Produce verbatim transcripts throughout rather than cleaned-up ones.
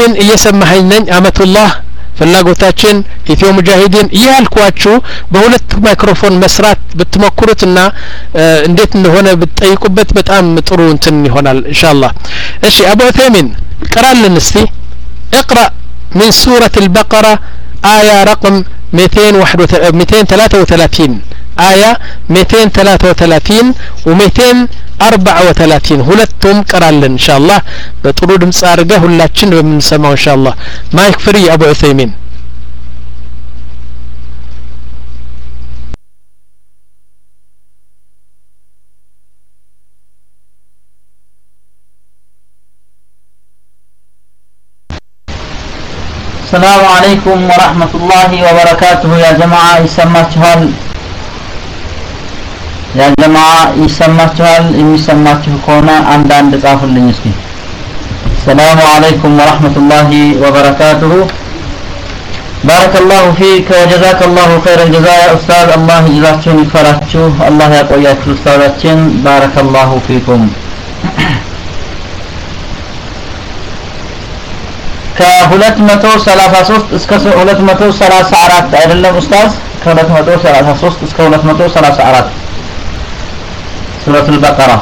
من እየሰማኸኝ ነኝ አመቱላህ ፍላጎታችን ኢትዮ ሙጃሂዲን ይያልኳችሁ በሁለት ማይክሮፎን መስራት ብትሞክሩትና እንዴት እንደሆነ ብትጠይቁበት በጣም ጥሩ እንትን ይሆናል ኢንሻአላህ እሺ አቡ ዑሰይሚን ቀራልን እስቲ اقرأ من سورة البقرة آية رقم مئتين وثلاثة وثلاثين آية مئتين وثلاثة وثلاثين ومئتين أربعة وثلاثين ሁለቱም ቀራልን ኢንሻአላህ በጥሩ ድምጽ አድርገህ ሁላችን በመንሰማው ኢንሻአላህ ማይክ ፍሪ አቡ ዑሰይሚን السلام عليكم ورحمة الله وبركاته يا جماعة يسمعتها يا جماعة يسمعتها يسمعتها كونا عند عند تعرف اللي السلام عليكم ورحمة الله وبركاته بارك الله فيك وجزاك الله خير الجزاء يا أستاذ الله يجزاكم فرحتشو الله يقويك أستاذاتين بارك الله فيكم ከሁለት መቶ ሰላሳ ሶስት እስከ ሁለት መቶ ሰላሳ አራት አይደለም ኡስታዝ ከሁለት መቶ ሰላሳ ሶስት እስከ ሁለት መቶ ሰላሳ አራት ሱረቱ አልበቀራ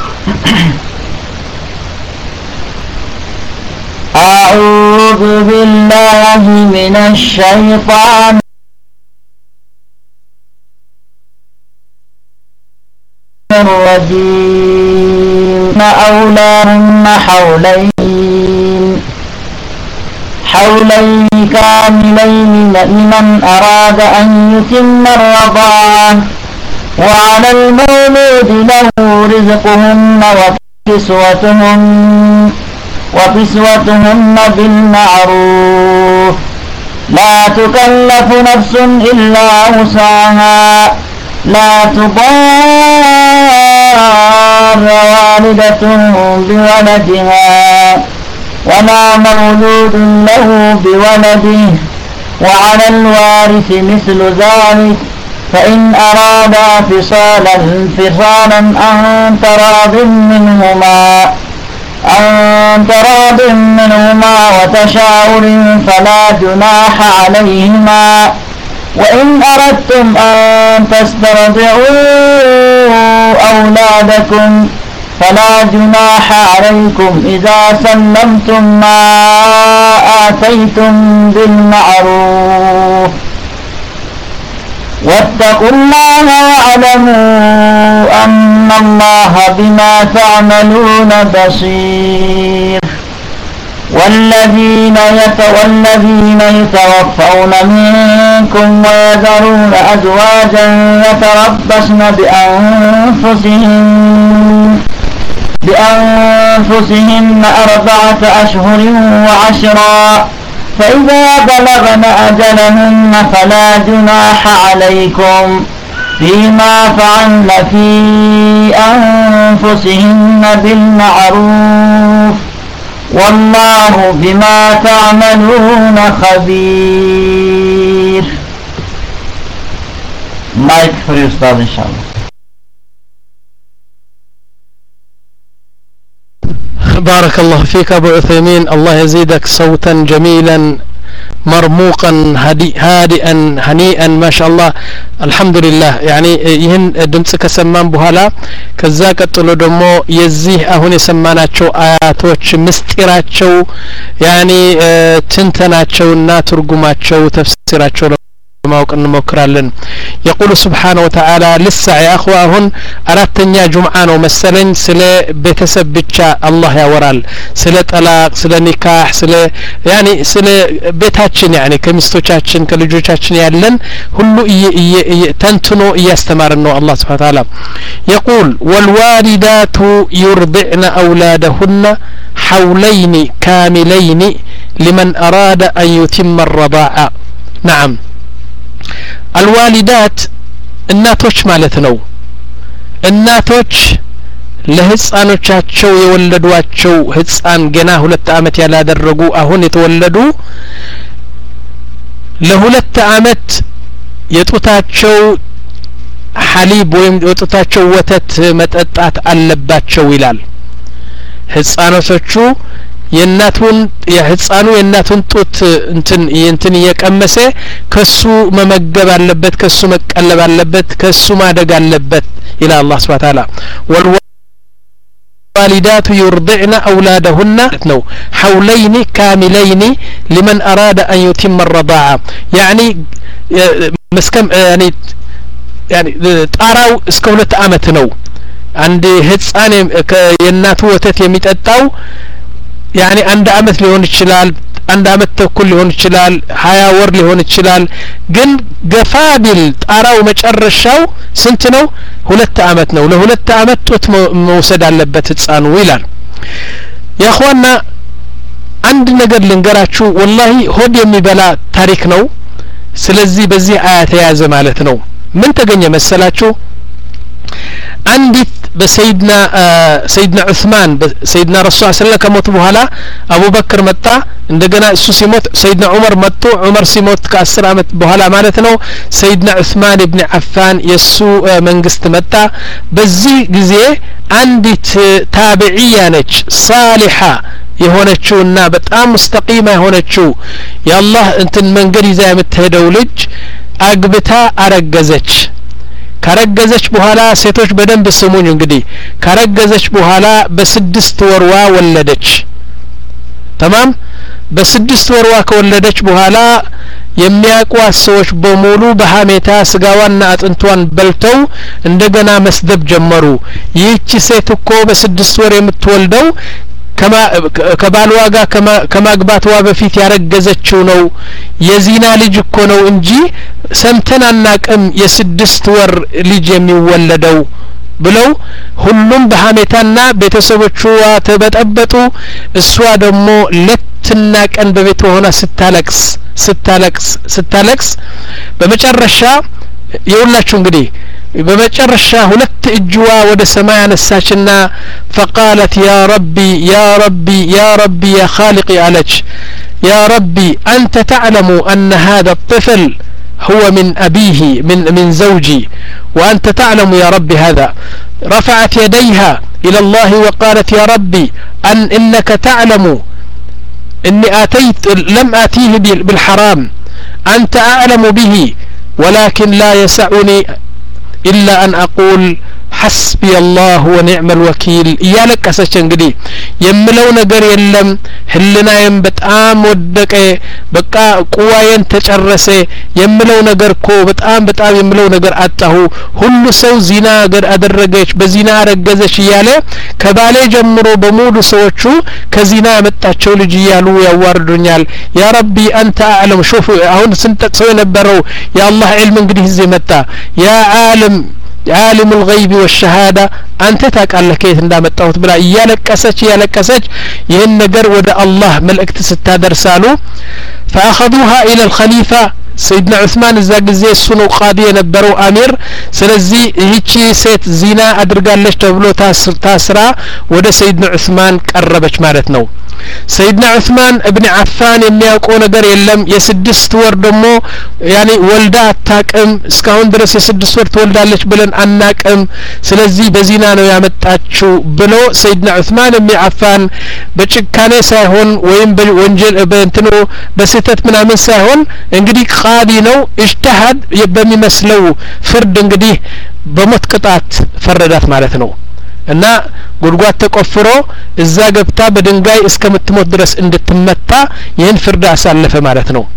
أعوذ بالله من الشيطان الرجيم أولاهن حولين حولين كاملين لمن أراد أن يتم الرضاعة وعلى المولود له رزقهن وكسوتهن وكسوتهن بالمعروف لا تكلف نفس إلا وسعها لا تضار والدة بولدها ولا مولود له بولده وعلى الوارث مثل ذلك فإن أرادا فصالا فصالا عن تراض منهما عن تراض منهما وتشاور فلا جناح عليهما وإن أردتم أن تسترضعوا أولادكم فلا جناح عليكم إذا سلمتم ما آتيتم بالمعروف واتقوا الله واعلموا أن الله بما تعملون بصير والذين والذين يتوفون منكم ويذرون أزواجا يتربصن بأنفسهن بأنفسهن أربعة أشهر وعشرا فإذا بلغن أجلهن فلا جناح عليكم فيما فعلن في أنفسهن بالمعروف والله بما تعملون خبير. مايك فري أستاذ إن شاء الله. بارك الله فيك أبو عثيمين الله يزيدك صوتا جميلا مرموقا هادئا هنيئا ما شاء الله الحمد لله يعني ይህን ድምጽ ከሰማን በኋላ ከዛ ቀጥሎ ደግሞ የዚህ አሁን የሰማናቸው አያቶች ምስጢራቸው ያኒ ትንተናቸውና ትርጉማቸው ተፍሲራቸው ማወቅ እንሞክራለን يقول سبحانه وتعالى لسه يا اخوان አራተኛ ጁምዓ ነው መሰለኝ ስለ ቤተሰብ ብቻ አላህ ያወራል ስለ ጠላቅ ስለ ኒካህ ስለ ያኒ ስለ ቤታችን ያኒ ከሚስቶቻችን ከልጆቻችን ያለን ሁሉ ተንትኖ እያስተማረን ነው አላህ Subhanahu Wa Ta'ala يقول والوالدات يرضعن أولادهن حولين كاملين لمن أراد أن يتم الرضاعة نعم الوالدات እናቶች ማለት ነው እናቶች ለህፃኖቻቸው የወለዷቸው ህፃን ገና ሁለት አመት ያላደረጉ አሁን የተወለዱ ለሁለት አመት የጡታቸው ሐሊብ ወይም የጡታቸው ወተት መጠጣት አለባቸው ይላል ህፃኖቹ የእናቱን የህፃኑ የእናቱን ጡት እንትን እንትን እየቀመሰ ከሱ መመገብ አለበት ከሱ መቀለብ አለበት ከሱ ማደግ አለበት ይላል አላህ Subhanahu Wa Ta'ala والوالدات يرضعن أولادهن نو حولين كاملين لمن أراد أن يتم الرضاعة يعني مسكم يعني يعني طاراو እስከ ሁለት አመት ነው አንድ ህፃን የእናቱ ወተት የሚጠጣው يعني አንድ አመት ሊሆን ይችላል አንድ አመት ተኩል ሊሆን ይችላል ሀያ ወር ሊሆን ይችላል ግን ገፋቢል ጣራው መጨረሻው ስንት ነው ሁለት አመት ነው ለሁለት አመት ጡት መውሰድ አለበት ህፃኑ ይላል ያخواና አንድ ነገር ልንገራችሁ ወላሂ ሆድ የሚበላ ታሪክ ነው ስለዚህ በዚህ አያት ያዘ ማለት ነው ምን ተገኘ መሰላችሁ አንዲት በሰይድና ሰይድና ዑስማን ሰይድና ረሱል ሰለላሁ ዐለይሂ ወሰለም ከሞቱ በኋላ አቡበክር መጣ እንደገና እሱ ሲሞት ሰይድና ዑመር መጥቶ ዑመር ሲሞት ከአስር አመት በኋላ ማለት ነው ሰይድና ዑስማን ኢብኑ አፋን የሱ መንግስት መጣ በዚህ ጊዜ አንዲት ታቢዒያ ነች ሳሊሃ የሆነችውና በጣም ሙስተቂማ የሆነችው የአላህ እንትን መንገድ ይዛ የምትሄደው ልጅ አግብታ አረገዘች ካረገዘች በኋላ ሴቶች በደንብ ስሙኝ እንግዲህ ካረገዘች በኋላ በስድስት ወርዋ ወለደች تمام በስድስት ወርዋ ከወለደች በኋላ የሚያቋት ሰዎች በሙሉ በሐሜታ ስጋዋና አጥንቷን በልተው እንደገና መስደብ ጀመሩ ይህች ሴት እኮ በስድስት ወር የምትወልደው ከማ ከባልዋ ጋር ከማግባቷ በፊት ያረገዘችው ነው የዚና ልጅ እኮ ነው እንጂ ሰምተን አናቅም የስድስት ወር ልጅ የሚወለደው ብለው ሁሉም በሐሜታና ቤተሰቦቿ ተበጠበጡ እሷ ደግሞ ለትና ቀን በቤት ሆና ስታለቅስ ስታለቅስ ስታለቅስ በመጨረሻ የሁላችሁ እንግዲህ በመጨረሻ ሁለት እጅዋ ወደ ሰማይ አነሳችና فقالت يا ربي يا ربي يا ربي يا خالقي علج يا ربي أنت تعلم أن هذا الطفل هو من أبيه من من زوجي وأنت تعلم يا ربي هذا رفعت يديها إلى الله وقالت يا ربي أن إنك تعلم إني آتيت لم آتيه بالحرام أنت أعلم به ولكن لا يسعني إلا أن أقول حسبي الله ونعم الوكيل إيالك أساسا انقدي يملو نقر يلم هلنا ينبتآم ودك بقى قواين تجرسي يملو نقر كو بتآم بتآم يملو نقر أتهو هل سو زنا قر أدرقش بزنا رقزش يالي كبالي جمرو بمود سوچو كزنا متاچو لجيالو يوار دنيال يا ربي أنت أعلم شوفوا هون سنتك سوي نبرو يا الله علم انقدي هزي متا يا عالم عالم الغيب والشهادة أنت تاكالك كيف اندامتاوت بلا يالكسج يالكسج يهن نقر ود الله ملأكت ستادر سالو فأخذوها إلى الخليفة سيدنا عثمان الزاق زي السنو قاضي نبرو أمير سلزي هيتشي سيت زينا أدرقال لش تبلو تاسر تاسرا ود سيدنا عثمان قربش مالتنو سيدنا عثمان ابن عفان የሚያውቀው ነገር የለም የስድስት ወር ደግሞ ያኒ ወልዳ አታቅም እስካሁን ድረስ የስድስት ወር ትወልዳለች ብለን አናቅም ስለዚህ በዚና ነው ያመጣችው ብሎ ሰይድና ዑስማን ibn አፋን በጭካኔ ሳይሆን ወይም በወንጀል በእንትኑ በስህተት ምናምን ሳይሆን እንግዲህ ቃዲ ነው ኢጅቲሃድ በሚመስለው ፍርድ እንግዲህ በሞት ቅጣት ፈረዳት ማለት ነው እና ጉድጓድ ተቆፍሮ እዛ ገብታ በድንጋይ እስከምትሞት ድረስ እንድትመታ ይህን ፍርድ አሳለፈ ማለት ነው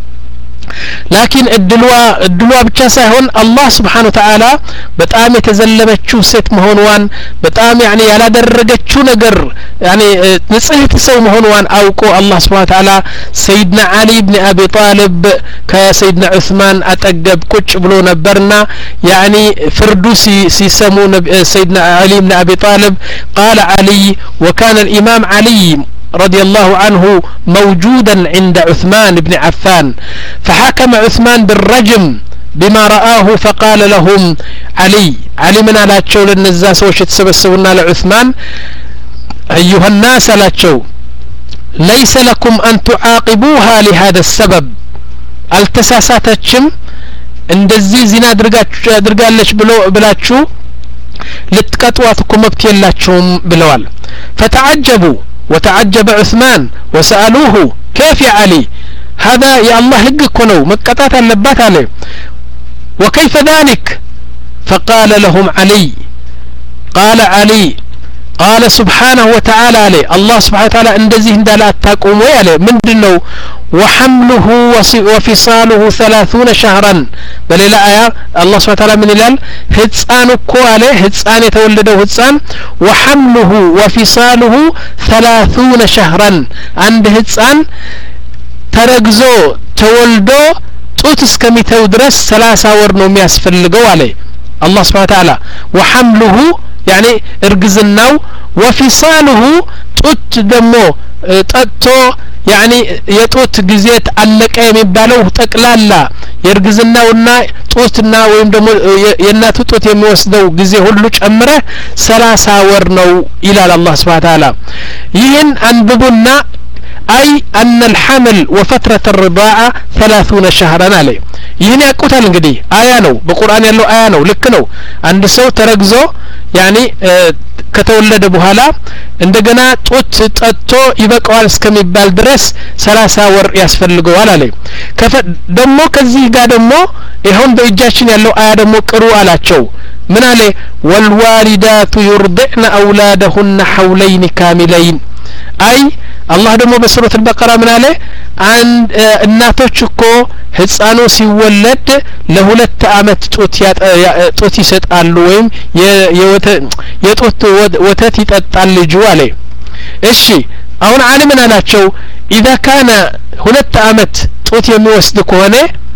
ላኪን እድልዋ እድልዋ ብቻ ሳይሆን አላህ Subhanahu Wa Ta'ala በጣም የተዘለመችው ሴት መሆኗን በጣም ያኒ ያላደረገችው ነገር ያኒ ንጽህት ሰው መሆኗን አውቆ አላህ Subhanahu Wa Ta'ala ሰይድና አሊ ኢብኑ አቢ ጣሊብ ከሰይድና ዑስማን አጠገብ ቁጭ ብሎ ነበርና ያኒ ፍርዱ ሲሰሙ ሰይድና አሊ ኢብኑ አቢ ጣሊብ قال علي وكان الإمام علي رضي الله عنه موجودا عند عثمان بن عفان فحكم عثمان بالرجم بما رآه فقال لهم علي علي من على تشو للنزاس وش تسبسونا لعثمان أيها الناس لا تشو ليس لكم أن تعاقبوها لهذا السبب التساساتكم እንደዚህ ዚና አድርጋችሁ አድርጋለች ብሎ ብላችሁ ልትቀጧት እኮ መብት የላችሁም ብለዋል فتعجبوا وتعجب عثمان وسألوه كيف يا علي هذا يا الله هق كنو مقطات اللبات عليه وكيف ذلك فقال لهم علي قال علي قال سبحانه وتعالى عليه الله سبحانه وتعالى اندزي اندلا تقوموا عليه مندنو وحمله وفصاله ثلاثون شهرا بل لا آية الله سبحانه وتعالى من الال هتصان كو عليه هتصان يتولدوا هتصان وحمله وفصاله ثلاثون شهرا عند هتصان ترغزو تولدو ጡት እስከሚተው ድረስ ሰላሳ ወር ነው የሚያስፈልገው አለ الله سبحانه وتعالى وحمله يعني ارغزناو وفصاله ጡት ደሞ ጠጥቶ يعني የጡት ጊዜት አለቀ የሚባለው ጠቅላላ የርግዝናውና ጡትና ወይም ደግሞ የእናቱ ጡት የሚወስደው ጊዜ ሁሉ ጨምረ ሰላሳ ወር ነው ይላል الله سبحانه وتعالى ይህን አንብቡና أي أن الحمل وفترة الرضاعة ثلاثون شهرا عليه يهني أقوتها لنقدي آيانو بقرآن يالو آيانو لكنو عند سو ترقزو يعني اه كتولد بهالا عندنا توت تأتو يبقى وارس كم يبال درس سلاسة ور يسفر لقوال عليه كف دمو كزي قا دمو إهون بإجاشين يالو آيا دمو كرو على تشو من عليه والوالدات يرضعن أولادهن حولين كاملين أي الله دمو بسورة البقرة من عليه عن الناتوش كو ህፃኑ ሲወለድ ለሁለት አመት ጡት ጡት ይሰጣሉ ወይም የጡት ወተት ይጠጣል ልጁ አለ እሺ አሁን ዓለምን አላቸው اذا كان ሁለት አመት ጡት የሚወስድ ከሆነ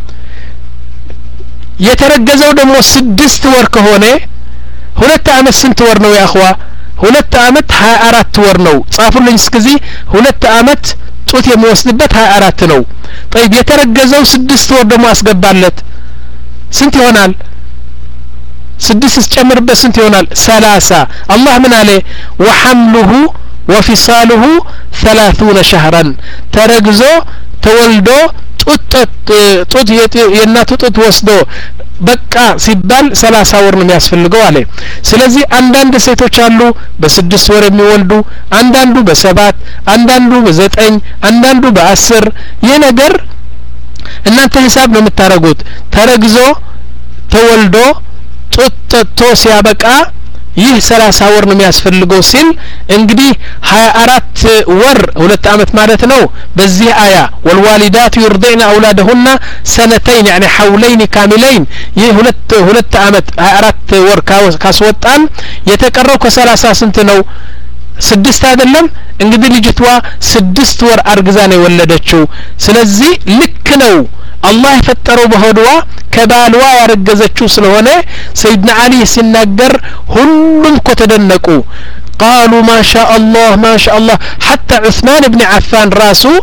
የተረገዘው ደግሞ ስድስት ወር ከሆነ ሁለት አመት ስንት ወር ነው ያخوا ሁለት አመት ሀያ አራት ወር ነው ጻፉልኝ እስከዚ ሁለት አመት ጡት የሚወስድበት ሀያ አራት ነው طيب የተረገዘው ስድስት ወር ደግሞ አስገባለት ስንት ይሆናል ስድስት ጨምርበት ስንት ይሆናል ሰላሳ الله ምን አለ وحمله وفصاله ثلاثون شهرا ተረግዞ ተወልዶ ጡት ጡት የእናቱ ጡት ወስዶ በቃ ሲባል ሰላሳ ወር ነው የሚያስፈልገው አለ ስለዚህ አንዳንድ ሴቶች አሉ በስድስት ወር የሚወልዱ አንዳንዱ በሰባት አንዳንዱ በዘጠኝ አንዳንዱ በአስር ይሄ ነገር እናንተ ሂሳብ ነው የምታረጉት ተረግዞ ተወልዶ ጡት ጠጥቶ ሲያበቃ ይህ ሰላሳ ወር ነው የሚያስፈልገው ሲል እንግዲህ ሀያ አራት ወር ሁለት አመት ማለት ነው በዚህ አያ والوالدات يرضعن اولادهن سنتين يعني حولين كاملين ይህ ሁለት ሁለት አመት ሀያ አራት ወር ካስወጣን የተቀረው ከሰላሳ ስንት ነው ስድስት አይደለም እንግዲህ ልጅቷ ስድስት ወር አርግዛ ነው የወለደችው ስለዚህ ልክ ነው الله يفتروا بهدوا كبالوا يرجزتشو سلوهنه سيدنا علي سننجر هلهم كتدنقوا قالوا ما شاء الله ما شاء الله حتى عثمان بن عفان راسه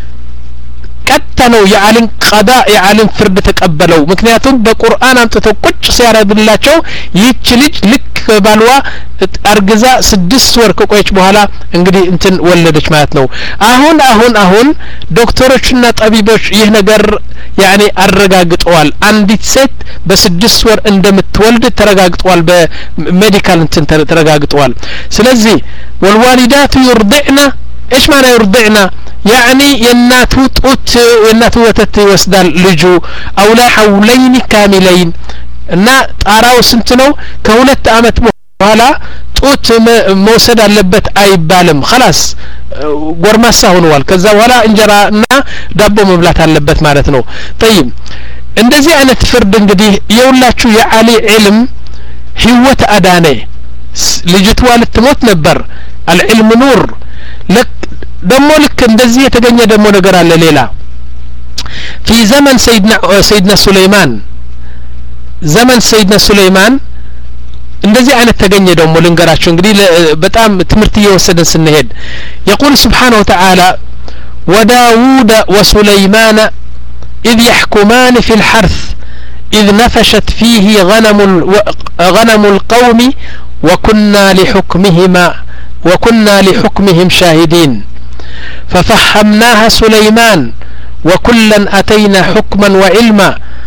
كتنو يعلن قضاء يعلن فرد تقبلوا مكنياتهم بقرآن أنت تقوش سيارة بالله يتشلج لك بالوا أرجزا سدس ورك كويش بحالا انقدي انتن ولدش ماتنو اهون اهون اهون دكتورشنا طبيبوش يهنجر يعني الرقاقت وال عندي ست بسدس ور اندم تولد ترقاقت وال بميديكال انتن ترقاقت وال سلزي والوالدات يرضعنا ايش معنى يرضعنا يعني يناتو طوت يناتو وتت يوسدال لجو او لا حولين كاملين እና ጣራው ስንት ነው ከሁለት አመት በኋላ ጡት መውሰድ አለበት አይባልም خلاص ጎርማሳ ሆኗል ከዛ በኋላ እንጀራና ዳቦ መብላት አለበት ማለት ነው طيب እንደዚህ አይነት ፍርድ እንግዲህ የሁላችሁ የዓሊ ዒልም ህይወት አዳነ ልጅቷ ልትሞት ነበር العلم نور لك ደሞ ልክ እንደዚህ የተገኘ ደሞ ነገር አለ ሌላ في زمن سيدنا سيدنا سليمان زمن سيدنا سليمان እንደዚህ አይነት ተገኘ ደሞ ልንገራችሁ እንግዲህ በጣም ትምርት እየወሰደን ስንሄድ يقول سبحانه وتعالى وداوود وسليمان إذ يحكمان في الحرث إذ نفشت فيه غنم غنم القوم وكنا لحكمهما وكنا لحكمهم شاهدين ففهمناها سليمان وكلا أتينا حكما وعلما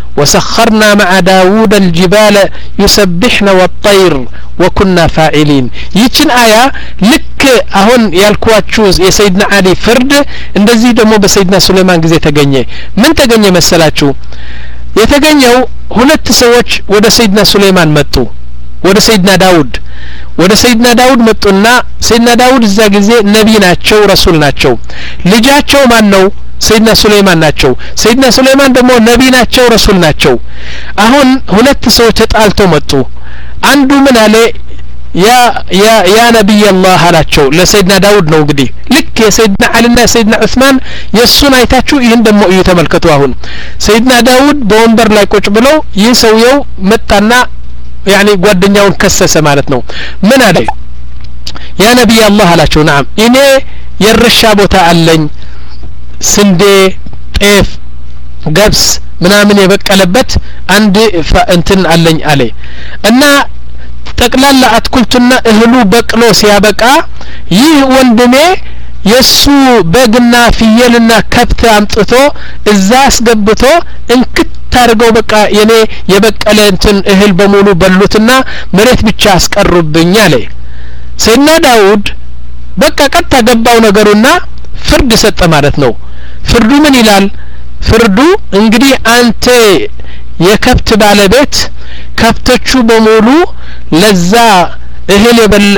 وسخرنا مع داود الجبال يسبحن والطير وكنا فاعلين يچن آية لك አሁን ያልኳችሁ የሰይድና አሊ ፍርድ እንደዚህ ደግሞ በሰይድና ሱሌማን ጊዜ ተገኘ ምን ተገኘ መሰላችሁ የተገኘው ሁለት ሰዎች ወደ ሰይድና ሱሌማን መጡ ወደ ሰይድና ዳውድ ወደ ሰይድና ዳውድ መጡና ሰይድና ዳውድ እዛ ጊዜ ነብይ ናቸው ረሱል ናቸው ልጃቸው ማን ነው ሰይድና ሱሌማን ናቸው ሰይድና ሱሌማን ደግሞ ነብይ ናቸው ረሱል ናቸው አሁን ሁለት ሰዎች ተጣልተው መጡ አንዱ ምን አለ ያ ያ ያ ነብይ አላህ አላቸው ለሰይድና ዳውድ ነው እንግዲህ ልክ የሰይድና አሊና ሰይድና ዑስማን የሱን አይታችሁ ይሄን ደግሞ እዩ ተመልከቱ አሁን ሰይድና ዳውድ በወንበር ላይ ቁጭ ብለው ይህ ሰውየው መጣና يعني ጓደኛውን ከሰሰ ማለት ነው ምን አለ ያ ነብይ አላህ አላቸው نعم እኔ የርሻ ቦታ አለኝ ስንዴ ጤፍ ገብስ ምናምን የበቀለበት አንድ እንትን አለኝ አለ እና ጠቅላላ አትኩልቱና እህሉ በቅሎ ሲያበቃ ይህ ወንድሜ የሱ በግና ፍየልና ከብት አምጥቶ እዛ አስገብቶ እንክት ታርገው በቃ የኔ የበቀለ እንትን እህል በሙሉ በሉትና መሬት ብቻ አስቀሩብኝ አለ ሰይድና ዳውድ በቃ ቀጣ ገባው ነገሩና ፍርድ ሰጠ ማለት ነው ፍርዱ ምን ይላል ፍርዱ እንግዲህ አንተ የከብት ባለቤት ከብቶቹ በሙሉ ለዛ እህል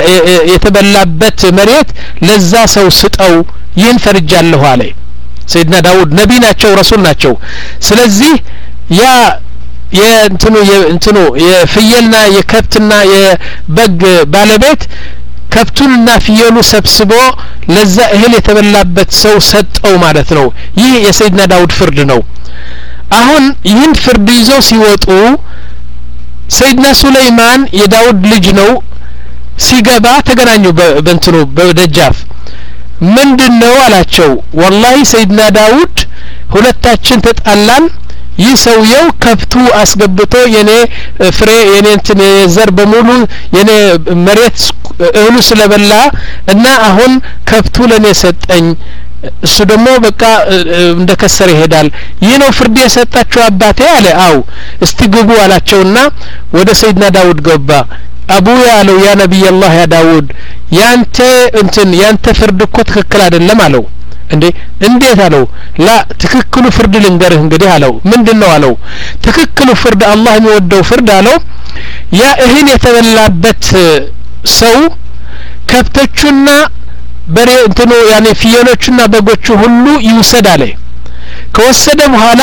የተበላበት መሬት ለዛ ሰው ስጠው ይህን ፈርጃለሁ አለ ሰይድና ዳውድ ነብይ ናቸው ረሱል ናቸው ስለዚህ ያ የእንትኑ የእንትኑ የፍየልና የከብትና የበግ ባለቤት ከብቱንና ፍየሉ ሰብስቦ ለዛ እህል የተበላበት ሰው ሰጠው ማለት ነው ይህ የሰይድና ዳውድ ፍርድ ነው አሁን ይህን ፍርድ ይዘው ሲወጡ ሰይድና ሱሌይማን የዳውድ ልጅ ነው ሲገባ ተገናኙ በእንትኑ በደጃፍ ምንድነው አላቸው ወላሂ ሰይድና ዳውድ ሁለታችን ተጣላን ይህ ሰውየው ከብቱ አስገብቶ የኔ ፍሬ የኔ እንትን የዘር በሙሉ የኔ መሬት እህሉ ስለበላ እና አሁን ከብቱ ለኔ ሰጠኝ እሱ ደግሞ በቃ እንደከሰረ ይሄዳል ይህ ነው ፍርድ የሰጣቸው አባቴ አለ አው እስቲ ግቡ አላቸውና ወደ ሰይድና ዳውድ ገባ አቡ ያለው ያ ነብይ አላህ ያ ዳውድ ያንተ እንትን ያንተ ፍርድ እኮ ትክክል አይደለም አለው እንዴ እንዴት አለው ላ ትክክሉ ፍርድ ልንገርህ እንግዲህ አለው ምንድነው አለው ትክክሉ ፍርድ አላህ የሚወደው ፍርድ አለው ያ እህል የተበላበት ሰው ከብቶቹና በሬ እንትኑ ያኔ ፍየሎቹና በጎቹ ሁሉ ይውሰድ አለ ከወሰደ በኋላ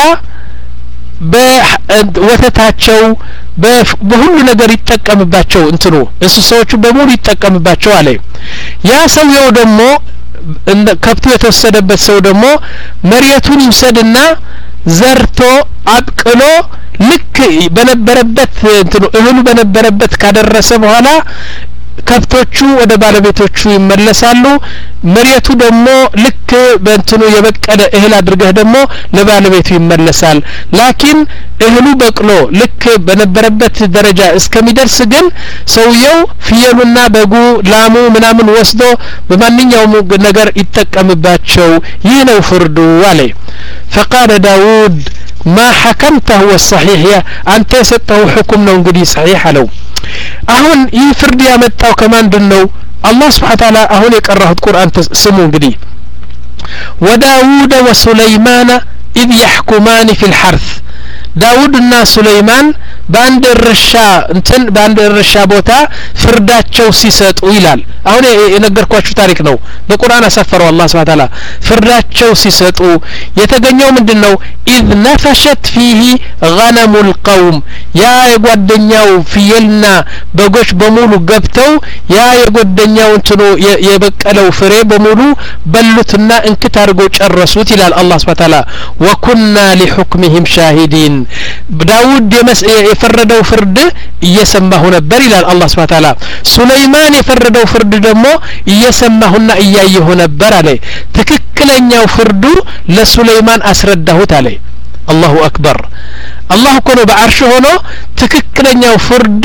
በወተታቸው በሁሉ ነገር ይጠቀምባቸው እንትኑ እንስሳዎቹ በሙሉ ይጠቀምባቸው አለ ያ ሰውየው ደግሞ ከብቱ የተወሰደበት ሰው ደግሞ መሬቱን ይውሰድና ዘርቶ አብቅሎ ልክ በነበረበት እንትኑ እህሉ በነበረበት ካደረሰ በኋላ ከብቶቹ ወደ ባለቤቶቹ ይመለሳሉ መሬቱ ደግሞ ልክ በእንትኑ የበቀለ እህል አድርገህ ደግሞ ለባለቤቱ ይመለሳል ላኪን እህሉ በቅሎ ልክ በነበረበት ደረጃ እስከሚደርስ ግን ሰውየው ፍየሉና በጉ ላሙ ምናምን ወስዶ በማንኛውም ነገር ይጠቀምባቸው ይህ ነው ፍርዱ አለ فقال داود ما حكمته هو الصحيح يا أنت سته حكم ነው እንግዲህ صحيح አለው አሁን ይህ ፍርድ ያመጣው ከማንድነው አላህ Subhanahu Wa Ta'ala አሁን የቀራሁት ቁርአን ስሙ እንግዲህ ወዳውድ ወሱለይማን إذ يحكمان في الحرث ዳውድና ሱሌይማን በአንድ እርሻ እንትን በአንድ እርሻ ቦታ ፍርዳቸው ሲሰጡ ይላል አሁን የነገርኳችሁ ታሪክ ነው በቁርአን አሰፈረው አላህ Subhanahu Wa Ta'ala ፍርዳቸው ሲሰጡ የተገኘው ምንድነው إذ نفشت فيه غنم القوم ያ የጓደኛው ፍየልና በጎች በሙሉ ገብተው ያ የጓደኛው እንትኑ የበቀለው ፍሬ በሙሉ በሉትና እንክት አድርገው ጨረሱት ይላል አላህ Subhanahu Wa Ta'ala وكنا لحكمهم شاهدين ዳውድ የፈረደው ፍርድ እየሰማሁ ነበር ይላል አላህ Subhanahu Wa Ta'ala ሱሌይማን የፈረደው ፍርድ ደግሞ እየሰማሁና እያየሁ ነበር አለ ትክክለኛው ፍርዱ ለሱሌይማን አስረዳሁት አለ አላሁ አክበር አላህ እኮ ነው በአርሽ ሆኖ ትክክለኛው ፍርድ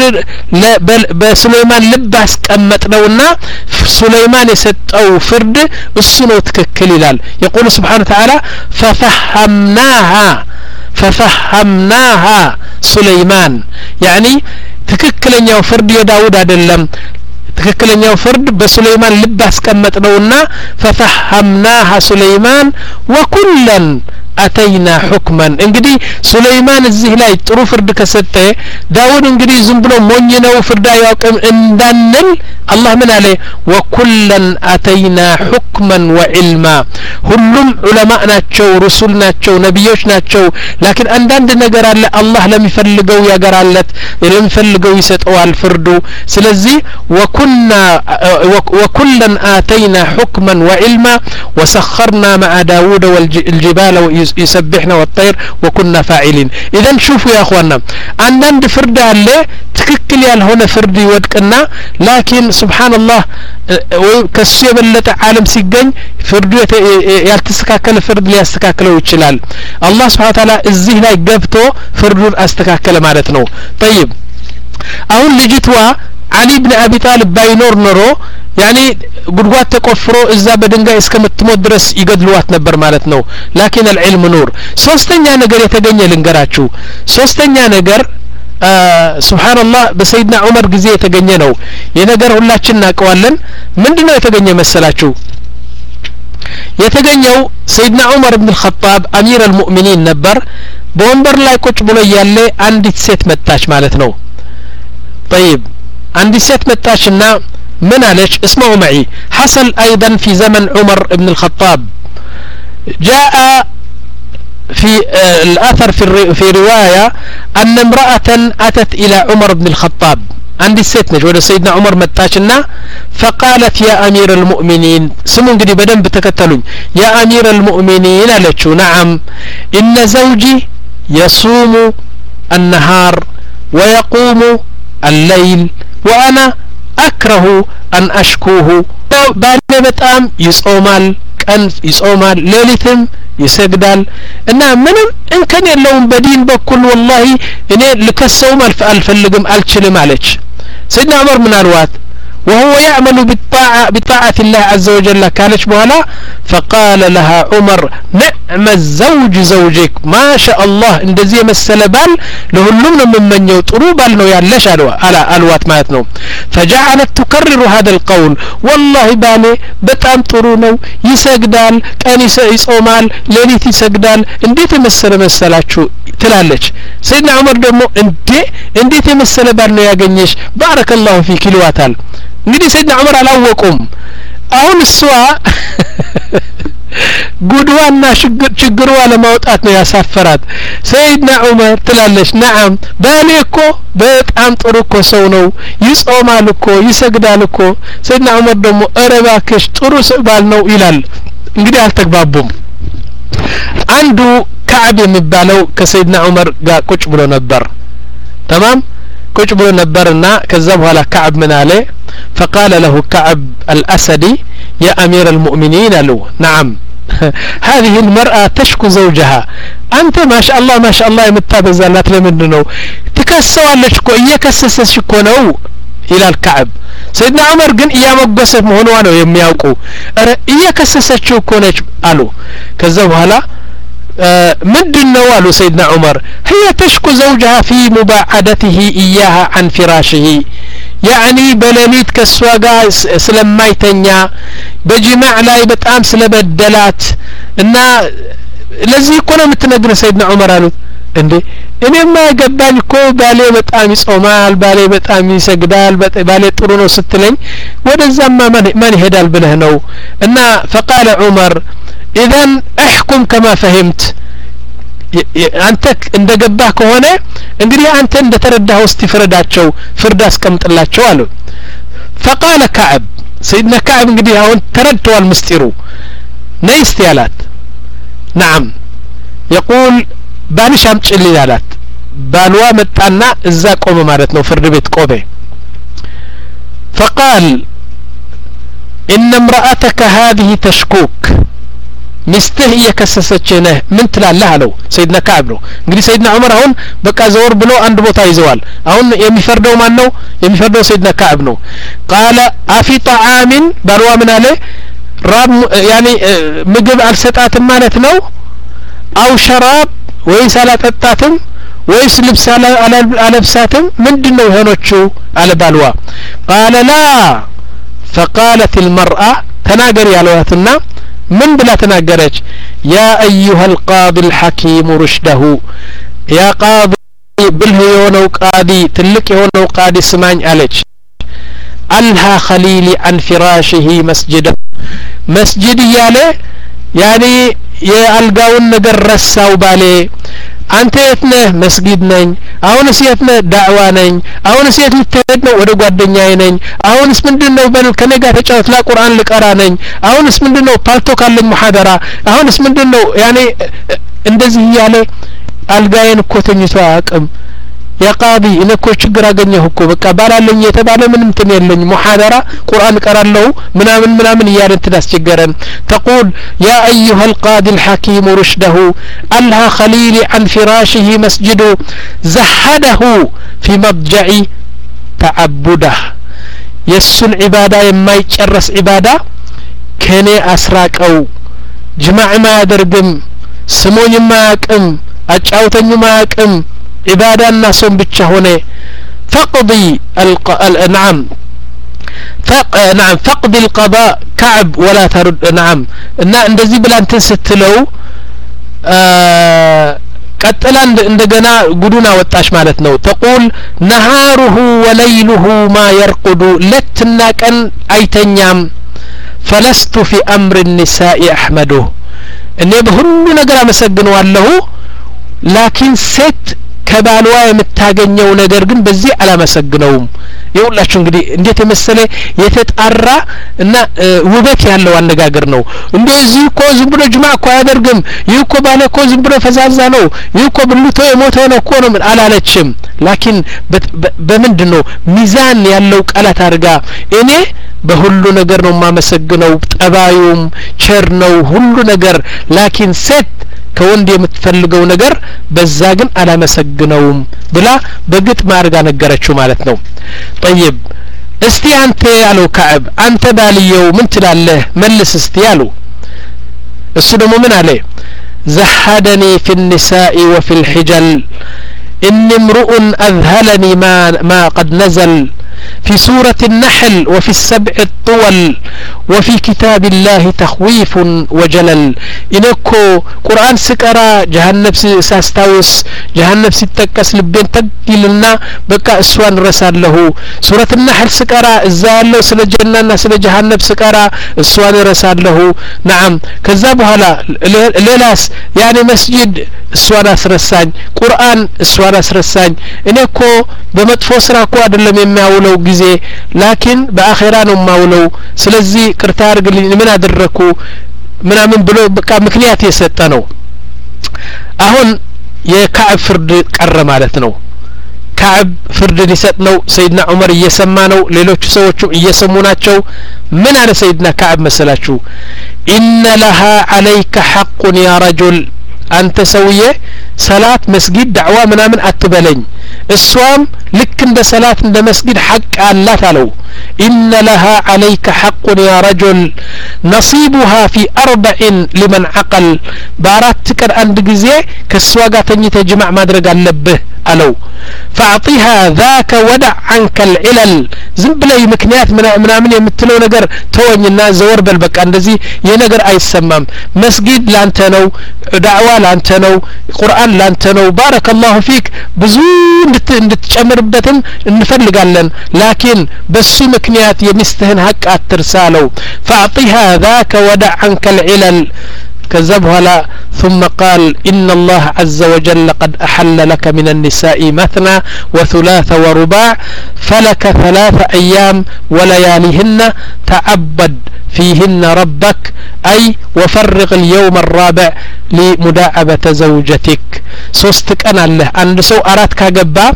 በሱሌይማን ልብ አስቀመጥነውና ሱሌይማን የሰጠው ፍርድ እሱ ነው ትክክል ይላል يقول سبحانه وتعالى ففهمناها ففهمناها سليمان يعني ትክክለኛው ፍርድ የዳውድ አይደለም ትክክለኛው ፍርድ በሱለይማን ልብ አስቀመጥነውና ففهمناها سليمان وكلا አተይና ሁክመን እንግዲህ ሱለይማን እዚህ ላይ ጥሩ ፍርድ ከሰጠ ዳውድ እንግዲህ ዝም ብሎ ሞኝ ነው ፍርድ አያውቅም እንዳንል አላህ ምን አለ ወኩለን አተይና ሁክመን ወዕልማ ሁሉም ዑለማ ናቸው ሩሱል ናቸው ነብዮች ናቸው ላኪን አንዳንድ ነገር አለ አላህ ለሚፈልገው ያገራለት ለሚፈልገው ይሰጠዋል ፍርዱ ስለዚህ ወኩና ወኩለን አተይና ሁክመን ወዕልማ وسخرنا مع داود والجبال يسبحنا والطير وكنا فاعلين اذا شوفوا يا اخواننا عندنا فرد አለ ትክክል ያልሆነ ፍርድ ይወድቅና ላኪን ሱብሃንአላህ ከሱ የበለጠ ዓለም ሲገኝ ፍርዱ ያልተስተካከለ ፍርድ ሊያስተካክለው ይችላል አላህ Subhanahu Wa Ta'ala እዚህ ላይ ገብቶ ፍርዱን አስተካከለ ማለት ነው طيب አሁን ልጅቷ علي بن ابي طالب ባይኖር ኖሮ ያኒ ጉድጓድ ተቆፍሮ እዛ በድንጋይ እስከምትሞት ድረስ ይገድሉዋት ነበር ማለት ነው ላኪን العلم نور ሶስተኛ ነገር የተገኘ ልንገራችሁ ሶስተኛ ነገር ሱብሃንአላህ በሰይድና ዑመር ጊዜ የተገኘ ነው የነገር ሁላችን እናቀዋለን ምንድነው የተገኘ መሰላችሁ የተገኘው ሰይድና ዑመር ኢብኑ الخطاب አሚር المؤمنين ነበር በወንበር ላይ ቁጭ ብሎ ያለ አንዲት ሴት መጣች ማለት ነው طيب عندي ست متاشنا من عليش اسمعوا معي حصل ايضا في زمن عمر بن الخطاب جاء في آه الاثر في, في رواية ان امرأة اتت الى عمر بن الخطاب عندي ست نجوى سيدنا عمر متاشنا فقالت يا امير المؤمنين سمون قدي بدن بتكتلون يا امير المؤمنين قالتشو نعم ان زوجي يصوم النهار ويقوم الليل وانا اكره ان اشكوه ባለ በጣም ይጾማል ቀን ይጾማል ሌሊትም ይሰግዳል እና ምንም እንከን የለውም በዲን በኩል والله እኔ ልከሰውም አልፈልግም አልችልም አለች ሰይድና ዑመር ምን አልዋት وهو يعمل بالطاعة بطاعة الله عز وجل كانت بولا فقال لها عمر نعم الزوج زوجك ما شاء الله اندزي مسلبال لهلم من من يطرو بال نو يالش على الوات ماتنو فجعلت تكرر هذا القول والله بالي بتام طرو نو يسجدال كان يصومال ليلت يسجدال انديت مسل مسلاچو تلالج سيدنا عمر دمو اندي انديت مسل بال نو ያገኘሽ بارك الله فيك ይሏታል እንግዲህ ሰይድና ዑመር አላወቁም አሁን እሷ ጉድዋና ችግሩ ለማውጣት ነው ያሳፈራት ሰይድና ዑመር ትላለች نعم ባሌ እኮ በጣም ጥሩ እኮ ሰው ነው ይጾማል እኮ ይሰግዳል እኮ ሰይድና ዑመር ደግሞ እረባክሽ ጥሩ ባል ነው ይላል እንግዲህ አልተግባቡም አንዱ ከዓብ የሚባለው ከሰይድና ዑመር ጋር ቁጭ ብሎ ነበር تمام ቁጭ ብሎ ነበርና ከዛ በኋላ ከዓብ ምን አለ فقال له كعب الأسدي يا أمير المؤمنين له نعم هذه المرأة تشكو زوجها أنت ما شاء الله ما شاء الله يمتابزالات لمنه تكسوالك كو يكسسش كو نو إلى الكعب سيدنا عمر قن إيام قصف مهنوانو يمياوكو يكسسش كو نج قالوا كذبوا هلا آه مد النوال سيدنا عمر هي تشكو زوجها في مباعدته إياها عن فراشه يعني بلاليت كسواقا سلمايتنيا بجماع لا يبتقام سلبدلات إنها لذي يكون متنقر سيدنا عمر قالوا እንዴ እኔማ ገባኝ እኮ ባሌ በጣም ይጾማል ባሌ በጣም ይሰግዳል ባሌ ጥሩ ነው ስትለኝ ወደዛማ ማን ይሄዳል ብለህ ነው እና فقال عمر اذا احكم كما فهمت አንተ እንደገባህ ከሆነ እንግዲህ አንተ እንደተረዳህ ውስጥ ይፈረዳቸው ፍርድ አስቀምጥላቸው አሉ فقال كعب سيدنا كعب እንግዲህ አሁን ተረድቷል ምስጢሩ ነይስት ያላት نعم يقول ባልሽ አምጪልኝ አላት ባልዋ መጣና እዛ ቆመ ማለት ነው ፍርድ ቤት ቆመ فقال ان امرأتك هذه تشكوك ሚስትህ እየከሰሰች ነህ ምን ትላለህ አለው ሰይድና ከዓብ ነው እንግዲህ ሰይድና ዑመር አሁን በቃ ዘወር ብሎ አንድ ቦታ ይዘዋል አሁን የሚፈርደው ማን ነው የሚፈርደው ሰይድና ከዓብ ነው قال افي طعام ባልዋ ምን አለ ራብ ያኒ ምግብ አልሰጣትም ማለት ነው አው ሸራብ ወይስ አላጠጣትም ወይስ ልብስ አለብሳትም ምንድነው የሆነችው አለ ባልዋ قال لا فقالت المرأة تناገር ያለዋትና ምን ብላ ተናገረች يا ايها القاضي الحكيم رشده يا قاضي ብልህ የሆነው ቃዲ ትልቅ የሆነው ቃዲ ስማኝ አለች አልሃ خليلي عن فراشه مسجد መስጂድ ያለ ያኒ የአልጋውን ነገር ረሳው ባሌ አንተ የት ነህ መስጊድ ነኝ አሁንስ የት ነህ ዳዕዋ ነኝ አሁንስ የት ልትሄድ ነው ወደ ጓደኛዬ ነኝ አሁንስ ምንድነው በል ከኔ ጋር ተጫወት ለቁርአን ልቀራ ነኝ አሁንስ ምንድነው ፓልቶ ካለኝ ሙሐደራ አሁንስ ምንድነው ያኔ እንደዚህ ያለ አልጋዬን እኮ ተኝቶ አያውቅም يا قاضي انكو ችግር አገኘሁ እኮ በቃ ባላለኝ የተባለ ምንም እንትን የለኝ ሙሐደራ ቁርአን ቀራለሁ ምናምን ምናምን ይያልን ተዳስቸገረን تقول يا ايها القاضي الحكيم رشده ألها خليلي عن فراشه مسجد زهده في مضجع تعبده የሱን ዒባዳ የማይጨርስ ዒባዳ ከኔ አስራቀው ጅማዕ ማያደርግም ስሞኝ ማያቅም አጫውተኝ ማያቅም عبادة الناس بتشهونه فقضي الق... نعم فق... نعم فقضي القضاء كعب ولا ترد نعم ان እንደዚህ ብላ እንትን ስትለው ቀጥላ እንደገና ጉዱና ወጣሽ ማለት ነው تقول نهاره وليله ما يرقد ለትና ቀን አይተኛም فلست في امر النساء احمده እኔ በሁሉ ነገር አመሰግነዋለሁ ላኪን ሴት ከባልዋ የምታገኘው ነገር ግን በዚህ አላመሰግነውም ይውላችሁ እንግዲህ እንዴት የመሰለ የተጣራ እና ውበት ያለው አነጋገር ነው እንደዚህ እኮ ዝም ብሎ ጅማዕ እኮ አያደርግም ይህ እኮ ባለ እኮ ዝም ብሎ ፈዛዛ ነው ይህ እኮ ብልቶ የሞተ ነው እኮ ነው አላለችም ላኪን በምንድነው ሚዛን ያለው ቃላት አድርጋ እኔ በሁሉ ነገር ነው ማመሰግነው ጠባዩም ቸር ነው ሁሉ ነገር ላኪን ሴት ከወንድ የምትፈልገው ነገር በዛ ግን አላመሰግነውም ብላ በግጥ ማርጋ ነገረችው ማለት ነው طيب እስቲ አንተ ያለው ከዕብ አንተ ባልየው ምን ትላለህ መልስ እስቲ ያለው እሱ ደግሞ ምን አለ زهدني في النساء وفي الحجل إن امرؤ أذهلني ما, ما قد نزل في سورة النحل وفي السبع الطول وفي كتاب الله تخويف وجلل إنكو قرآن سكرا جهنم ساستاوس جهنم ستكس لبين تقلنا بكا اسوان رسال له سورة النحل سكرا الزال له سل جنة سل جهنم سكرا اسوان رسال له نعم كذابها لا ليلاس يعني مسجد اسوان اسرسان قرآن اسوان اسرسان إنكو بمدفو سراكو أدلم يماولو ጊዜ ላኪን በአኺራ ነው ማውለው ስለዚህ ቅርታ አድርግልኝ ምን አደረኩ ምናምን ብሎ በቃ ምክንያት የሰጠ ነው አሁን የካዕብ ፍርድ ቀረ ማለት ነው ካዕብ ፍርድ ሊሰጥ ነው ሰይድና ዑመር እየሰማ ነው ሌሎች ሰዎችም እየሰሙ ናቸው ምን አለ ሰይድና ካዕብ መሰላችሁ ኢነ ለሃ عليك حق يا رجل አንተ ሰውዬ ሰላት መስጊድ ዳዕዋ ምናምን አትበለኝ እሷም ልክ እንደ ሰላት እንደ መስጊድ ሐቅ አላት አለው ኢነ لها عليك حق يا رجل نصيبها في أربع لمن عقل بارات ቀን አንድ ጊዜ ከሷ ጋር ተኝተ ጅማዕ ማድረግ አለብህ አለው فاعطيها ذاك ودع عنك العلل ዝም ብለህ ምክንያት ምናምን የምትለው ነገር ተወኝና ዘወር በል በቃ እንደዚህ የነገር አይሰማም መስጊድ ላንተ ነው ዳዕዋ ላንተ ነው ቁርአን ላንተ ነው ባረከላሁ ፊክ ብዙ እንድትጨምርበትም እንፈልጋለን ላኪን በሱ ምክንያት የሚስትህን ሐቅ አትርሳለው فاعطيها ذاك ودع عنك العلل كذبها لا ثم قال إن الله عز وجل قد أحل لك من النساء مثنى وثلاث ورباع فلك ثلاث أيام ولياليهن تعبد فيهن ربك أي وفرغ اليوم الرابع لمداعبة زوجتك سوستك أنا له عند سو أراتك جبا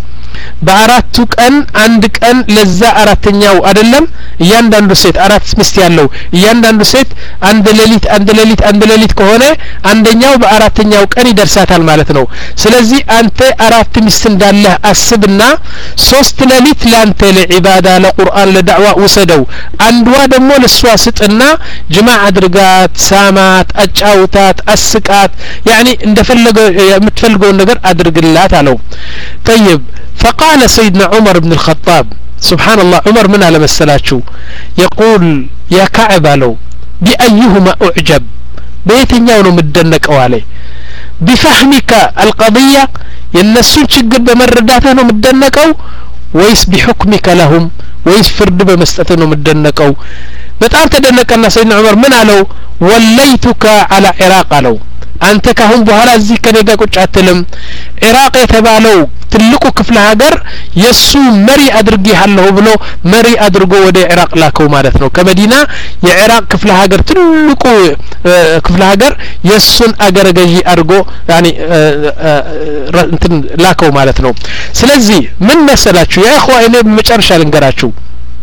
በአራቱ ቀን አንድ ቀን ለዛ አራተኛው አይደለም እያንዳንዱ ሴት አራት ሚስት ያለው እያንዳንዱ ሴት አንድ ሌሊት አንድ ሌሊት አንድ ሌሊት ከሆነ አንደኛው በአራተኛው ቀን ይደርሳታል ማለት ነው ስለዚህ አንተ አራት ሚስት እንዳለ አስብና ሶስት ሌሊት ላንተ ለዒባዳ ለቁርአን ለዳዕዋ ወሰደው አንዷ ደግሞ ለሷ ስጥና ጅማዕ አድርጋት ሳማት አጫውታት አስቃት يعني እንደፈለገው የምትፈልገው ነገር አድርግላት አለው طيب فقال سيدنا عمر بن الخطاب سبحان الله عمر من على مسلاچو يقول يا كعب له بأيهما أعجب بيتኛው ነው ምደነቀው አለ بفهمك القضية የነሱን ችግር በመረዳትህ ነው ምደነቀው ወይስ بحكمك لهم ወይስ ፍርድ በመስጠትህ ነው ምደነቀው በጣም ተደነቀና ሰይድና ዑመር ምን አለው ወለይቱካ على عراق አለው አንተ ካሁን በኋላ እዚህ ከኔጋ ቁጭ አትልም ኢራቅ የተባለው ትልቁ ክፍለ ሀገር የሱ መሪ አድርጌሃለሁ ብሎ መሪ አድርጎ ወደ ኢራቅ ላከው ማለት ነው ከመዲና የኢራቅ ክፍለ ሀገር ትልቁ ክፍለ ሀገር የሱን አገረ ገዢ አድርጎ ያኒ እንትን ላከው ማለት ነው ስለዚህ ምን መሰላችሁ ያ اخوه እኔ በመጨረሻ ልንገራችሁ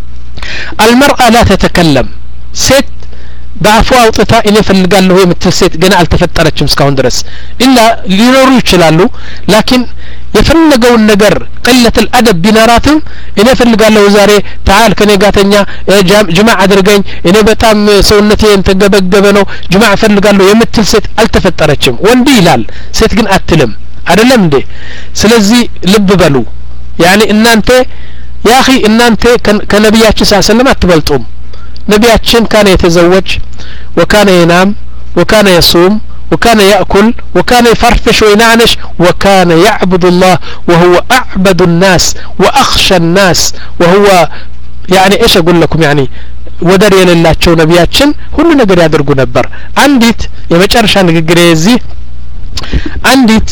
المرأة لا تتكلم ሴት በአፏ አውጥታ እኔ ፈልጋለሁ የምትሰጥ ገና አልተፈጠረችም እስካሁን ድረስ ኢላ ሊኖሩ ይችላሉ ላኪን የፈለገውን ነገር قلة الادب ቢናራትም እኔ ፈልጋለሁ ዛሬ تعال ከኔ ጋተኛ ጅማዕ አድርገኝ እኔ በጣም ሰውነቴ እንተገበገበ ነው ጅማዕ ፈልጋለሁ የምትሰጥ አልተፈጠረችም ወንድ ይላል ሴት ግን አትልም አይደለም እንዴ ስለዚህ ልብ በሉ يعني እናንተ يا اخي እናንተ ከነብያችን ሰለላሁ አትበልጡም نبياتشن كان يتزوج وكان ينام وكان يصوم وكان يأكل وكان يفرفش وينعنش وكان يعبد الله وهو أعبد الناس وأخشى الناس وهو يعني إيش أقول لكم يعني ودر يلله شو نبياتشن كل نقدر يدرجو نبر عنديت يمشارشان جريزي عنديت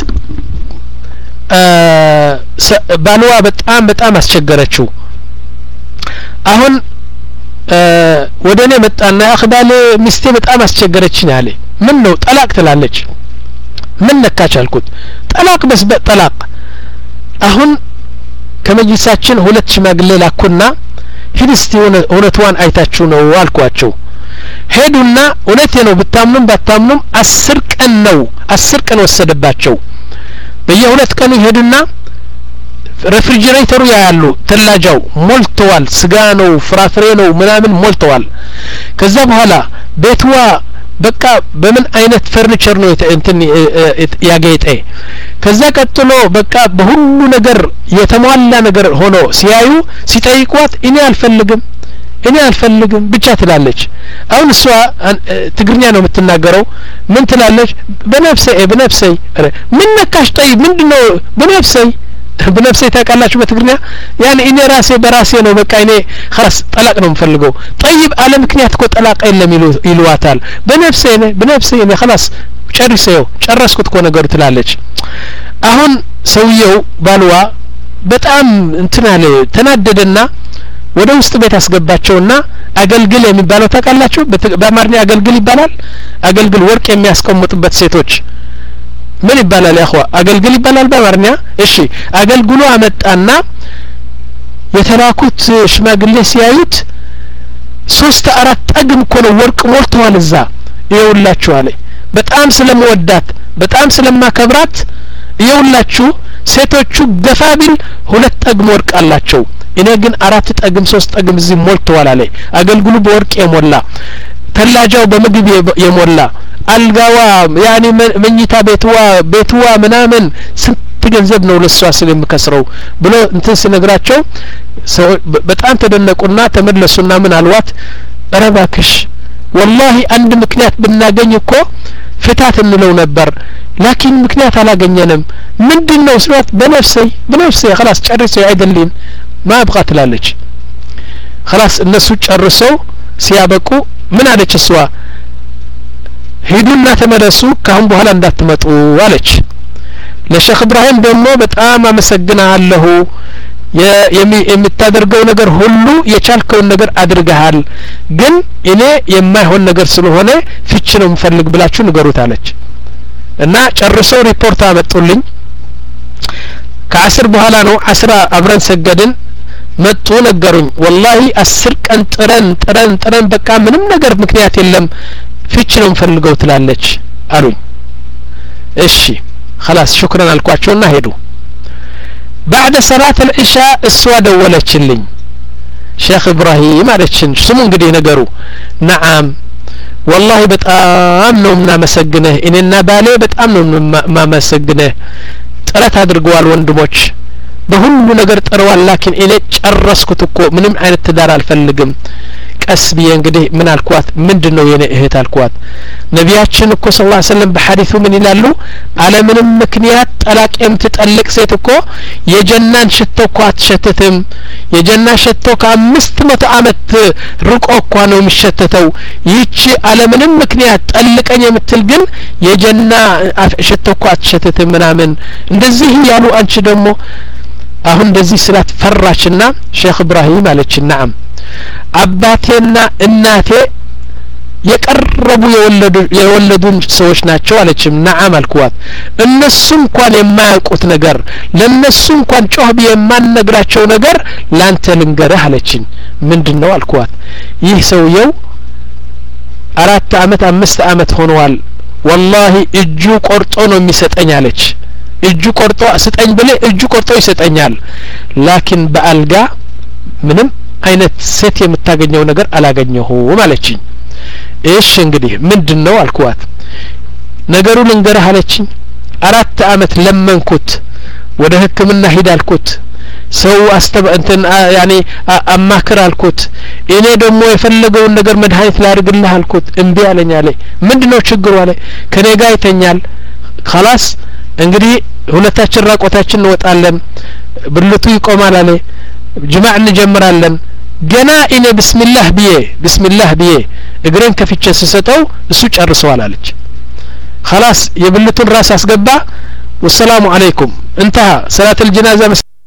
آه بالوا بتأم بتأم أسشجرتشو أهون ወደኔ መጣና አخبال ሚስቴ በጣም አስቸገረችኝ አለ ምን ነው ጠላቅ ትላለች ምን ነካች አልኩት ጠላቅ በስ በጠላቅ አሁን ከመጅልሳችን ሁለት ሽማግሌ ላኩና ሂድስቲ እውነቷን አይታችሁ ነው አልኳቸው ሄዱና እውነቴ ነው ብታምኑም ባታምኑም አስር ቀን ነው አስር ቀን ወሰደባቸው በየሁለት ቀኑ ሄዱና ሬፍሪጀሬተሩ ያያሉ ተላጃው ሞልተዋል ስጋ ነው ፍራፍሬ ነው ምናምን ሞልተዋል ከዛ በኋላ ቤትዋ በቃ በምን አይነት ፈርኒቸር ነው እንትን ያጌጠ ከዛ ቀጥሎ በቃ በሁሉ ነገር የተሟላ ነገር ሆኖ ሲያዩ ሲጠይቋት እኔ አልፈልግም እኔ አልፈልግም ብቻ ትላለች አሁን እሷ ትግርኛ ነው የምትናገረው ምን ትላለች በነፍሴ በነፍሴ ምን ነካሽ ጠይብ ምንድነው በነፍሴ بنفسي تاكلاችሁ በትግርኛ يعني እኔ ራሴ በራሴ ነው በቃ እኔ خلاص ጠላቅ ነው የምፈልገው طيب አለ ምክንያት እኮ ጠላቅ የለም ይሉዋታል በነፍሴ ነው በነፍሴ ነው خلاص ጨርሰው ጨረስኩት እኮ ነገሩ ትላለች አሁን ሰውየው ባልዋ በጣም እንትና አለ ተናደደና ወደ ውስጥ ቤት አስገባቸውና አገልግል የሚባለው ታውቃላችሁ በአማርኛ አገልግል ይባላል አገልግል ወርቅ የሚያስቀምጡበት ሴቶች ምን ይባላል ያخوا አገልግል ይባላል በአማርኛ እሺ አገልግሉ አመጣና የተላኩት ሽማግሌ ሲያዩት ሶስት አራት ጠግም እኮ ነው ወርቅ ሞልተዋል እዛ ይውላችሁ አለ በጣም ስለመወዳት በጣም ስለማከብራት ይውላችሁ ሴቶቹ ገፋቢል ሁለት ጠግም ወርቅ አላቸው እኔ ግን አራት ጠግም ሶስት ጠግም እዚህ ሞልተዋል አለ አገልግሉ በወርቅ የሞላ ተላጃው በምግብ የሞላ አልጋዋ ያኒ መኝታ ቤትዋ ቤትዋ ምናምን ስንት ገንዘብ ነው ለሷ ስለምከስረው ብሎ እንትን ሲነግራቸው በጣም ተደነቁና ተመለሱና ምን አልዋት ረባክሽ والله አንድ ምክንያት ብናገኝ እኮ ፍታት እንለው ነበር ላኪን ምክንያት አላገኘንም ምንድነው ስራት በነፍሴ በነፍሴ خلاص ጨርሰው አይደልን ما ابغى ትላለች خلاص እነሱ ጨርሰው ሲያበቁ ምን አለች እሷ ሄዱና ተመለሱ ካሁን በኋላ እንዳትመጡ አለች ለሼክ ኢብራሂም ደግሞ በጣም አመሰግናለሁ የምታደርገው ነገር ሁሉ የቻልከውን ነገር አድርገሃል ግን እኔ የማይሆን ነገር ስለሆነ ፍች ነው ምፈልግ ብላችሁ ንገሩት አለች እና ጨርሰው ሪፖርት አመጡልኝ ከአስር በኋላ ነው አስራ አብረን ሰገድን መጡ ነገሩኝ والله አስር ቀን ጥረን ጥረን ጥረን በቃ ምንም ነገር ምክንያት የለም ፍች ነው ፈልገው ትላለች አሉኝ እሺ خلاص شكرا አልኳቸውና ሄዱ بعد صلاه العشاء እሷ ደወለችልኝ ሼክ ኢብራሂም አለችን ስሙ እንግዲህ ነገሩ نعم والله በጣም ነው እናመሰግነህ እኔና ባሌ በጣም ነው ማመሰግነህ ጥረት አድርገዋል ወንድሞች በሁሉ ነገር ጥረዋል ላኪን እኔ ጨረስኩት እኮ ምንም አይነት ትዳር አልፈልግም ቀስ ብዬ እንግዲህ ምን አልኳት ምንድነው የኔ እህት አልኳት ነቢያችን እኮ ሰለላሁ ዐለይሂ ወሰለም በሐዲሱ ምን ይላሉ አለ ምንም ምክንያት ጠላቅ የምትጠልቅ ሴት እኮ የጀናን ሽቶ እኮ አትሸተትም የጀና ሽቶ ከአምስት መቶ አመት ርቆ እኮ ነው የሚሸተተው ይህች አለ ምንም ምክንያት ጠልቀኝ የምትል ግን የጀና ሽቶ እኮ አትሸተትም ምናምን እንደዚህ ያሉ አንቺ ደግሞ አሁን እንደዚህ ስላት ፈራችና ሼክ ኢብራሂም አለች نعم አባቴና እናቴ የቀረቡ የወለዱ የወለዱን ሰዎች ናቸው አለችም نعم አልኳት እነሱ እንኳን የማያውቁት ነገር ለነሱ እንኳን ጮህ የማንነግራቸው ነገር ላንተ ልንገርህ አለችኝ ምንድነው አልኳት ይህ ሰውየው አራት አመት አምስት አመት ሆኗል والله እጁ ቆርጦ ነው የሚሰጠኝ አለች እጁ ቆርጦ ስጠኝ ብለ እጁ ቆርጦ ይሰጠኛል ላኪን በአልጋ ምንም አይነት ሴት የምታገኘው ነገር አላገኘሁም አለችኝ እሺ እንግዲህ ምንድነው አልኳት ነገሩ ልንገርህ አለችኝ አራት አመት ለመንኩት ወደ ህክምና ሄድ አልኩት ሰው አስተባ እንትን ያኔ አማክር አልኩት እኔ ደግሞ የፈለገውን ነገር መድኃኒት ላድርግልህ አልኩት እምቢ አለኝ አለ ምንድነው ችግሩ አለ ከኔ ጋር ይተኛል خلاص እንግዲህ ሁለታችን ራቆታችን እንወጣለን ብልቱ ይቆማል አለ ጅማዕ እንጀምራለን ገና እኔ ቢስሚላህ ብዬ ቢስሚላህ ብዬ እግሬን ከፍቼ ስሰጠው እሱ ጨርሰዋል አለች خلاص የብልቱን ራስ አስገባ ወሰላሙ አለይኩም እንተሃ ሰላት الجنازه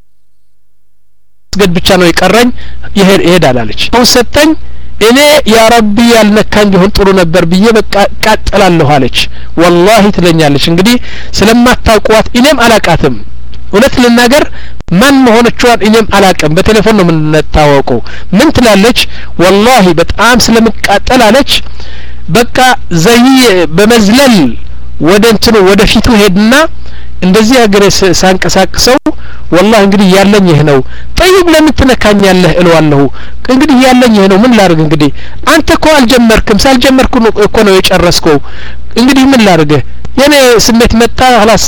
መስገድ ብቻ ነው ይቀረኝ ይሄድ ይሄዳል አለች አሁን ሰጠኝ እኔ ያ ረቢ ያልነካኝ ቢሆን ጥሩ ነበር ብዬ በቃ ቃጠላለሁ አለች والله ትለኛለች እንግዲህ ስለማታውቋት እኔም አላቃትም እውነት ልናገር ማን መሆነቿን እኔም አላቅም በቴሌፎን ነው የምንታወቀው ምን ትላለች والله በጣም ስለምቃጠል አለች በቃ ዘይ በመዝለል ወደ እንትኑ ወደ ፊቱ ሄድና እንደዚህ አገረ ሳንቀሳቅሰው والله እንግዲህ ያለኝ ይሄ ነው طيب ለምን ትነካኛለህ እለዋለሁ እንግዲህ ያለኝ ይሄ ነው ምን ላርግ እንግዲህ አንተ እኮ አልጀመርክም ሳልጀመርኩ እኮ ነው የጨረስከው እንግዲህ ምን ላርግ የኔ ስሜት መጣ خلاص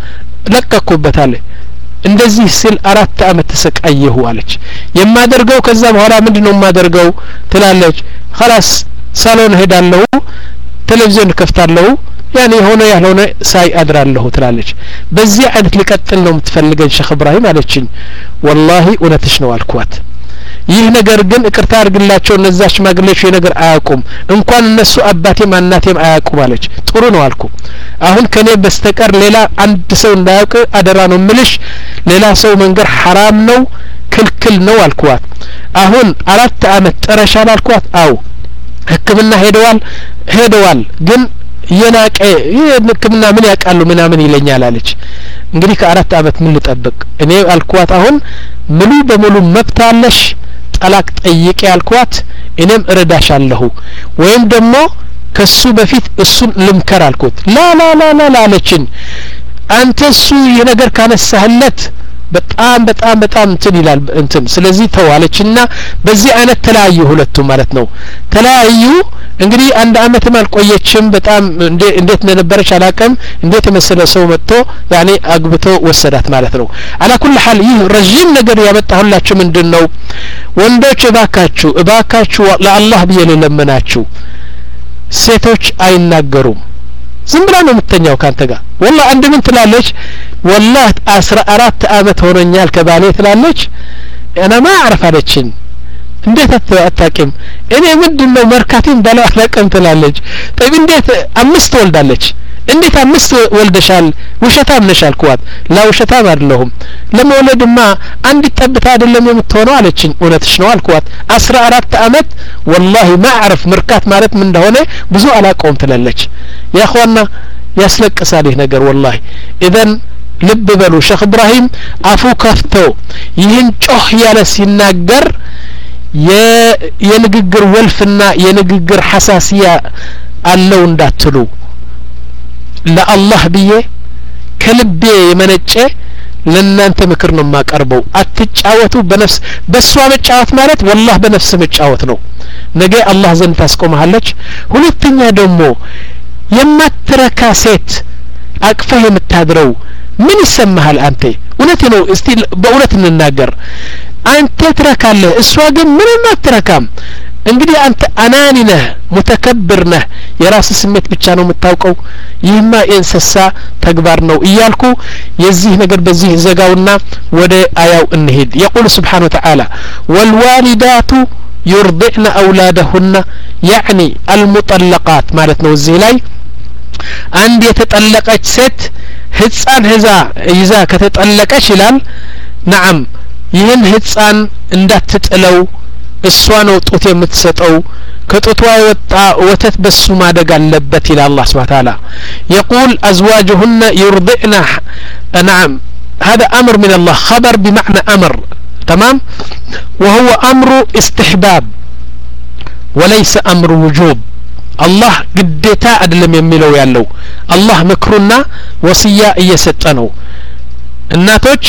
ለቀኩበታል እንደዚህ ሲል አራት አመት ተሰቃየሁ አለች የማደርገው ከዛ በኋላ ምንድነው የማደርገው ትላለች خلاص ሳሎን ሄዳለሁ ቴሌቪዥን ከፍታለሁ ያኔ ሆነ ያልሆነ ሳይ አድራለሁ ትላለች በዚህ አይነት ሊቀጥል ነው የምትፈልገኝ ሼክ ኢብራሂም አለችኝ والله እውነትሽ ነው አልኳት ይህ ነገር ግን እቅርታ አድርግላቸው እነዛ ሽማግሌዎች ነገር አያውቁም እንኳን እነሱ አባቴም እናቴም አያውቁም አለች ጥሩ ነው አልኩ አሁን ከኔ በስተቀር ሌላ አንድ ሰው እንዳያውቅ አደራ ነው ምልሽ ሌላ ሰው መንገር حرام ነው ክልክል ነው አልኳት አሁን አራት አመት ጠረሻል አልኳት አው ህክምና ሄደዋል ሄደዋል ግን የናቀ የህክምና ምን ያቃሉ ምናምን ይለኛል አለች እንግዲህ ከአራት አመት ምን ልጠብቅ እኔ አልኳት አሁን ሙሉ በሙሉ መብት አለሽ ጠላቅ ጠይቄ አልኳት እኔም እረዳሻለሁ ወይም ደግሞ ከሱ በፊት እሱን ልምከር አልኩት ላ ላ ላ ላ አለችን አንተ እሱ የነገር ካነሳህለት በጣም በጣም በጣም እንትን ይላል እንትን ስለዚህ ተዋለችና በዚህ አይነት ተለያዩ ሁለቱ ማለት ነው ተለያዩ እንግዲህ አንድ አመት ማልቆየችም በጣም እንዴት እንደነበረች አላቀም እንዴት መሰለ ሰው መጥቶ ያኔ አግብቶ ወሰዳት ማለት ነው አላ ኩል ሐል ይህ ረጅም ነገር ያመጣሁላችሁ ምንድነው ወንዶች እባካችሁ እባካችሁ ለአላህ በየለመናችሁ ሴቶች አይናገሩም ዝም ብላ ነው የምትተኛው ካንተ ጋር والله አንድ ምን ትላለች والله አስራ አራት አመት ሆነኛል ከባሌ ትላለች انا ما اعرف አለችን እንዴት አታውቂም እኔ ምንድነው መርካቲን ባለው አላቀም ትላለች ጠብ እንዴት አምስት ወልዳለች እንዴት አምስት ወልደሻል ውሸታም ነሽ አልኳት ላ ውሸታም አይደለሁም ለመውለድማ አንድ ጠብታ አይደለም የምትሆነው አለችኝ እውነትሽ ነው አልኳት አስራ አራት አመት والله ما اعرف መርካት ማለት ምን እንደሆነ ብዙ አላቀውም ትላለች ያ اخوانا ያስለቅሳል ይህ ነገር والله اذا ልብ በሉ ሼክ ኢብራሂም አፉ ከፍቶ ይህን ጮህ ያለ ሲናገር የንግግር ወልፍና የንግግር ሐሳሲያ አለው እንዳትሉ ለአላህ ብዬ ከልቤ የመነጨ ለናንተ ምክር ነው ማቀርበው አትጫወቱ በነፍስ በሷ መጫወት ማለት والله በነፍስ መጫወት ነው ነገ አላህ ዘንድ ታስቆማለች ሁለተኛ ደግሞ የማትረካ ሴት አቅፈህ የምታድረው ምን ይሰማሃል አንተ እውነት ነው እስቲ በእውነት እንናገር አንተ ትረካለህ እሷ ግን ምንም አትረካም እንግዲህ አንተ አናኒ ነህ ሙተከብር ነህ የራስ ስሜት ብቻ ነው የምታውቀው ይህማ የእንስሳ ተግባር ነው እያልኩ የዚህ ነገር በዚህ ዘጋውና ወደ አያው እንሄድ يقول سبحانه وتعالى والوالدات يرضعن أولادهن يعني المطلقات ማለት ነው እዚህ ላይ አንድ የተጠለቀች ሴት ህፃን ህዛ ይዛ ከተጠለቀች ይላል نعم ይህን ህፃን እንዳትጥለው እሷ ነው ጡት የምትሰጠው ከጡቷ የወጣ ወተት በሱ ማደግ አለበት ይላል አላህ Subhanahu Wa Ta'ala يقول أزواجهن يرضعن نعم هذا أمر من الله خبر بمعنى أمر تمام وهو أمر استحباب وليس أمر وجوب الله قدتا أدلم يميلو يالو الله مكرنا وصية እየሰጠ ነው እናቶች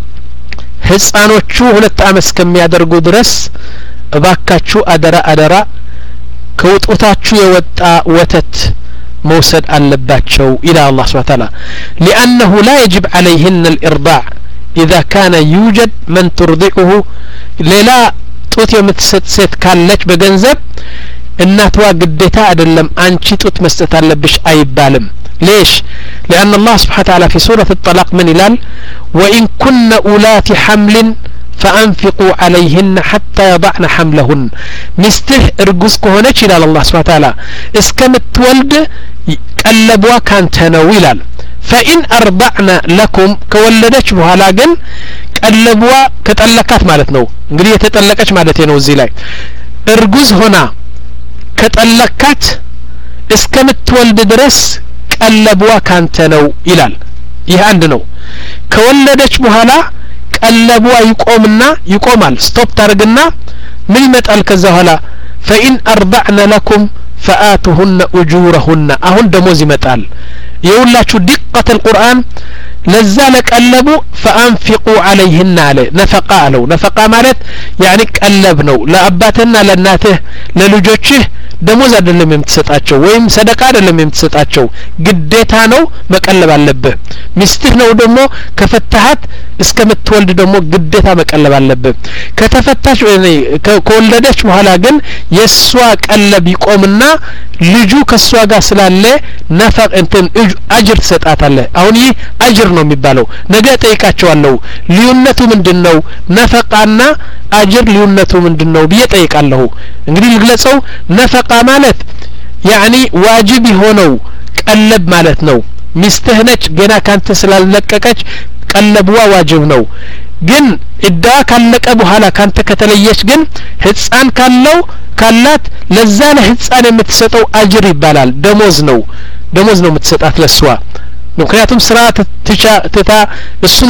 ህፃኖቹ ሁለት አመት እስከሚያደርጉ ድረስ እባካችሁ አደራ አደራ ከውጡታችሁ የወጣ ወተት መውሰድ አለባቸው ኢላ አላህ Subhanahu Wa Ta'ala لأنه لا يجب عليهن الإرضاع إذا كان يوجد من ترضعه ሌላ ጡት የምትሰጥ ሴት ካለች በገንዘብ እናቷ ግዴታ አይደለም አንቺ ጡት መስጠት አለብሽ አይባልም ليش لأن الله سبحانه وتعالى في سورة الطلاق من إلال وإن كن أولات حمل فأنفقوا عليهن حتى يضعن حملهن مستح ارجزك هناك إلى الله سبحانه وتعالى اسكمت تولد قلبوا كانت هنويلال فإن أرضعنا لكم كولدتش بهالاجن قلبوا كتألكات مالتنو انقري يتتألكش مالتينو الزيلاي ارجز هنا كتألكات اسكمت تولد درس ቀለብዋ ካንተ ነው ይላል ይሄ አንድ ነው ከወለደች በኋላ ቀለብዋ ይቆምና ይቆማል ስቶፕ ታርግና ምን ይመጣል ከዛ በኋላ فإن أرضعن لكم فآتوهن أجورهن አሁን ደሞዝ ይመጣል የሁላችሁ دقة القرآن ለዛ ለቀለቡ فأنفقوا عليهن አለ ነፈቃ አለው ነፈቃ ማለት يعني ቀለብ ነው ለአባትና ለእናትህ ለልጆችህ ደሞዝ አይደለም የምትሰጣቸው ወይም ሰደቃ አይደለም የምትሰጣቸው ግዴታ ነው መቀለብ አለብህ ሚስትህ ነው ደግሞ ከፈታሃት እስከምትወልድ ደግሞ ግዴታ መቀለብ አለብህ ከተፈታች ከወለደች በኋላ ግን የሷ ቀለብ ይቆምና ልጁ ከሷ ጋር ስላለ ነፈቅ እንትን አጅር ትሰጣታለህ አሁን ይህ አጅር ነው የሚባለው ነገ ጠይቃቸዋለሁ ልዩነቱ ምንድነው ነፈቃና አጅር ልዩነቱ ምንድነው ብዬ ጠይቃለሁ እንግዲህ ልግለጸው ነፈቃ ማለት يعني ዋጅብ የሆነው ቀለብ ማለት ነው ሚስትህ ነች ገና ካንተ ስላልለቀቀች ቀለብዋ ዋጅብ ነው ግን እዳ ካለቀ በኋላ ካንተ ከተለየች ግን ህፃን ካለው ካላት ለዛ ለህፃን የምትሰጠው አጅር ይባላል ደሞዝ ነው ደሞዝ ነው የምትሰጣት ለሷ ምክንያቱም ስራ ትታ እሱን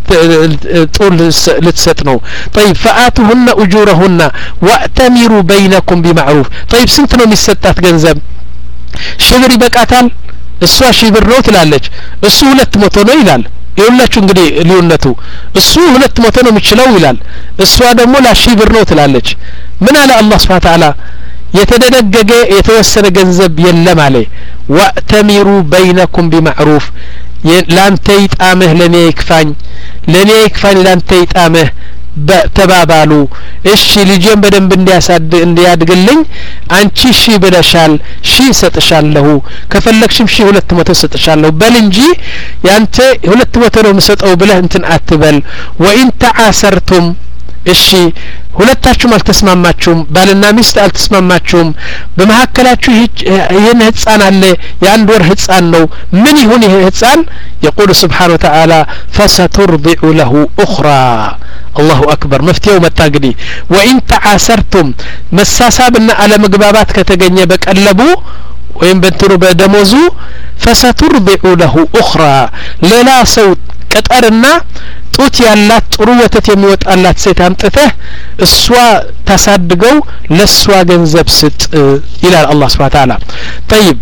ጡል ልትሰጥ ነው طيب فآتوهن أجورهن واعتمروا بينكم بمعروف طيب ስንት ነው የሚሰጣት ገንዘብ ሽብር ይበቃታል እሷ ሽብር ነው ትላለች እሱ ሁለት መቶ ነው ይላል ይኸውላችሁ እንግዲህ ልዩነቱ እሱ ሁለት መቶ ነው የሚችለው ይላል እሷ ደግሞ ለሽብር ነው ትላለች ምን አለ አላህ Subhanahu Wa Ta'ala የተደነገገ የተወሰነ ገንዘብ የለም አለ ወአተሚሩ በይነኩም ቢማዕሩፍ ላንተ ይጣምህ ለኔ ይክፋኝ ለኔ ይክፋኝ ላንተ ይጣምህ ተባባሉ እሺ ልጄን በደንብ እንዲያሳድ እንዲያድግልኝ አንቺ ሺ ብለሻል ሺ ሰጥሻለሁ ከፈለክሽም ሺ ሁለት መቶ ሰጥሻለሁ በል እንጂ ያንተ ሁለት መቶ ነው የምሰጠው ብለህ እንትን አትበል ወኢን ተዓሰርቱም እሺ ሁለታችሁም አልተስማማችሁም ባልና ሚስት አልተስማማችሁም በመሐከላችሁ ይሄን ህፃን አለ የአንድ ወር ህፃን ነው ምን ይሁን ይሄ ህፃን يقول سبحانه وتعالى فسترضع له أخرى الله أكبر مفتيو متاقدي وإن تعاسرتم مساسابنا على مقبابات كتغني بقلبو ወይም በእንትኑ በደሞዙ فسترضع له أخرى ሌላ ሰው ቀጠርና ጡት ያላት ጥሩ ወተት የሚወጣላት ሴት አምጥተህ እሷ ታሳድገው ለሷ ገንዘብ ስጥ ይላል አላህ Subhanahu Wa Ta'ala طيب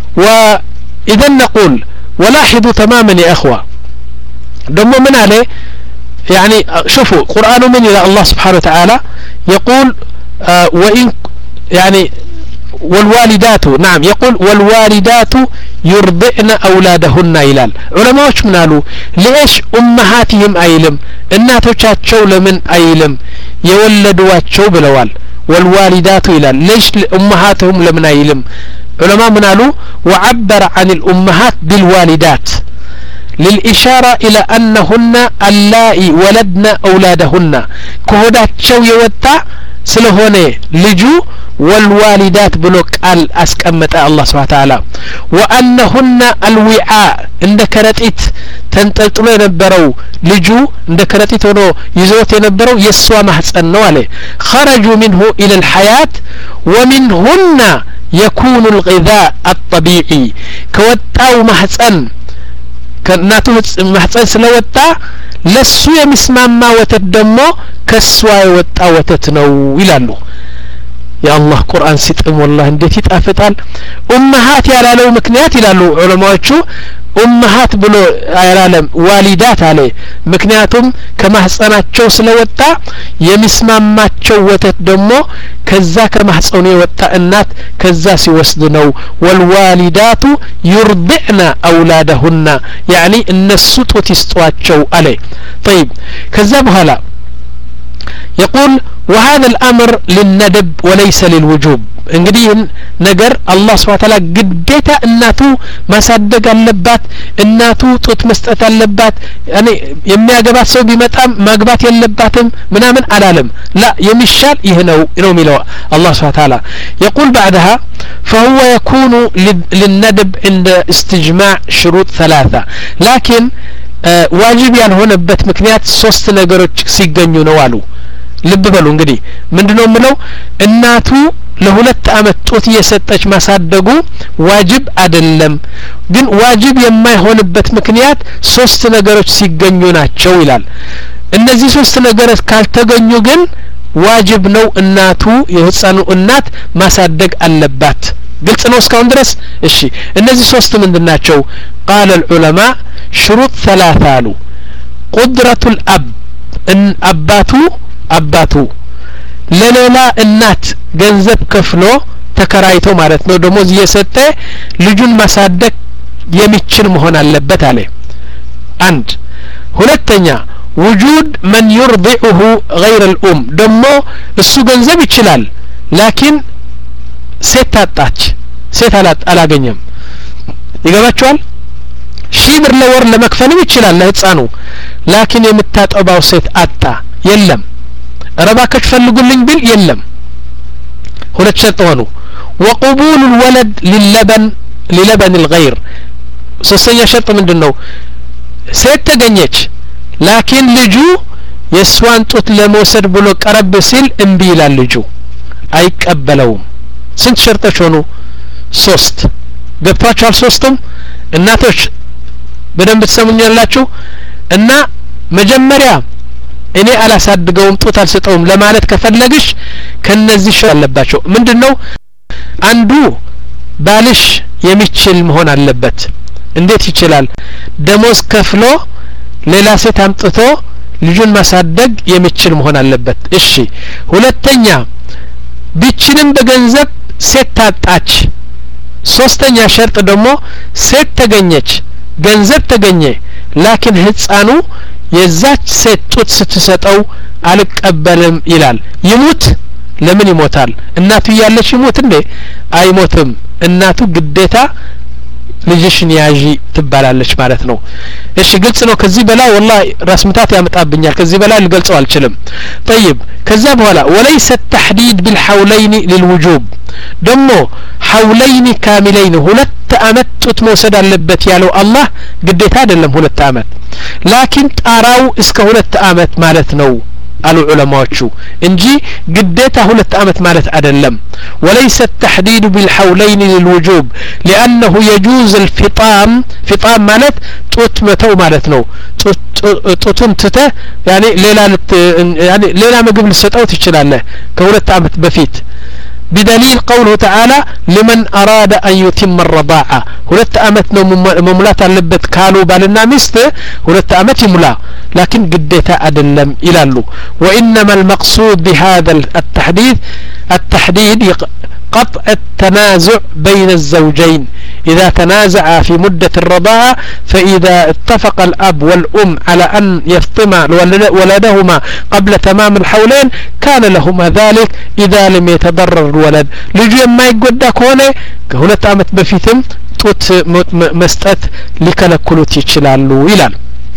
واذا نقول ولاحظوا تماما يا اخوه دم من عليه يعني شوفوا قرآن من الى الله سبحانه وتعالى يقول آه وان يعني والوالدات نعم يقول والوالدات يرضعن أولادهن إلال علماء من قالوا ليش أمهاتهم أيلم እናቶቻቸው ለምን አይልም የወለዷቸው ብለዋል والوالدات إلال ليش أمهاتهم لمن أيلم علماء من قالوا وعبر عن الأمهات بالوالدات للإشارة إلى أنهن اللائي ولدن أولادهن كهوداتشو يوتا ስለሆነ ልጁ والوالدات بلوك الاسكمت الله سبحانه وتعالى وانهن الوعاء عند كرتيت تنطلطلو የነበረው ልጁ እንደ ከረጢት ሆኖ ይዞት የነበረው የሷ ማህፀን ነው አለ خرجوا منه الى الحياة ومنهن يكون الغذاء الطبيعي ከወጣው ማህፀን ከናቱ ማህፀን ስለወጣ ለሱ የሚስማማ ወተት ደግሞ ከሷ የወጣ ወተት ነው ይላሉ يا الله قرآن ሲጥም والله እንዴት ይጣፍጣል ኡማሃት ያላለው ምክንያት ይላሉ ዑለማዎቹ ኡማሃት ብሎ ያላለም ዋሊዳት አለ ምክንያቱም ከማህፀናቸው ስለወጣ የሚስማማቸው ወተት ደግሞ ከዛ ከማህፀኑ የወጣ እናት ከዛ ሲወስድ ነው والوالدات يرضعن أولادهن يعني እነሱ ጡት ይስጧቸው አለ طيب ከዛ በኋላ يقول وهذا الأمر للندب وليس للوجوب እንግዲህ ነገር አላህ Subhanahu Wa Ta'ala ግዴታ እናቱ ማሳደግ አለባት እናቱ ጡት መስጠት አለባት ያኔ የሚያገባት ሰው ቢመጣም ማግባት የለባትም ምናምን አላለም لا የሚሻል ይሄ ነው ነው የሚለው አላህ Subhanahu Wa Ta'ala يقول بعدها فهو يكون للندب عند استجماع شروط ثلاثة لكن واجب ያልሆነበት ምክንያት ሶስት ነገሮች ሲገኙ ነው አሉ ልብ በሉ እንግዲህ ምንድነው ምለው እናቱ ለሁለት አመት ጡት እየሰጠች ማሳደጉ ዋጅብ አይደለም ግን ዋጅብ የማይሆንበት ምክንያት ሶስት ነገሮች ሲገኙ ናቸው ይላል እነዚህ ሶስት ነገሮች ካልተገኙ ግን ዋጅብ ነው እናቱ የህፃኑ እናት ማሳደግ አለባት ግልጽ ነው እስካሁን ድረስ እሺ እነዚህ ሶስት ምንድናቸው قال العلماء شروط ثلاثة አሉ قدرة الاب ان አባቱ አባቱ ለሌላ እናት ገንዘብ ከፍሎ ተከራይቶ ማለት ነው ደሞዝ እየሰጠ ልጁን ማሳደግ የሚችል መሆን አለበት አለ አንድ ሁለተኛ وجود من يرضعه غير الام ደሞ እሱ ገንዘብ ይችላል ላኪን ሴት አጣች ሴት አላገኘም ይገባቸዋል ሺህ ብር ለወር ለመክፈልም ይችላል ለህፃኑ ላኪን የምታጠባው ሴት አጣ የለም ረባከች ፈልጉልኝ ቢል የለም ሁለት ሸርጥ ሆኑ وقبول الولد للبن للبن الغير ሶስተኛ ሸርጥ ምንድነው ሴት ተገኘች ላኪን ልጁ የሷን ጡት ለመውሰድ ብሎ ቀረብ ሲል እምቢ ይላል ልጁ አይቀበለውም ስንት ሸርጦች ሆኑ ሶስት ገብቷችኋል ሶስቱም እናቶች በደንብ ተሰሙኛላችሁ እና መጀመሪያ እኔ አላሳድገውም ጡት አልሰጠውም ለማለት ከፈለግሽ ከነዚህ ሸ አለባቸው ምንድነው አንዱ ባልሽ የሚችል መሆን አለበት እንዴት ይችላል ደሞዝ ከፍሎ ሌላ ሴት አምጥቶ ልጁን ማሳደግ የሚችል መሆን አለበት እሺ ሁለተኛ ቢችልም በገንዘብ ሴት ታጣች ሶስተኛ ሸርጥ ደግሞ ሴት ተገኘች ገንዘብ ተገኘ ላኪን ህፃኑ የዛች ሴት ጡት ስትሰጠው አልቀበልም ይላል ይሙት ለምን ይሞታል እናቱ ያለች ይሞት እንዴ አይሞትም እናቱ ግዴታ ልጅሽን ያዢ ትባላለች ማለት ነው እሺ ግልጽ ነው ከዚህ በላይ والله ራስ ምታት ያመጣብኛል ከዚህ በላይ ልገልጸው አልችልም طيب ከዛ በኋላ وليس التحديد بالحولين للوجوب ደሞ حولين كاملين ሁለት አመት ጡት መውሰድ አለበት ያለው አላህ ግዴታ አይደለም ሁለት አመት ላኪን ጣራው እስከ ሁለት አመት ማለት ነው አሉ ዑለማዎቹ እንጂ ግዴታ ሁለት አመት ማለት አይደለም وليس التحديد بالحولين للوجوب لانه يجوز الفطام فطام ማለት ጡት መተው ማለት ነው ጡቱን ትተ ያኔ ሌላ ያኔ ሌላ ምግብ ልሰጠው ትችላለህ ከሁለት አመት በፊት بدليل قوله تعالى لمن أراد أن يتم الرضاعة ሁለት አመት ነው መሙላት አለበት ካሉ ባልና ሚስት ሁለት አመት ይሙላ لكن ግዴታ አይደለም ይላሉ وإنما المقصود بهذا التحديد التحديد قطع التنازع بين الزوجين إذا تنازعا في مدة الرضاعة فإذا اتفق الأب والأم على أن يفطما ولدهما قبل تمام الحولين كان لهما ذلك إذا لم يتضرر الولد لجو ما يقول كونه كهولة أمت بفيتم توت مستأت لكلكلوت يتشلالو إلال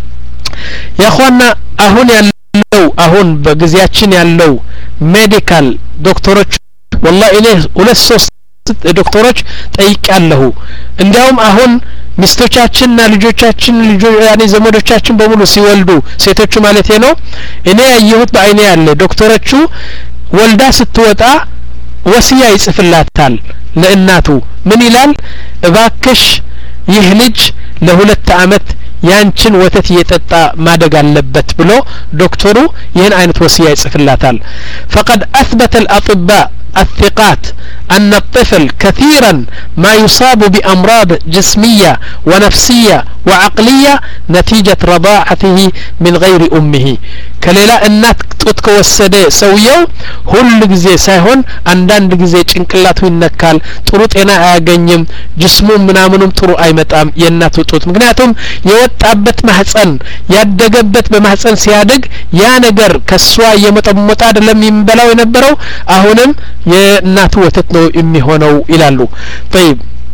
يا أخوانا أهون يالو أهون بقزياتشين يالو ميديكال دكتورة والله إليه ሁለት ሶስት ዶክተሮች ጠይቃለሁ እንዲያውም አሁን ሚስቶቻችንና ልጆቻችን ልጆች ያኔ ዘመዶቻችን በሙሉ ሲወልዱ ሴቶቹ ማለት ነው እኔ ያየሁት በአይኔ ያለ ዶክተሮቹ ወልዳ ስትወጣ ወሲያ ይጽፍላታል ለእናቱ ምን ይላል እባክሽ ይህ ልጅ ለሁለት አመት ያንቺን ወተት እየጠጣ ማደግ አለበት ብሎ ዶክተሩ ይህን አይነት ወሲያ ይጽፍላታል فقد اثبت الاطباء الثقات أن الطفل كثيرا ما يصاب بأمراض جسمية ونفسية وعقلية نتيجة رضاعته من غير أمه كليلا النات تتكوسد سويو هل جزي ساهون عندن جزي چنكلاتو ينكال طروت انا اغنيم جسمو منامنم طرو ايمطام يناتو طوت مغنياتهم يوطابت محصن ያደገበት በማህፀን ሲያድግ ያ ነገር ከሷ የመጠመጣ አይደለም ይምበላው የነበረው አሁንም የእናቱ ወተት ነው የሚሆነው ይላሉ طيب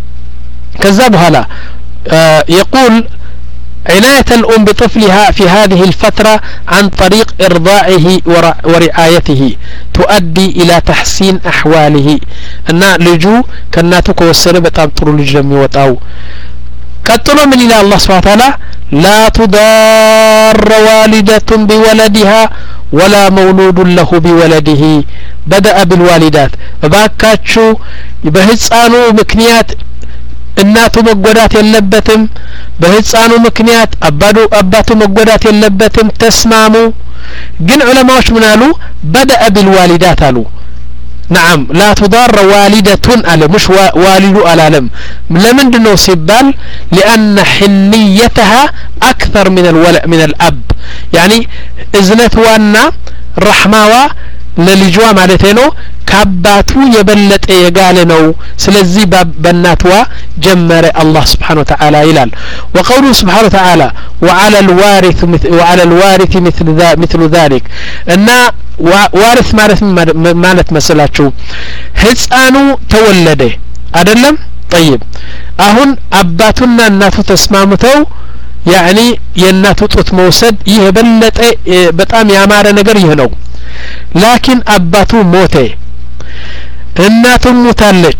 ከዛ በኋላ يقول عناية الأم بطفلها في هذه الفترة عن طريق إرضاعه ورعايته تؤدي إلى تحسين أحواله أن لجو كناتك والسنة بتابطر لجرم يوتاو كتلو من إلى الله سبحانه وتعالى لا تضار والدة بولدها ولا مولود له بولده بدأ بالوالدات باكاتشو بهصانو مكنيات እናቱ መጎዳት የለበትም በህፃኑ ምክንያት አባዱ አባቱ መጎዳት የለበትም ተስማሙ ግን ዑለማዎች ምን አሉ بدأ بالوالدات አሉ نعم لا تضار والدة على مش والد العالم لمن دنو سيبال لأن حنيتها أكثر من الولد من الأب يعني إذنت وانا رحمة ለልጅዋ ማለት ነው ካባቱ የበለጠ የጋለ ነው ስለዚህ በእናቷ ጀመረ አላህ Subhanahu Wa Ta'ala ይላል وقوله سبحانه وتعالى وعلى الوارث وعلى الوارث مثل ذا مثل ذلك እና ዋሪስ ማለት ማለት መስላችሁ ህፃኑ ተወለደ አይደለም طيب አሁን አባቱና እናቱ ተስማምተው يعني የእናቱ ጡት መውሰድ ይሄ በለጠ በጣም ያማረ ነገር ይሄ ነው لكن አባቱ ሞተ እናቱ ሞታለች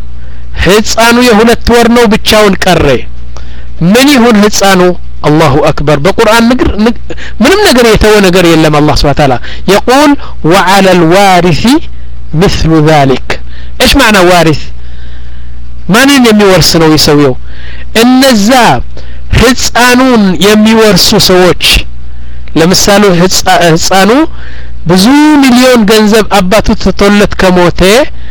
ህፃኑ የሁለት ወር ነው ብቻውን ቀረ ምን ይሁን ህፃኑ الله أكبر بقرآن نقر ምንም ነገር የተወ ነገር የለም الله سبحانه وتعالى يقول وعلى الوارث مثل ذلك ايش معنى وارث ማንን የሚወርስ ነው ይሰውየው እነዛ ህፃኑን የሚወርሱ ሰዎች ለምሳሌ ህፃኑ ብዙ ሚሊዮን ገንዘብ አባቱ ተተለት ከሞተ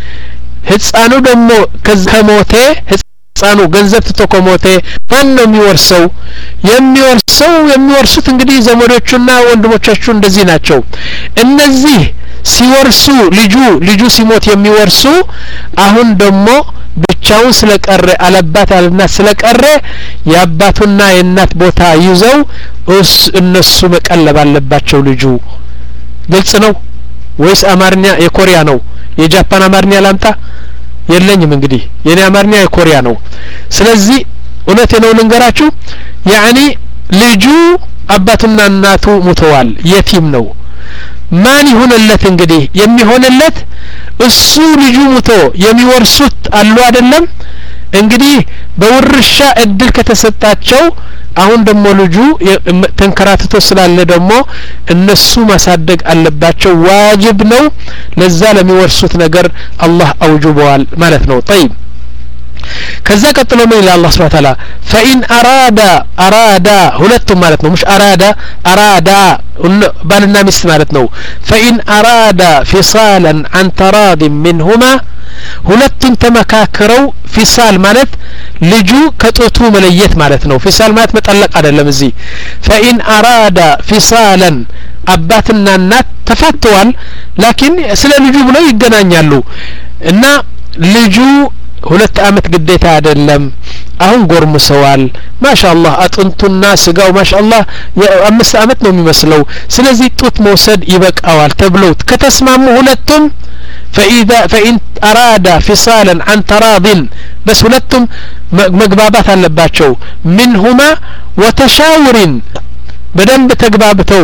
ህፃኑ ደግሞ ከሞተ ህፃኑ ገንዘብ ተተኮሞተ ማን ነው የሚወርሰው የሚወርሰው የሚወርሱት እንግዲህ ዘመዶቹና ወንድሞቻቸው እንደዚህ ናቸው እነዚህ ሲወርሱ ልጁ ልጁ ሲሞት የሚወርሱ አሁን ደግሞ ብቻውን ስለቀረ አለባት አለና ስለቀረ ያባቱና የእናት ቦታ ይዘው እነሱ መቀለብ አለባቸው ልጁ ግልጽ ነው ወይስ አማርኛ የኮሪያ ነው የጃፓን አማርኛ ላምጣ የለኝም እንግዲህ የኔ አማርኛ የኮሪያ ነው ስለዚህ እውነት ነው ልንገራችሁ ያኒ ልጁ አባቱና እናቱ ሞተዋል የቲም ነው ማን ይሆንለት እንግዲህ የሚሆንለት እሱ ልጁ ሞቶ የሚወርሱት አሉ አይደለም እንግዲህ በውርሻ እድል ከተሰጣቸው አሁን ደግሞ ልጁ ተንከራትቶ ስላለ ደግሞ እነሱ ማሳደግ አለባቸው ዋጅብ ነው ለዛ ለሚወርሱት ነገር አላህ አውጅበዋል ማለት ነው طيب كذا قتلوا من الله سبحانه وتعالى فإن أراد أراد هلتم مالتنا مش أراد أراد بالنا مس مالتنا فإن أراد فصالا عن تراض منهما هلتم تمكاكروا فصال مالت لجو كتوتو مليت مالتنا فصال مالت متعلق على اللمزي فإن أراد فصالا أباتنا النات تفتوال لكن سلا لجو بلو يقنانيالو إن لجو ሁለት አመት ግዴታ አይደለም አሁን ጎርምሰዋል ማሻአላህ አጥንቱና ስጋው ማሻአላህ የአምስት አመት ነው የሚመስለው ስለዚህ ጡት መውሰድ ይበቃዋል ተብሎ ከተስማሙ ሁለቱም فإذا فإن أراد فصالا عن تراض بس ሁለቱም መግባባት አለባቸው منهما وتشاور በደንብ ተግባብተው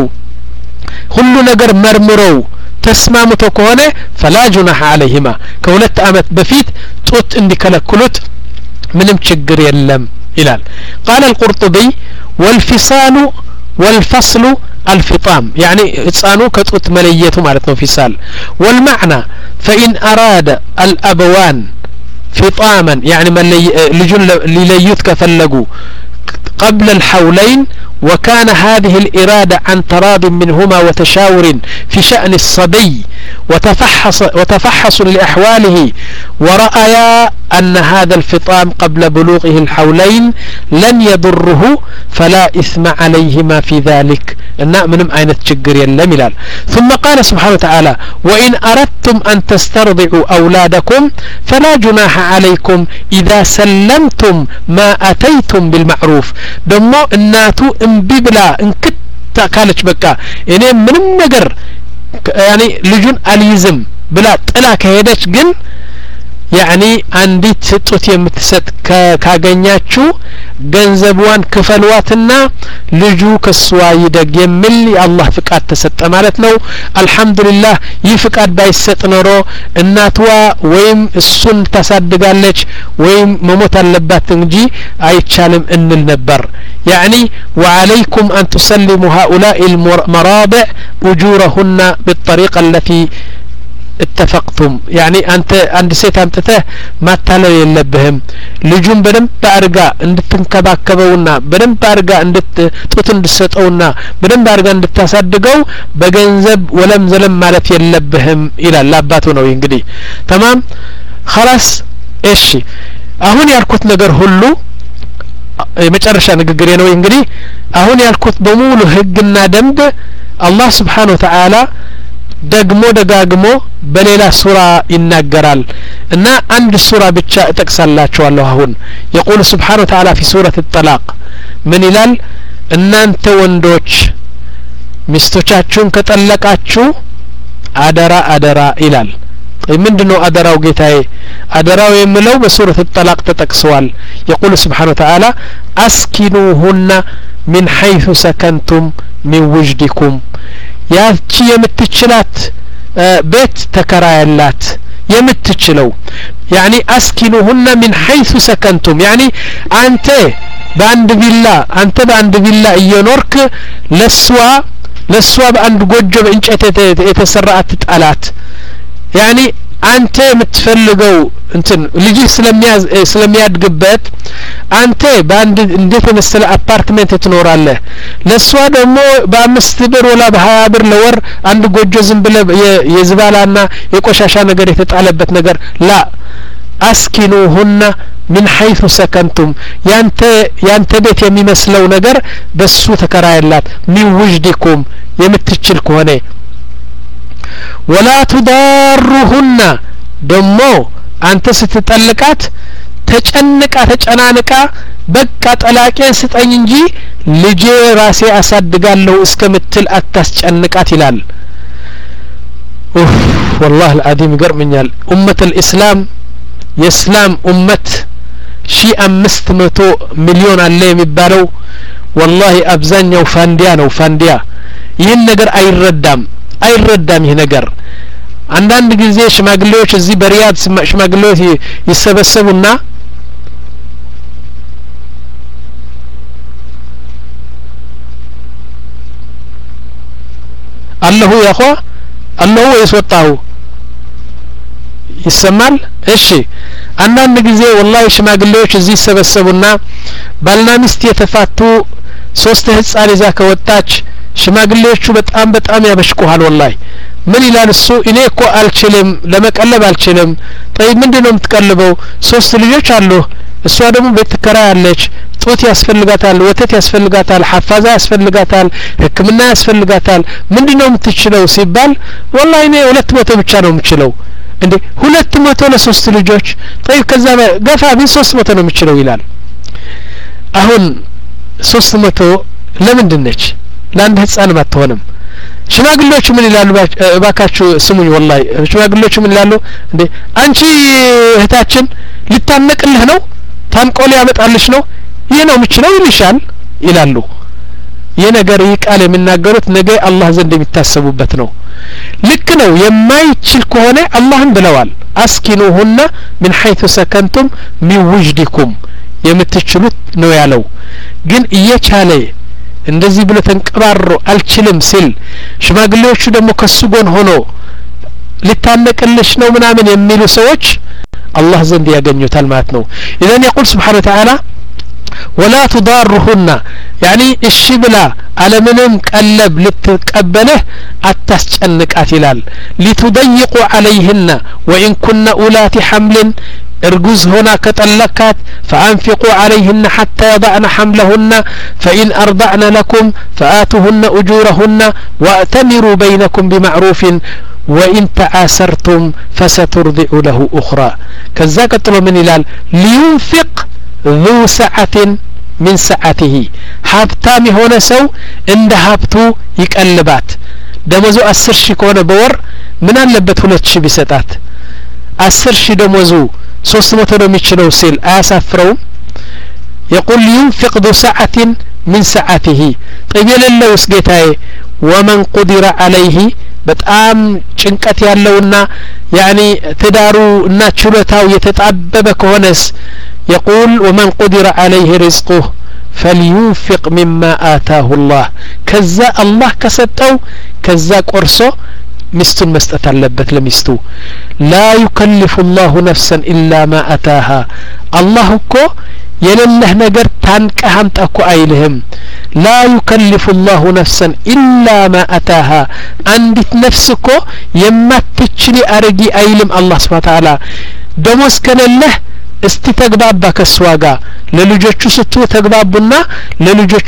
ሁሉ ነገር መርምረው ተስማምቶ ከሆነ فلا جناح عليهما ከሁለት አመት በፊት ጡት እንዲከለክሉት ምንም ችግር የለም ይላል قال القرطبي والفصال والفصل الفطام يعني ህፃኑ ከጡት መለየቱ ማለት ነው فصال والمعنى فإن أراد الأبوان فطاما يعني ልጁን ሊለዩት ከፈለጉ قبل الحولين وكان هذه الإرادة عن تراض منهما وتشاور في شأن الصبي وتفحص وتفحص لأحواله ورأيا أن هذا الفطام قبل بلوغه الحولين لن يضره فلا إثم عليهما في ذلك إن منهم أين تشجر يلملال ثم قال سبحانه وتعالى وإن أردتم أن تسترضعوا أولادكم فلا جناح عليكم إذا سلمتم ما أتيتم بالمعروف دمو الناتو ببلا انكت كانت بكا يعني من النجر يعني لجون اليزم بلا طلا كهدش جن يعني عندي ستوت يمتسد كاغنياچو ገንዘቧን ክፈልዋትና ልጁ ከሷ ይደግ የሚል የአላህ ፍቃድ ተሰጠ ማለት ነው አልহামዱሊላህ ይህ ፍቃድ ባይሰጥ ኖሮ እናትዋ ወይም እሱን ታሳድጋለች ወይም መሞት አለባት እንጂ አይቻልም እንል ነበር يعني وعليكم أن تسلموا هؤلاء المراضع أجورهن بالطريقة التي اتفقتم يعني أنت عند سيت أمتته ما تلا يلبهم لجون بدم بارجا عند تنكباكبونا بدم بارجا عند توتن دستونا بدم بارجا عند تصدقوا بجنزب ولم زلم مالت يلبهم إلى لاباتنا وينقدي تمام خلاص إيش أهون يركض نجر هلو መጨረሻ ንግግሬ ነው እንግዲህ አሁን ያልኩት በሙሉ ህግና ደንብ አላህ Subhanahu Wa Ta'ala ደግሞ ደጋግሞ በሌላ ሱራ ይናገራል እና አንድ ሱራ ብቻ እጠቅሳላችኋለሁ አሁን يقول سبحانه وتعالى في سورة الطلاق ምን ይላል እናንተ ወንዶች ሚስቶቻችሁን ከጠለቃችሁ አደራ አደራ ይላል ምንድነው አደራው ጌታዬ አደራው የሚለው በሱረቱ الطلاق ተጠቅሷል يقول سبحانه وتعالى اسكنوهن من حيث سكنتم من وجدكم ያቺ የምትችላት ቤት ተከራያላት የምትችለው يعني اسكنوهن من حيث سكنتم يعني አንተ በአንድ ቪላ አንተ በአንድ ቪላ እየኖርክ ለሷ ለሷ በአንድ ጎጆ በእንጨት የተሰራ አትጣላት يعني አንተ የምትፈልገው እንትን ልጅ ስለሚያዝ ስለሚያድግበት አንተ በአንድ እንዴት መሰለ አፓርትመንት ትኖራለህ ለሷ ደግሞ በአምስት ብር ወላ በሀያ ብር ለወር አንድ ጎጆ ዝም ብለ የዝባላና የቆሻሻ ነገር የተጣለበት ነገር ላ አስኪኑሁና من حيث سكنتم ያንተ ያንተ ቤት የሚመስለው ነገር በሱ ተከራያላት من وجدكم የምትችል ከሆነ ولا تضارهن دمو أنت ستطلقات ተጨንቃ ተጨናንቃ በቃ ጠላቄን ስጠኝ እንጂ ልጄ ራሴ አሳድጋለሁ እስከምትል አታስጨንቃት ይላል ኡፍ والله العظيم ይገርመኛል ኡመት الاسلام የእስላም ኡመት ሺህ አምስት መቶ ሚሊዮን አለ የሚባለው والله አብዛኛው ፋንዲያ ነው ፋንዲያ ይህን ነገር አይረዳም አይረዳም ይሄ ነገር አንዳንድ ጊዜ ሽማግሌዎች እዚህ በሪያድ ሽማግሌዎች ይሰበሰቡና አላሁ ያኸ አላሁ ወይስወጣው ይሰማል እሺ አንዳንድ ጊዜ ወላሂ ሽማግሌዎች እዚህ ሰበሰቡና ባልና ሚስት የተፋቱ ሶስት ህፃን ይዛ ከወጣች ሽማግሌዎቹ በጣም በጣም ያበሽቁሃል ወላሂ ምን ይላል እሱ እኔ እኮ አልችልም ለመቀለብ አልችልም طيب ምንድነው የምትቀልበው ሶስት ልጆች አሉ እሷ ደግሞ ቤት ትከራያለች ጡት ያስፈልጋታል ወተት ያስፈልጋታል ሐፋዛ ያስፈልጋታል ህክምና ያስፈልጋታል ምንድነው የምትችለው ሲባል ወላሂ እኔ ሁለት መቶ ብቻ ነው የምችለው እንዴ ሁለት መቶ ለሶስት ልጆች طيب ከዛ ገፋ ቢል ሶስት መቶ ነው የምችለው ይላል አሁን ሶስት መቶ ለምንድን ነች ለአንድ ህፃን ማትሆንም ሽማግሌዎች ምን ይላሉ ባካችሁ ስሙኝ ወላሂ ሽማግሌዎች ምን ይላሉ እንዴ አንቺ እህታችን ልታነቅልህ ነው ታንቆል ያመጣልሽ ነው ይሄ ነው የምችለው ይልሻል ይላሉ የነገር ይቃል የሚናገሩት ነገ አላህ ዘንድ የሚታሰቡበት ነው ልክ ነው የማይችል ከሆነ አላህም ብለዋል አስኪኑሁና من حيث سكنتم من وجدكم የምትችሉት ነው ያለው ግን እየቻለ እንደዚህ ብሎ ተንቀባሮ አልችልም ሲል ሽማግሌዎቹ ደግሞ ከሱ ጎን ሆኖ ሊታነቅልሽ ነው ምናምን የሚሉ ሰዎች الله ዘንድ ያገኙታል ማለት ነው إذن يقول سبحانه وتعالى ولا تضارهن يعني الشبلا على منهم قلب لتقبله اتسጨንቃት ይላል لتضيقوا عليهن وإن كن أولات حمل ارجوز هنا كتلكات فأنفقوا عليهن حتى يضعن حملهن فإن أرضعن لكم فآتوهن أجورهن وأتمروا بينكم بمعروف وإن تعاسرتم فسترضع له أخرى كذا قتلوا من إلال لينفق ذو سعة من سعته حابتامي هنا سو عند حابتو يقلبات دمزو أسر شي كونه بور من اللبت ሁለት ሺህ ቢሰጣት አስር ሺህ ደሞዙ ሶስት መቶ ነው የሚችለው ሲል አያሳፍረውም يقول ينفق ذو سعة من سعته طيب የሌለውስ ጌታዬ ومن قدر عليه በጣም ጭንቀት ያለውና يعني ትዳሩ እና ችሎታው የተጣበበ ከሆነስ يقول ومن قدر عليه رزقه فلينفق مما آتاه الله كذا الله كسطው كذا ቆርሶ ሚስቱን መስጠት አለበት ለሚስቱ لا يكلف الله نفسا إلا ما أتاها الله እኮ የሌለህ ነገር ታንቀህ አምጣ እኮ አይልህም لا يكلف الله نفسا إلا ما أتاها አንዲት ነፍስ እኮ የማትችል አርጊ አይልም አላህ Subhanahu Wa Ta'ala ደሞዝ ከሌለህ እስቲ ተግባባ ከስዋጋ ለልጆቹ ስትው ተግባቡና ለልጆቹ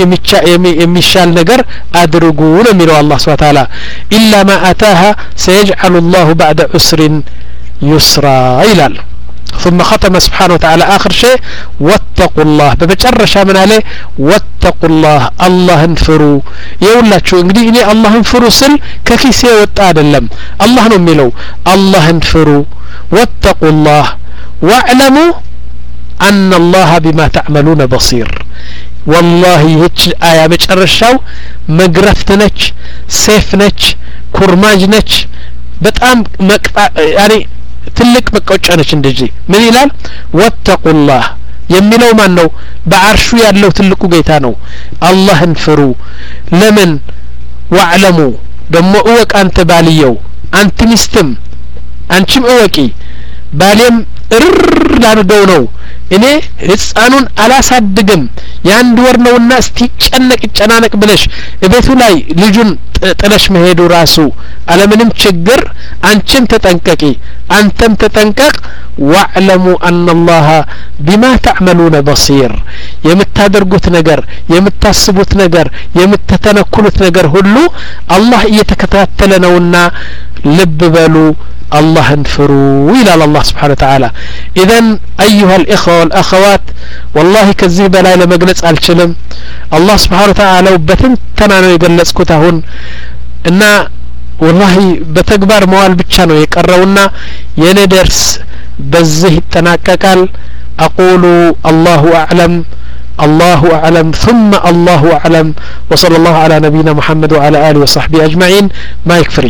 የሚሻል ነገር አድርጉ ነው የሚለው አላህ Subhanahu Wa Ta'ala إلا ما أتاها سيجعل الله بعد عسر يسرا ይላል ثم ختم سبحانه وتعالى آخر شيء واتقوا الله بمجرشا من عليه واتقوا الله الله انفروا يقولاتشو እንግዲህ እኔ الله انفروا ስል ከኪሴ ወጣ አይደለም الله ነው የሚለው الله انفروا واتقوا الله واعلموا أن الله بما تعملون بصير والله هيك آية مجرشاو مقرفت نج سيف نج كرماج نج بتقام يعني ትልቅ መቆጫ ነች እንደዚህ ምን ይላል ወተቁላህ የሚለው ማን ነው በአርሹ ያለው ትልቁ ጌታ ነው አላህን ፍሩ ለምን ወዕለሙ ደሞ እወቅ አንተ ባልየው አንተ ሚስትም አንቺም እወቂ ባለም እር ላርገው ነው እኔ ህፃኑን አላሳድግም ያንድ ወር ነውና እስቲ ጨነቅ ጨናነቅ ብለሽ እቤቱ ላይ ልጁን ጥለሽ መሄዱ ራሱ አለምንም ችግር አንቺም ተጠንቀቂ አንተም ተጠንቀቅ واعلموا أن الله بما تعملون بصير የምታደርጉት ነገር የምታስቡት ነገር የምትተነኩሉት ነገር ሁሉ አላህ እየተከታተለ ነውና ልብ በሉ الله انفروا إلى الله سبحانه وتعالى إذن أيها الإخوة والأخوات والله كذب لا لمجلس الشلم الله سبحانه وتعالى وبتنتنا يجلس كتهون إن والله بتكبر موال بتشانو يقرؤنا يندرس بزه التناككال أقول الله أعلم الله أعلم ثم الله أعلم وصلى الله على نبينا محمد وعلى آله وصحبه أجمعين ما يكفري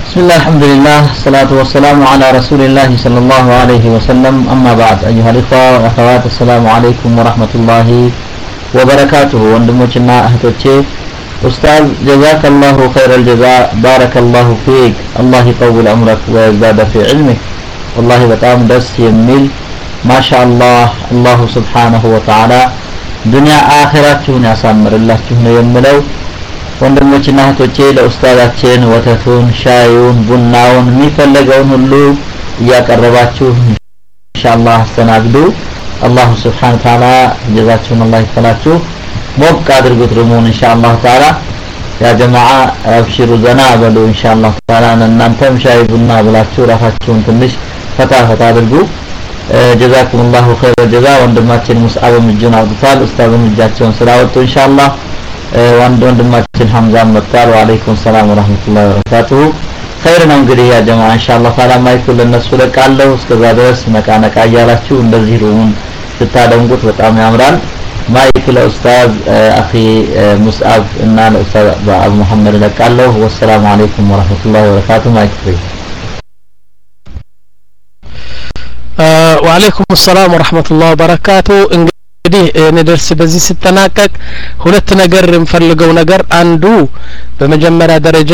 بسم الله الحمد لله الصلاة والسلام على رسول الله صلى الله عليه وسلم أما بعد أيها الإخوة والأخوات السلام عليكم ورحمة الله وبركاته وندموشنا أهتوشي أستاذ جزاك الله خير الجزاء بارك الله فيك الله يطول عمرك ويزداد في علمك والله بتام دس يميل ما شاء الله الله سبحانه وتعالى دنيا آخرتهن أسامر الله تهن يملو ወንድሞችና እህቶቼ ለኡስታዛችን ወተቱን ሻዩን ቡናውን የሚፈልገውን ሁሉ እያቀረባችሁ ኢንሻአላህ አስተናግዱ አላህ Subhanahu Wa Ta'ala ጀዛችሁን አላህ ይክፈላችሁ ሞቅ አድርጉት ሩሙን ኢንሻአላህ ተዓላ ያ ጀማዓ አብሽሩ ዘና በሉ ኢንሻአላህ ተዓላ እናንተም ሻይ ቡና ብላችሁ ራሳችሁን ትንሽ ፈታ ፈታ አድርጉ ጀዛኩሙላሁ ኸይረ ጀዛ ወንድማችን ሙስዓብ እጁን አውጥቷል ኡስታዙም እጃቸውን ስላወጡ ኢንሻአላህ ወንድ ወንድማችን ሐምዛ መጣል ወአለይኩም ሰላም ወራህመቱላሂ ወበረካቱሁ ኸይር ነው እንግዲህ ያ ጀማዓ ኢንሻአላህ ታላ ማይኩ ለነሱ ለቃለሁ እስከዛ ድረስ ነቃ ነቃ ያላችሁ እንደዚህ ሩሙን ስታደምቁት በጣም ያምራል ማይክ ለኡስታዝ አኺ ሙስዓብ እና ለኡስታዝ አቡ መሐመድ ለቃለሁ ወሰላሙ አለይኩም ወራህመቱላሂ ወበረካቱሁ ማይክ ፍሪ وعليكم السلام ورحمة الله وبركاته እንግዲህ እንደርስ በዚህ ሲተናቀቅ ሁለት ነገር እንፈልገው ነገር አንዱ በመጀመሪያ ደረጃ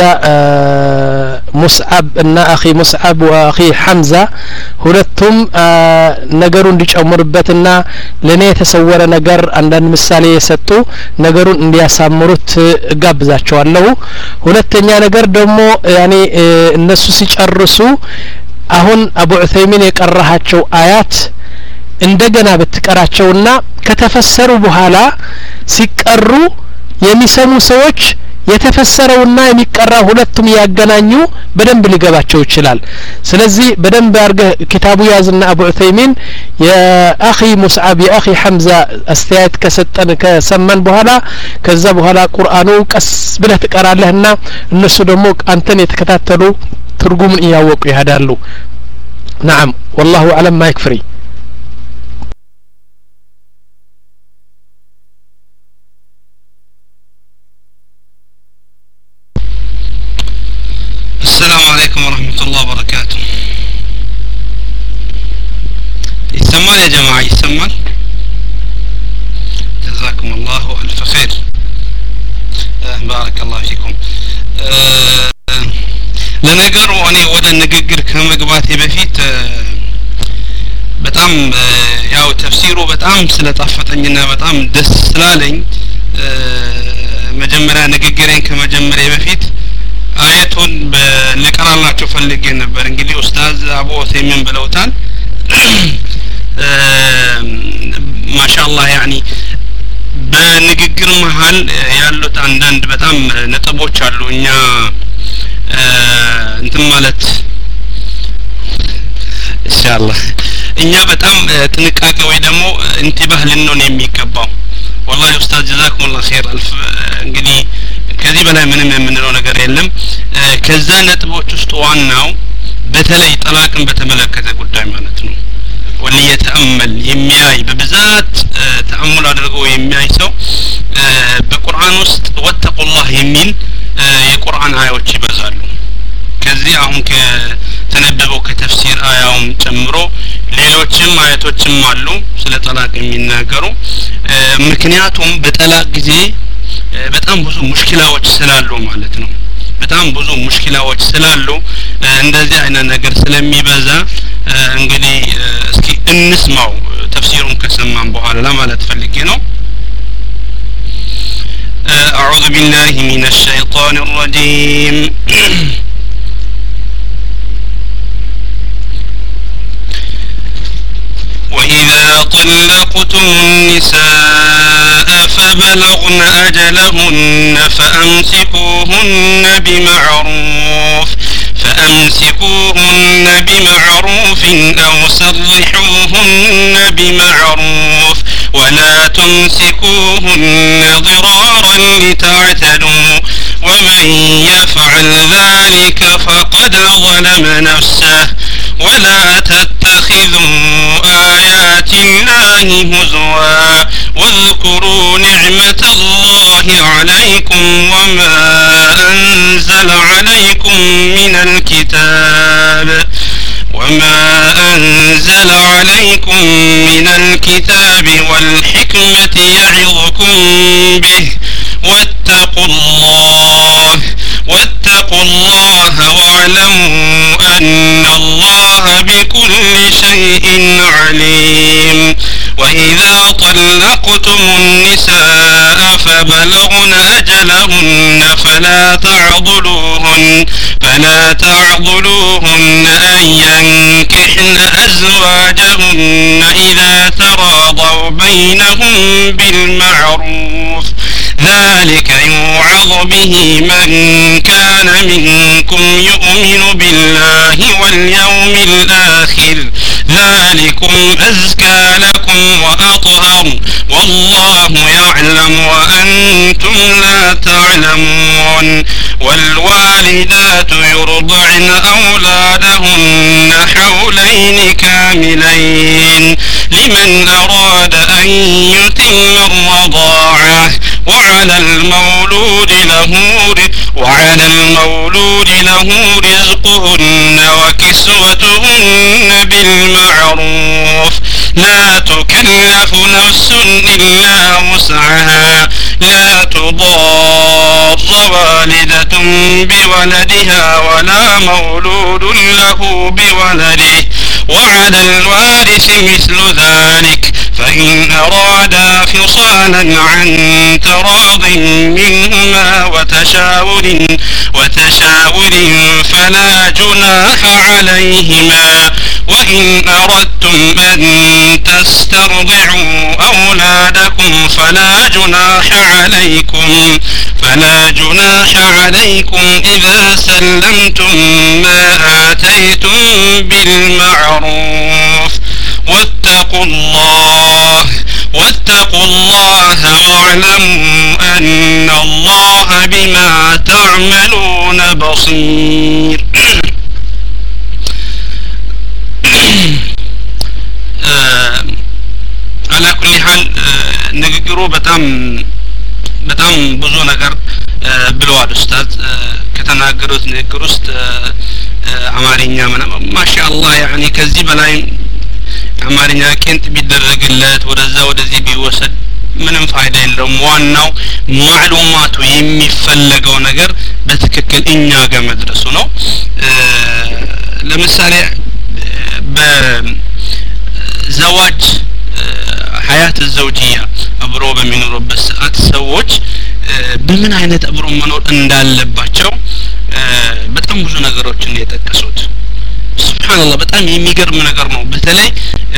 ሙስዓብ እና አኺ ሙስዓብ ወአኺ ሐምዛ ሁለቱም ነገሩን እንዲጨምሩበትና ለኔ የተሰወረ ነገር አንዳንድ ምሳሌ የሰጡ ነገሩን እንዲያሳምሩት ጋብዛቸዋለሁ ሁለተኛ ነገር ደግሞ ያኔ እነሱ ሲጨርሱ አሁን አቡ ዑሰይሚን የቀራሃቸው አያት እንደገና በትቀራቸውና ከተፈሰሩ በኋላ ሲቀሩ የሚሰሙ ሰዎች የተፈሰረውና የሚቀራ ሁለቱም ያገናኙ በደንብ ሊገባቸው ይችላል ስለዚህ በደንብ አርገ ኪታቡ ያዝና አቡ ዑሰይሚን የአኺ ሙስዓብ የአኺ ሐምዛ አስተያየት ከሰጠን ከሰማን በኋላ ከዛ በኋላ ቁርአኑ ቀስ ብለህ ትቀራለህና እነሱ ደግሞ አንተን የተከታተሉ ትርጉሙን ያወቁ ይሄዳሉ نعم والله اعلم ما يكفري السلام عليكم ورحمة الله وبركاته يسمال يا جماعة يسمال جزاكم الله ألف خير بارك الله فيكم ለነገሩ እኔ ወደ ንግግር ከመግባቴ በፊት በጣም ያው ተፍሲሩ በጣም ስለጣፈጠኝና በጣም ደስ ስላለኝ መጀመሪያ ንግግሬን ከመጀመሪያ በፊት አያቱን ለቀራላችሁ ፈልጌ ነበር እንግዲህ ኡስታዝ አቡ ዑሰይሚን ብለውታል ማሻአላህ ያኒ በንግግር መሃል ያሉት አንዳንድ በጣም ነጥቦች አሉ እኛ እንትን ማለት ኢንሻአላህ እኛ በጣም ጥንቃቄ ወይ ደግሞ እንቲባህ ልንሆን የሚገባው والله ኡስታዝ جزاكم الله خير الف እንግዲህ ከዚህ በላይ ምንም የምንለው ነገር የለም ከዛ ነጥቦች ውስጥ ዋናው በተለይ ጠላቅን በተመለከተ ጉዳይ ማለት ነው ወልየተአመል የሚያይ በብዛት ተአሙል አድርጎ የሚያይ ሰው በቁርአን ውስጥ ወተቁላህ የሚል የቁርአን አያዎች ይበዛሉ ከዚህ አሁን ከተነበበው ከተፍሲር አያውም ጨምሮ ሌሎችም አያቶችም አሉ ስለ ጠላቅ የሚናገሩ ምክንያቱም በጠላቅ ጊዜ በጣም ብዙ ሙሽኪላዎች ስላሉ ማለት ነው በጣም ብዙ ሙሽኪላዎች ስላሉ እንደዚህ አይነት ነገር ስለሚበዛ እንግዲህ እስኪ እንስማው ተፍሲሩን ከሰማን በኋላ ለማለት ፈልጌ ነው أعوذ بالله من الشيطان الرجيم وإذا طلقتم النساء فبلغن أجلهن فأمسكوهن بمعروف فأمسكوهن بمعروف أو سرحوهن بمعروف ولا تمسكوهن ضرارا لتعتدوا ومن يفعل ذلك فقد ظلم نفسه ولا تتخذوا آيات الله هزوا واذكروا نعمة الله عليكم وما أنزل عليكم من الكتاب الكتاب وما أنزل عليكم من الكتاب والحكمة يعظكم به واتقوا الله واتقوا الله واعلموا أن الله بكل شيء عليم وإذا طلقتم النساء فبلغن أجلهن فلا تعضلوهن فلا تعضلوهن أن ينكحن أزواجهن إذا تراضوا بينهم بالمعروف ذلك يوعظ به من كان منكم يؤمن بالله واليوم الآخر ذلكم أزكى لكم وأطهر والله يعلم وأنتم لا تعلمون والوالدات يرضعن أولادهن حولين كاملين لمن أراد أن يتم الرضاعة وعلى المولود له وعلى المولود له رزقهن وكسوتهن بالمعروف لا تكلف نفس إلا وسعها لا تضار والدة بولدها ولا مولود له بولده وعلى الوارث مثل ذلك فإن أرادا فصالا عن تراض منهما وتشاور وتشاور فلا جناح عليهما وإن أردتم أن تسترضعوا أولادكم فلا جناح عليكم فلا جناح عليكم إذا سلمتم ما آتيتم بالمعروف واتقوا الله واتقوا الله واعلموا أن الله بما تعملون بصير على كل حال نقروا بتام بتام ብዙ ነገር ብለዋል ኡስታዝ ከተናገሩት ንግግር ውስጥ አማርኛ ማሻአላህ ያኒ ከዚህ በላይ አማርኛ ቄንጥ ቢደረግለት ወደዛ ወደዚህ ቢወሰድ ምንም ፋይዳ የለውም ዋናው ማዕሉማቱ የሚፈለገው ነገር በትክክል እኛ ጋር መድረሱ ነው ለምሳሌ በዘዋጅ ሀያት ዘውጂያ አብሮ በሚኖሩበት ሰዓት ሰዎች በምን አይነት አብሮ መኖር እንዳለባቸው በጣም ብዙ ነገሮችን የጠቀሱት ሱብሃንአላህ በጣም የሚገርም ነገር ነው በተለይ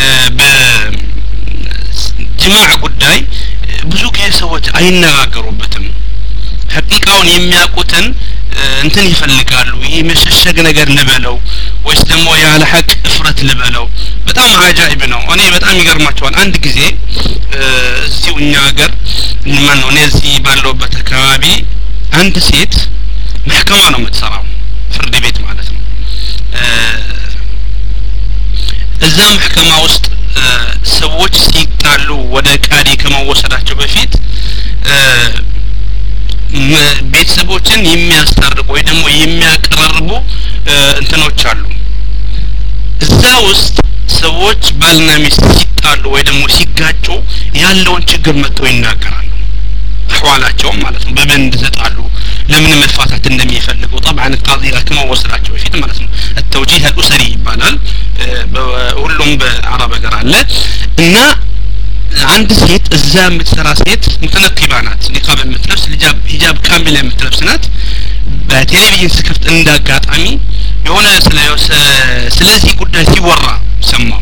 በጅማዕ ጉዳይ ብዙ ሰዎች አይነጋገሩበትም ሐቂቃውን የሚያውቁትን እንትን ይፈልጋሉ ይሄ መሸሸግ ነገር ልበለው ወይስ ደግሞ ያለ ሐቅ እፍረት ልበለው በጣም አጃኢብ ነው እኔ በጣም ይገርማቸዋል አንድ ጊዜ እዚሁ እኛ ሀገር ማን ነው እዚህ ባለውበት አካባቢ አንድ ሴት محكمة ነው የምትሰራው ፍርድ ቤት ማለት ነው እዛ محكمة ውስጥ ሰዎች ሲጣሉ ወደ ቃዲ ከመወሰዳቸው በፊት ቤተሰቦችን የሚያስታርቁ ወይ ደግሞ የሚያቀራርቡ እንትኖች አሉ እዛ ውስጥ ሰዎች ባልና ሚስት ሲጣሉ ወይ ደግሞ ሲጋጩ ያለውን ችግር መጥተው ይናገራሉ አህዋላቸው ማለት ነው በምን ተጣሉ ለምን መፋታት እንደሚፈልጉ طبعا القاضي كما ወሰዳቸው በፊት ማለት ነው التوجيه الاسري ይባላል ሁሉም በአረብ ሀገር አለ እና አንድ ሴት እዛ የምትሰራ ሴት ሙተነቂባ ናት ኒቃብ የምትለብስ ሂጃብ ሂጃብ ካሚል የምትለብስ ናት በቴሌቪዥን ስክሪፕት እንዳጋጣሚ የሆነ ስለዚህ ጉዳይ ሲወራ ሰማው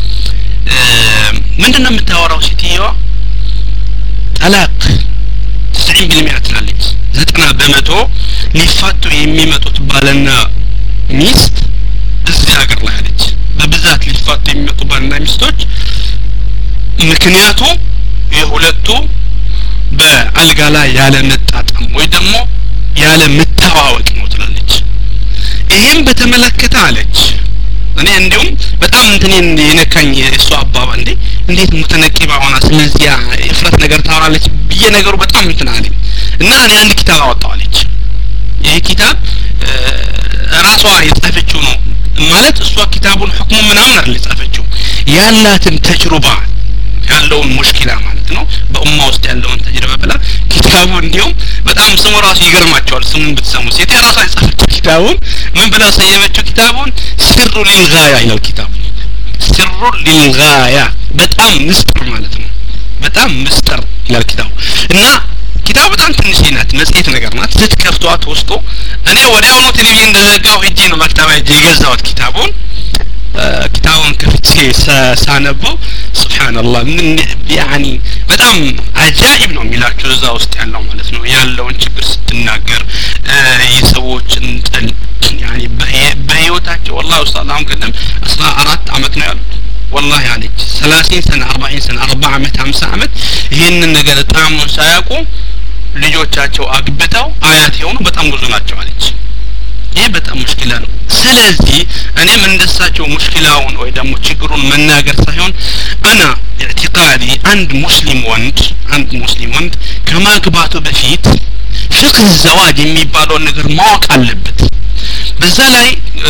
ምንድነው የምታወራው ሴትየዋ ጠላቅ تسعين بالمئة ትላለች ዘጠና በመቶ ሊፋቱ የሚመጡት ባልና ሚስት እዚህ ሀገር ላይ አለች በብዛት ሊፋቱ የሚመጡ ባልና ሚስቶች ምክንያቱ የሁለቱ በአልጋ ላይ ያለ መጣጣም ወይ ደግሞ ያለ መተዋወቅ ነው ትላለች ይሄን በተመለከተ አለች እኔ እንዲሁም በጣም እንትን የነካኝ እሱ አባባ እንዴ እንዴት ሙተነቂባ ሆና ስለዚህ እፍረት ነገር ታወራለች ብዬ ነገሩ በጣም እንትን አለኝ እና እኔ አንድ ኪታብ አወጣው አለች ይሄ ኪታብ ራሷ የጻፈችው ነው ማለት እሷ ኪታቡን ህክሙ ምናምን አይደል የጻፈችው ያላትን ተጅሩባ ያለውን ሙሽኪላ ማለት ነው በኡማ ውስጥ ያለውን ተጅሩባ ብላ ኪታቡ እንዲሁም በጣም ስሙ ራሱ ይገርማቸዋል ስሙን ብትሰሙ ሴት ራሷ የጻፈችው ኪታቡን ምን ብላ ሰየመችው ኪታቡን ሲሩ ሊልጋያ ይላል ኪታቡ ሲሩ ሊልጋያ በጣም ምስጥር ማለት ነው በጣም ምስጥር ይላል ኪታቡ እና ኪታቡ በጣም ትንሽ ናት መጽሔት ነገር ናት ስትከፍቷት ውስጡ እኔ ወዲያውኑ ቴሌቪዥን እንደዘጋው ሄጄ ነው መክተባ ሄጄ የገዛሁት ኪታቡን ኪታቡን ከፍቼ ሳነበው ሱብሃንአላህ ምን ያኒ በጣም አጃኢብ ነው የሚላችሁ እዛ ውስጥ ያለው ማለት ነው ያለውን ችግር ስትናገር የሰዎችን ጥል ያኒ በህይወታቸው والله ኡስታዝ አሁን ቀደም አስራ አራት አመት ነው ያሉት والله ያለች ሰላሳ سنه አርባ سنه አርባ አመት ሃምሳ አመት ይሄንን ነገር ጣሙን ሳያውቁ ልጆቻቸው አግብተው አያት የሆኑ በጣም ብዙ ናቸው አለች ይሄ በጣም ሙሽኪላ ነው ስለዚህ እኔም እንደሳቸው ሙሽኪላውን ወይ ደግሞ ችግሩን መናገር ሳይሆን انا اعتقادي አንድ ሙስሊም ወንድ አንድ ሙስሊም ወንድ ከማግባቱ በፊት ፍቅህ الزواج የሚባለው ነገር ማወቅ አለበት በዛ ላይ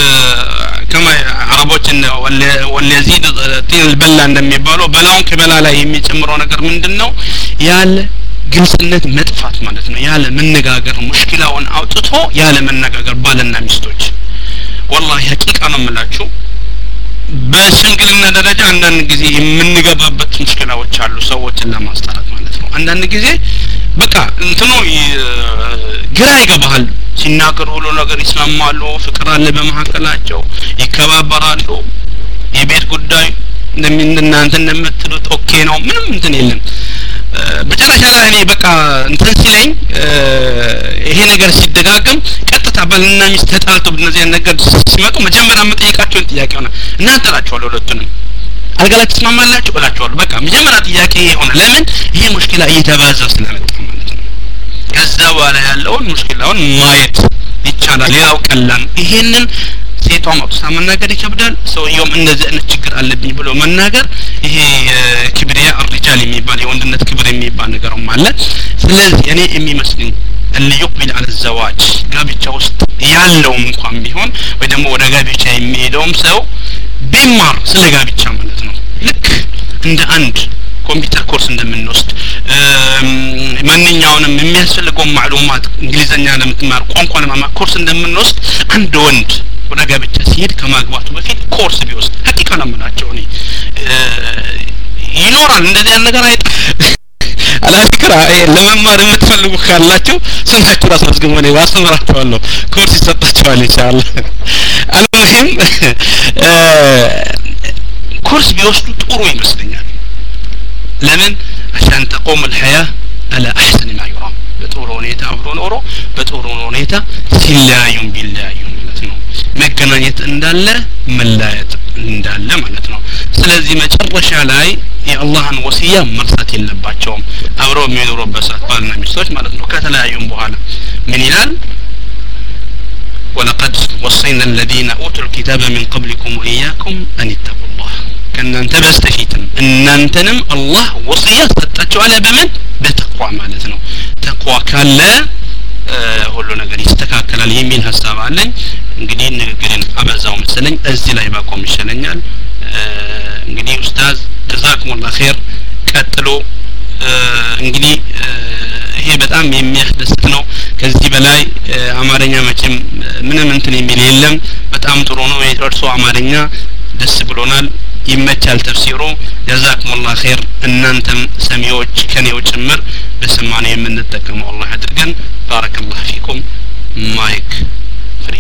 كما عربوችን ወለዚድ ጢል በላ እንደሚባለው በላውን ከበላ ላይ የሚጨምረው ነገር ምንድነው ያለ ግልጽነት መጥፋት ማለት ነው ያለ መነጋገር ሙሽኪላውን አውጥቶ ያለ መነጋገር ባልና ሚስቶች والله ሐቂቃ ነው የምላችሁ በሽምግልና ደረጃ አንዳንድ ጊዜ የምንገባበት ሙሽኪላዎች አሉ ሰዎችን ለማስታረቅ ማለት ነው አንዳንድ ጊዜ በቃ እንትኑ ግራ ይገባል ሲናገሩ ሁሉ ነገር ይስማማሉ ፍቅር አለ በመሐከላቸው ይከባበራሉ የቤት ጉዳይ እንደምንናንተ እንደምትሉት ኦኬ ነው ምንም እንትን የለም በጨረሻ ላይ እኔ በቃ እንትን ሲለኝ ይሄ ነገር ሲደጋገም ቀጥታ ባልና ሚስት ተጣልቶ በእነዚህ ነገር ሲመጡ መጀመሪያ መጠየቃቸውን ጥያቄ ሆነ እናንተ ላችኋለሁ ሁለቱንም አልጋላችሁ ተስማማላችሁ ብላችኋለሁ በቃ መጀመሪያ ጥያቄ ሆነ ለምን ይሄ ሙሽኪላ እየተባዛ ስለመጣ ማለት ነው ከዛ በኋላ ያለውን ሙሽኪላውን ማየት ይቻላል ሌላው ቀላል ይሄንን ሴቷም አውጥታ መናገር ይከብዳል ሰውየውም እንደዚህ አይነት ችግር አለብኝ ብሎ መናገር ይሄ ክብሪያ الرجال የሚባል የወንድነት ክብር የሚባል ነገርም አለ ስለዚህ እኔ የሚመስልኝ اللي يقبل على الزواج ጋብቻ ውስጥ ያለው እንኳን ቢሆን ወይ ደግሞ ወደ ጋብቻ የሚሄደውም ሰው ቢማር ስለ ጋብቻ ማለት ነው ልክ እንደ አንድ ኮምፒውተር ኮርስ እንደምንወስድ ማንኛውንም የሚያስፈልገው ማዕሉማት እንግሊዘኛ ለምትማር ቋንቋ ለመማር ኮርስ እንደምንወስድ አንድ ወንድ ወደ ጋብቻ ሲሄድ ከማግባቱ በፊት ኮርስ ቢወስድ ሐቂቃ ነው የምላቸው እኔ ይኖራል እንደዚህ ነገር አይጣ አላፊክራ ለመማር የምትፈልጉ ካላችሁ ስንታችሁ ራስ አስገሙ ነው ያስተምራችኋለሁ ኮርስ ይሰጣችኋል ኢንሻአላህ አልሙሂም ኮርስ ቢወስዱ ጥሩ ይመስለኛል ለምን عشان تقوم الحياه على احسن ما يرام በጥሩ ሁኔታ አብሮ ኖሮ በጥሩ ሁኔታ ሲላዩም ቢላዩም ማለት ነው መገናኘት እንዳለ መላየት እንዳለ ማለት ነው ስለዚህ መጨረሻ ላይ የአላህን ወሲያ መርሳት የለባቸውም አብረው የሚኖሩበት ሰዓት ባልና ሚስቶች ማለት ነው ከተለያዩም በኋላ ምን ይላል ولقد وصينا الذين اوتوا الكتاب من قبلكم واياكم ان اتقوا الله ከእናንተ በስተፊትም እናንተንም አላህ ወሲያ ሰጣችሁ አለ በምን በተቅዋ ማለት ነው ተቅዋ ካለ ሁሉ ነገር ይስተካከላል የሚል ሐሳብ አለኝ እንግዲህ ንግግርን አበዛው መሰለኝ እዚህ ላይ ባቆም ይሻለኛል እንግዲህ ኡስታዝ ጀዛኩሙላህ ኸይር ቀጥሎ እንግዲህ ይሄ በጣም የሚያስደስት ነው ከዚህ በላይ አማርኛ መቼም ምንም እንትን የሚል የለም በጣም ጥሩ ነው የእርሶ አማርኛ ደስ ብሎናል ይመቻል ተፍሲሩ ጀዛኩሙላህ ኸይር እናንተም ሰሚዎች ከኔው ጭምር በሰማነው የምንጠቀመው አላህ ያድርገን ባረከላሁ ፊኩም ማይክ ፍሪ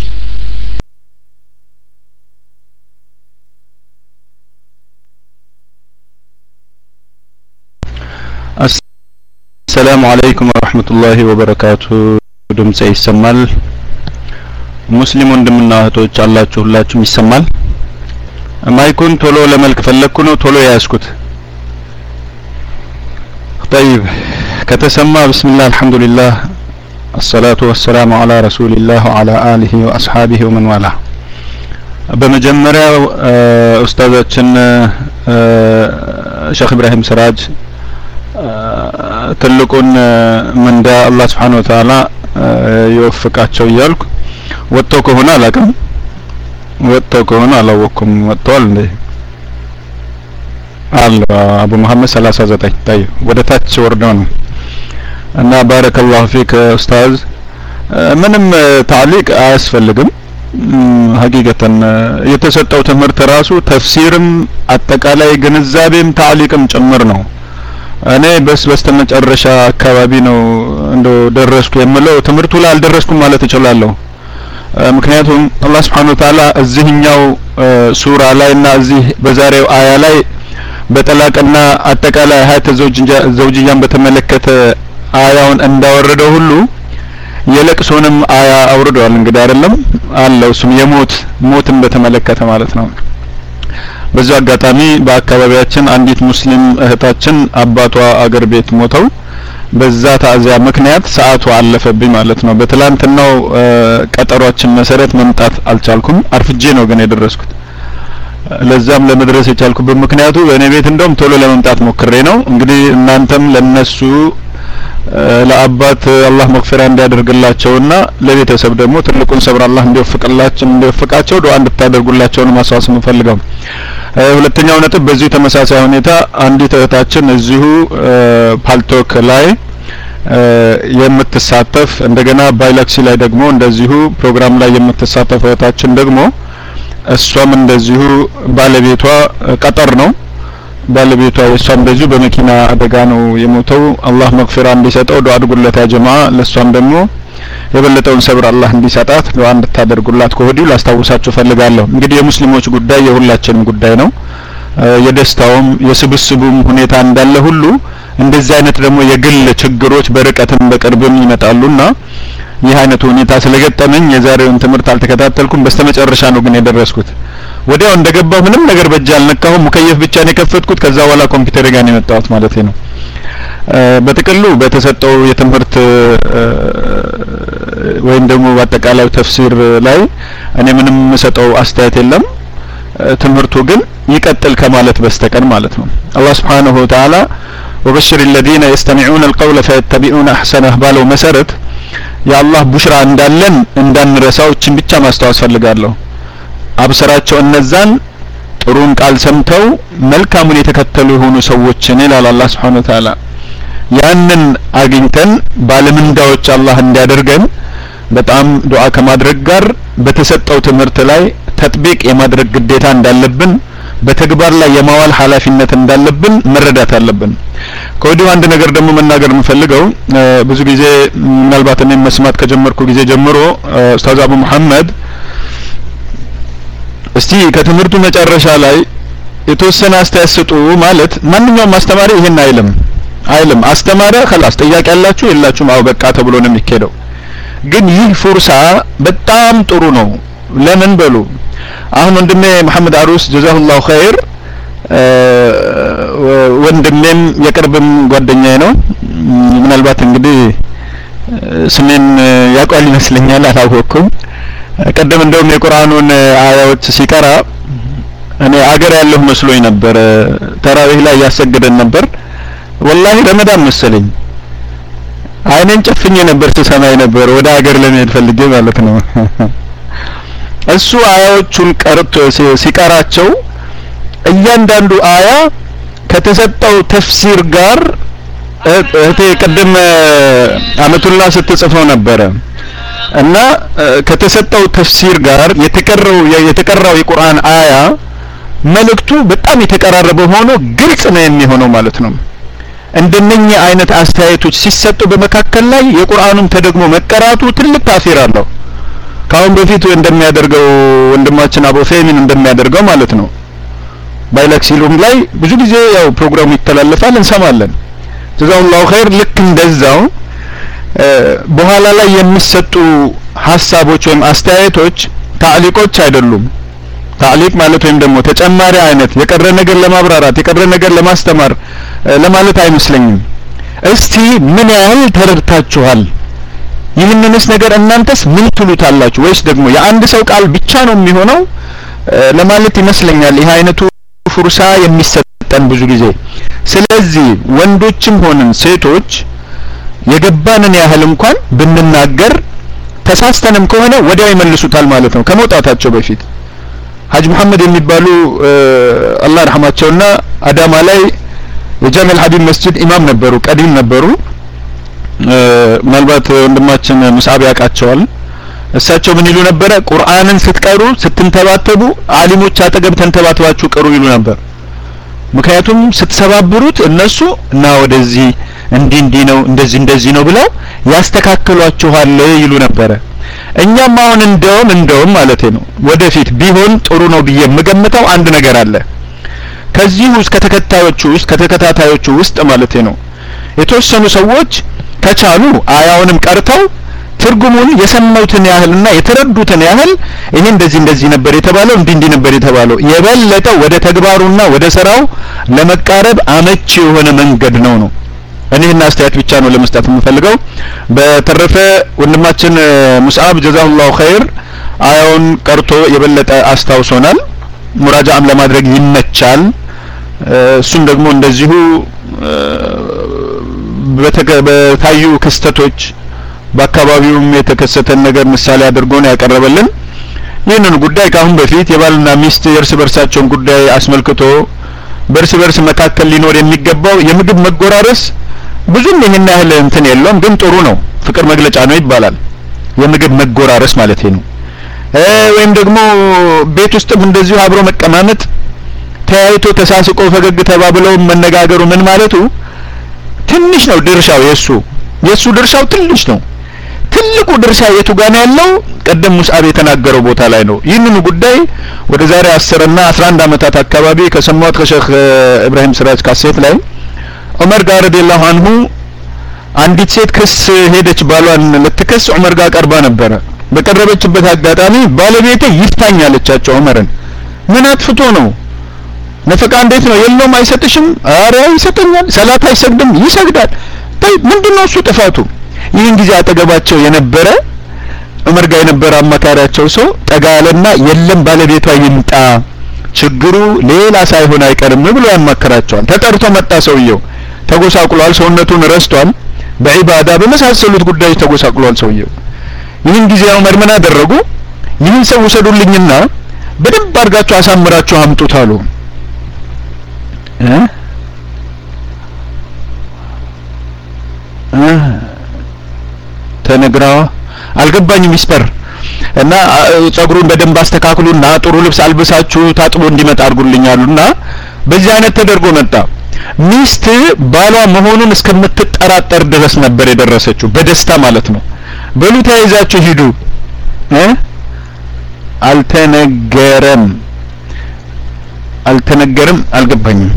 السلام عليكم ورحمة الله وبركاته ድምጽ ይሰማል ሙስሊም ወንድምና እህቶች አላችሁ ሁላችሁም ይሰማል ማይኩን ቶሎ ለመልክ ፈለኩ ነው ቶሎ ያስኩት طيب ከተሰማ بسم الله الحمد لله الصلاة والسلام على رسول الله وعلى آله وأصحابه ومن والاه በመጀመሪያ ኡስታዛችን ሼክ ኢብራሂም ሰራጅ ትልቁን መንዳ አላህ Subhanahu Wa Ta'ala ይወፍቃቸው ይያልኩ ወጥቶ ከሆነ አላውቅም ወጥቶ ከሆነ አላወኩም ወጥቷል እንዴ አለ አቡ መሐመድ ሰላሳ ዘጠኝ ታዩ ወደ ታች ወርደው ነው እና ባረከላሁ ፊክ ኡስታዝ ምንም ታሊቅ አያስፈልግም ሀቂቀተን የተሰጠው ትምህርት ራሱ ተፍሲርም አጠቃላይ ግንዛቤም ታሊቅም ጭምር ነው እኔ በስ በስተመጨረሻ አካባቢ ነው እንደው ደረስኩ የምለው ትምህርቱ ላይ አልደረስኩም ማለት እችላለሁ ምክንያቱም አላህ Subhanahu Wa Ta'ala እዚህኛው ሱራ ላይና እዚህ በዛሬው አያ ላይ በጠላቅና አጠቃላይ ሀያተ ዘውጅያን በተመለከተ አያውን እንዳወረደው ሁሉ የለቅሶንም አያ አውርዷል እንግዲህ አይደለም አለው እሱም የሞት ሞትን በተመለከተ ማለት ነው በዛ አጋጣሚ በአካባቢያችን አንዲት ሙስሊም እህታችን አባቷ አገር ቤት ሞተው በዛ ታዚያ ምክንያት ሰዓቱ አለፈብኝ ማለት ነው በትላንትናው ቀጠሯችን መሰረት መምጣት አልቻልኩም አርፍጄ ነው ግን የደረስኩት ለዛም ለመድረስ የቻልኩበት ምክንያቱ በእኔ ቤት እንደውም ቶሎ ለመምጣት ሞክሬ ነው እንግዲህ እናንተም ለነሱ ለአባት አላህ መግፈራ እንዲያደርግላቸውና ለቤተሰብ ደግሞ ትልቁን ሰብር አላህ እንዲወፍቅላቸው እንዲወፍቃቸው ዱአ እንድታደርጉላቸው ነው ማሳሰብ የምፈልገው ሁለተኛው ነጥብ በዚህ ተመሳሳይ ሁኔታ አንዲት እህታችን እዚሁ ፓልቶክ ላይ የምትሳተፍ እንደገና ባይላክሲ ላይ ደግሞ እንደዚሁ ፕሮግራም ላይ የምትሳተፍ እህታችን ደግሞ እሷም እንደዚሁ ባለቤቷ ቀጠር ነው ባለቤቷ እሷም እንደዚሁ በመኪና አደጋ ነው የሞተው አላህ መግፈራ እንዲሰጠው ዱአ አድርጉለት ያ ጀማዓ ለሷም ደግሞ የበለጠውን ሰብር አላህ እንዲሰጣት ዱአ እንድታደርጉላት ከወዲሁ ላስታውሳችሁ ፈልጋለሁ እንግዲህ የሙስሊሞች ጉዳይ የሁላችንም ጉዳይ ነው የደስታውም የስብስቡም ሁኔታ እንዳለ ሁሉ እንደዚህ አይነት ደግሞ የግል ችግሮች በርቀትም በቅርብም ይመጣሉና ይህ አይነት ሁኔታ ስለገጠመኝ የዛሬውን ትምህርት አልተከታተልኩም በስተመጨረሻ ነው ግን የደረስኩት ወዲያው እንደገባው ምንም ነገር በእጅ አልነካሁም ሙከየፍ ብቻ ነው የከፈትኩት ከዛ በኋላ ኮምፒውተር ጋር ነው የመጣሁት ማለት ነው በጥቅሉ በተሰጠው የትምህርት ወይም ደግሞ በአጠቃላይ ተፍሲር ላይ እኔ ምንም የምሰጠው አስተያየት የለም ትምህርቱ ግን ይቀጥል ከማለት በስተቀር ማለት ነው አላህ Subhanahu Wa Ta'ala وبشر الذين يستمعون القول فيتبعون احسنه ባለው መሰረት የአላህ ቡሽራ እንዳለን እንዳንረሳዎችን ብቻ ማስተዋወስ ፈልጋለሁ አብሰራቸው እነዛን ጥሩን ቃል ሰምተው መልካሙን የተከተሉ የሆኑ ሰዎችን ይላል አላህ Subhanahu Wa Ta'ala ያንን አግኝተን ባለምንዳዎች አላህ እንዲያደርገን በጣም ዱአ ከማድረግ ጋር በተሰጠው ትምህርት ላይ ተጥቢቅ የማድረግ ግዴታ እንዳለብን በተግባር ላይ የማዋል ኃላፊነት እንዳለብን መረዳት አለብን ከወዲሁ አንድ ነገር ደግሞ መናገር የምፈልገው ብዙ ጊዜ ምናልባት እኔ መስማት ከጀመርኩ ጊዜ ጀምሮ ኡስታዝ አቡ መሐመድ እስቲ ከትምህርቱ መጨረሻ ላይ የተወሰነ አስተያየት ስጡ ማለት ማንኛውም አስተማሪ ይሄን አይልም አይልም አስተማሪ خلاص ጥያቄ ያላችሁ የላችሁም አው በቃ ተብሎ ነው የሚከደው ግን ይህ ፉርሳ በጣም ጥሩ ነው ለምን በሉ አሁን ወንድሜ መሐመድ አሩስ ጀዛሁላሁ ኸይር ወንድሜም የቅርብም ጓደኛዬ ነው ምናልባት እንግዲህ ስሜን ያውቃል ይመስለኛል አላወኩም ቀደም እንደውም የቁርአኑን አያዎች ሲቀራ እኔ አገር ያለሁ መስሎኝ ነበር ተራዊህ ላይ ያሰግደን ነበር ወላሂ ረመዳን መሰለኝ አይኔን ጨፍኜ ነበር ተሰማይ ነበር ወደ አገር ለመሄድ ፈልጌ ማለት ነው እሱ አያዎቹን ቀርቶ ሲቀራቸው እያንዳንዱ አያ ከተሰጠው ተፍሲር ጋር እቴ ቀደም አመቱላ ስትጽፈው ነበር እና ከተሰጠው ተፍሲር ጋር የተቀረው የተቀራው የቁርአን አያ መልእክቱ በጣም የተቀራረበ ሆኖ ግልጽ ነው የሚሆነው ማለት ነው እንደነኛ አይነት አስተያየቶች ሲሰጡ በመካከል ላይ የቁርአኑም ተደግሞ መቀራቱ ትልቅ ታፊር አለው ካሁን በፊት እንደሚያደርገው ወንድማችን አቡ ፈይሚን እንደሚያደርገው ማለት ነው ባይላክሲሉም ላይ ብዙ ጊዜ ያው ፕሮግራሙ ይተላለፋል እንሰማለን ጀዛኡላሁ ኸይር ልክ እንደዛው በኋላ ላይ የሚሰጡ ሐሳቦች ወይም አስተያየቶች ታዕሊቆች አይደሉም ታዕሊቅ ማለት ወይም ደግሞ ተጨማሪ አይነት የቀረ ነገር ለማብራራት የቀረ ነገር ለማስተማር ለማለት አይመስለኝም እስቲ ምን ያህል ተረድታችኋል ይህንንስ ነገር እናንተስ ምን ትሉታላችሁ ወይስ ደግሞ የአንድ ሰው ቃል ብቻ ነው የሚሆነው ለማለት ይመስለኛል ይሄ አይነቱ ፉርሳ የሚሰጠን ብዙ ጊዜ ስለዚህ ወንዶችም ሆነን ሴቶች የገባንን ያህል እንኳን ብንናገር ተሳስተንም ከሆነ ወዲያው ይመልሱታል ማለት ነው ከመውጣታቸው በፊት ሐጅ መሐመድ የሚባሉ አላህ ይርሐማቸውና አዳማ ላይ የጃሚዕ አልሐቢብ መስጂድ ኢማም ነበሩ ቀዲም ነበሩ ምናልባት ወንድማችን ሙስዓብ ያውቃቸዋል እሳቸው ምን ይሉ ነበር ቁርአንን ስትቀሩ ስትንተባተቡ ዓሊሞች አጠገብ ተንተባተባችሁ ቀሩ ይሉ ነበር ምክንያቱም ስትሰባብሩት እነሱ እና ወደዚህ እንዲ እንዲ ነው እንደዚህ እንደዚህ ነው ብለው ያስተካክሏችኋል ይሉ ነበር እኛም አሁን እንደውም እንደውም ማለት ነው ወደፊት ቢሆን ጥሩ ነው ብዬ የምገምተው አንድ ነገር አለ ከዚህ ውስጥ ከተከታዮቹ ውስጥ ከተከታታዮቹ ውስጥ ማለት ነው የተወሰኑ ሰዎች ከቻሉ አያውንም ቀርተው ትርጉሙን የሰማውትን ያህልና የተረዱትን ያህል ይሄ እንደዚህ እንደዚህ ነበር የተባለው እንዲ እንዲ ነበር የተባለው የበለጠ ወደ ተግባሩና ወደ ስራው ለመቃረብ አመቺ የሆነ መንገድ ነው ነው እኔና አስተያየት ብቻ ነው ለመስጠት የምፈልገው በተረፈ ወንድማችን ሙስዓብ ጀዛሁላሁ ኸይር አያውን ቀርቶ የበለጠ አስታውሶናል ሙራጃም ለማድረግ ይመቻል እሱም ደግሞ እንደዚሁ በታዩ ክስተቶች በአካባቢውም የተከሰተን ነገር ምሳሌ አድርጎ ነው ያቀረበልን ይህንን ጉዳይ ካሁን በፊት የባልና ሚስት የእርስ በርሳቸውን ጉዳይ አስመልክቶ በእርስ በርስ መካከል ሊኖር የሚገባው የምግብ መጎራረስ ብዙም ይሄን ያህል እንትን የለውም ግን ጥሩ ነው ፍቅር መግለጫ ነው ይባላል የምግብ መጎራረስ ማለት ነው ወይም ደግሞ ቤት ውስጥም እንደዚሁ አብሮ መቀማመጥ ተያይቶ ተሳስቆ ፈገግ ተባብለው መነጋገሩ ምን ማለቱ ትንሽ ነው ድርሻው የሱ የሱ ድርሻው ትንሽ ነው ትልቁ ድርሻ የቱ ጋር ነው ያለው ቀደም ሙስዓብ የተናገረው ቦታ ላይ ነው ይህንን ጉዳይ ወደ ዛሬ አስር እና አስራ አንድ አመታት አካባቢ ከሰማሁት ከሼክ ኢብራሂም ስራጅ ካሴት ላይ ዑመር ጋር ረዲየላሁ ዐንሁ አንዲት ሴት ክስ ሄደች ባሏን ልትከስ ዑመር ጋር ቀርባ ነበር በቀረበችበት አጋጣሚ ባለቤቴ ይፍታኛለቻቸው ዑመርን ምን አጥፍቶ ነው ነፈቃ እንዴት ነው የለውም አይሰጥሽም አረ ይሰጠኛል ሰላት አይሰግድም ይሰግዳል ታይ ምንድነው እሱ ጥፋቱ ይህን ጊዜ አጠገባቸው የነበረ ዑመር ጋር የነበረ አማካሪያቸው ሰው ጠጋለና የለም ባለቤቷ ይምጣ ችግሩ ሌላ ሳይሆን አይቀርም ብሎ ያማከራቸዋል ተጠርቶ መጣ ሰውየው ተጎሳቁሏል ሰውነቱን ረስቷል በዒባዳ በመሳሰሉት ጉዳዮች ተጎሳቁሏል ሰውየው ይህን ጊዜ ዑመር ምን አደረጉ ይህን ሰው ወሰዱልኝና በደንብ አድርጋችሁ አሳምራችሁ አምጡት አሉ እ እ ተነግራው አልገባኝም ይስፐር እና ጸጉሩን በደንብ አስተካክሉና ጥሩ ልብስ አልብሳችሁ ታጥቦ እንዲመጣ አድርጉልኛሉና በዚህ አይነት ተደርጎ መጣ ሚስት ባሏ መሆኑን እስከምትጠራጠር ድረስ ነበር የደረሰችው በደስታ ማለት ነው በሉ ተያይዛችሁ ሂዱ እ አልተነገረም አልተነገረም አልገባኝም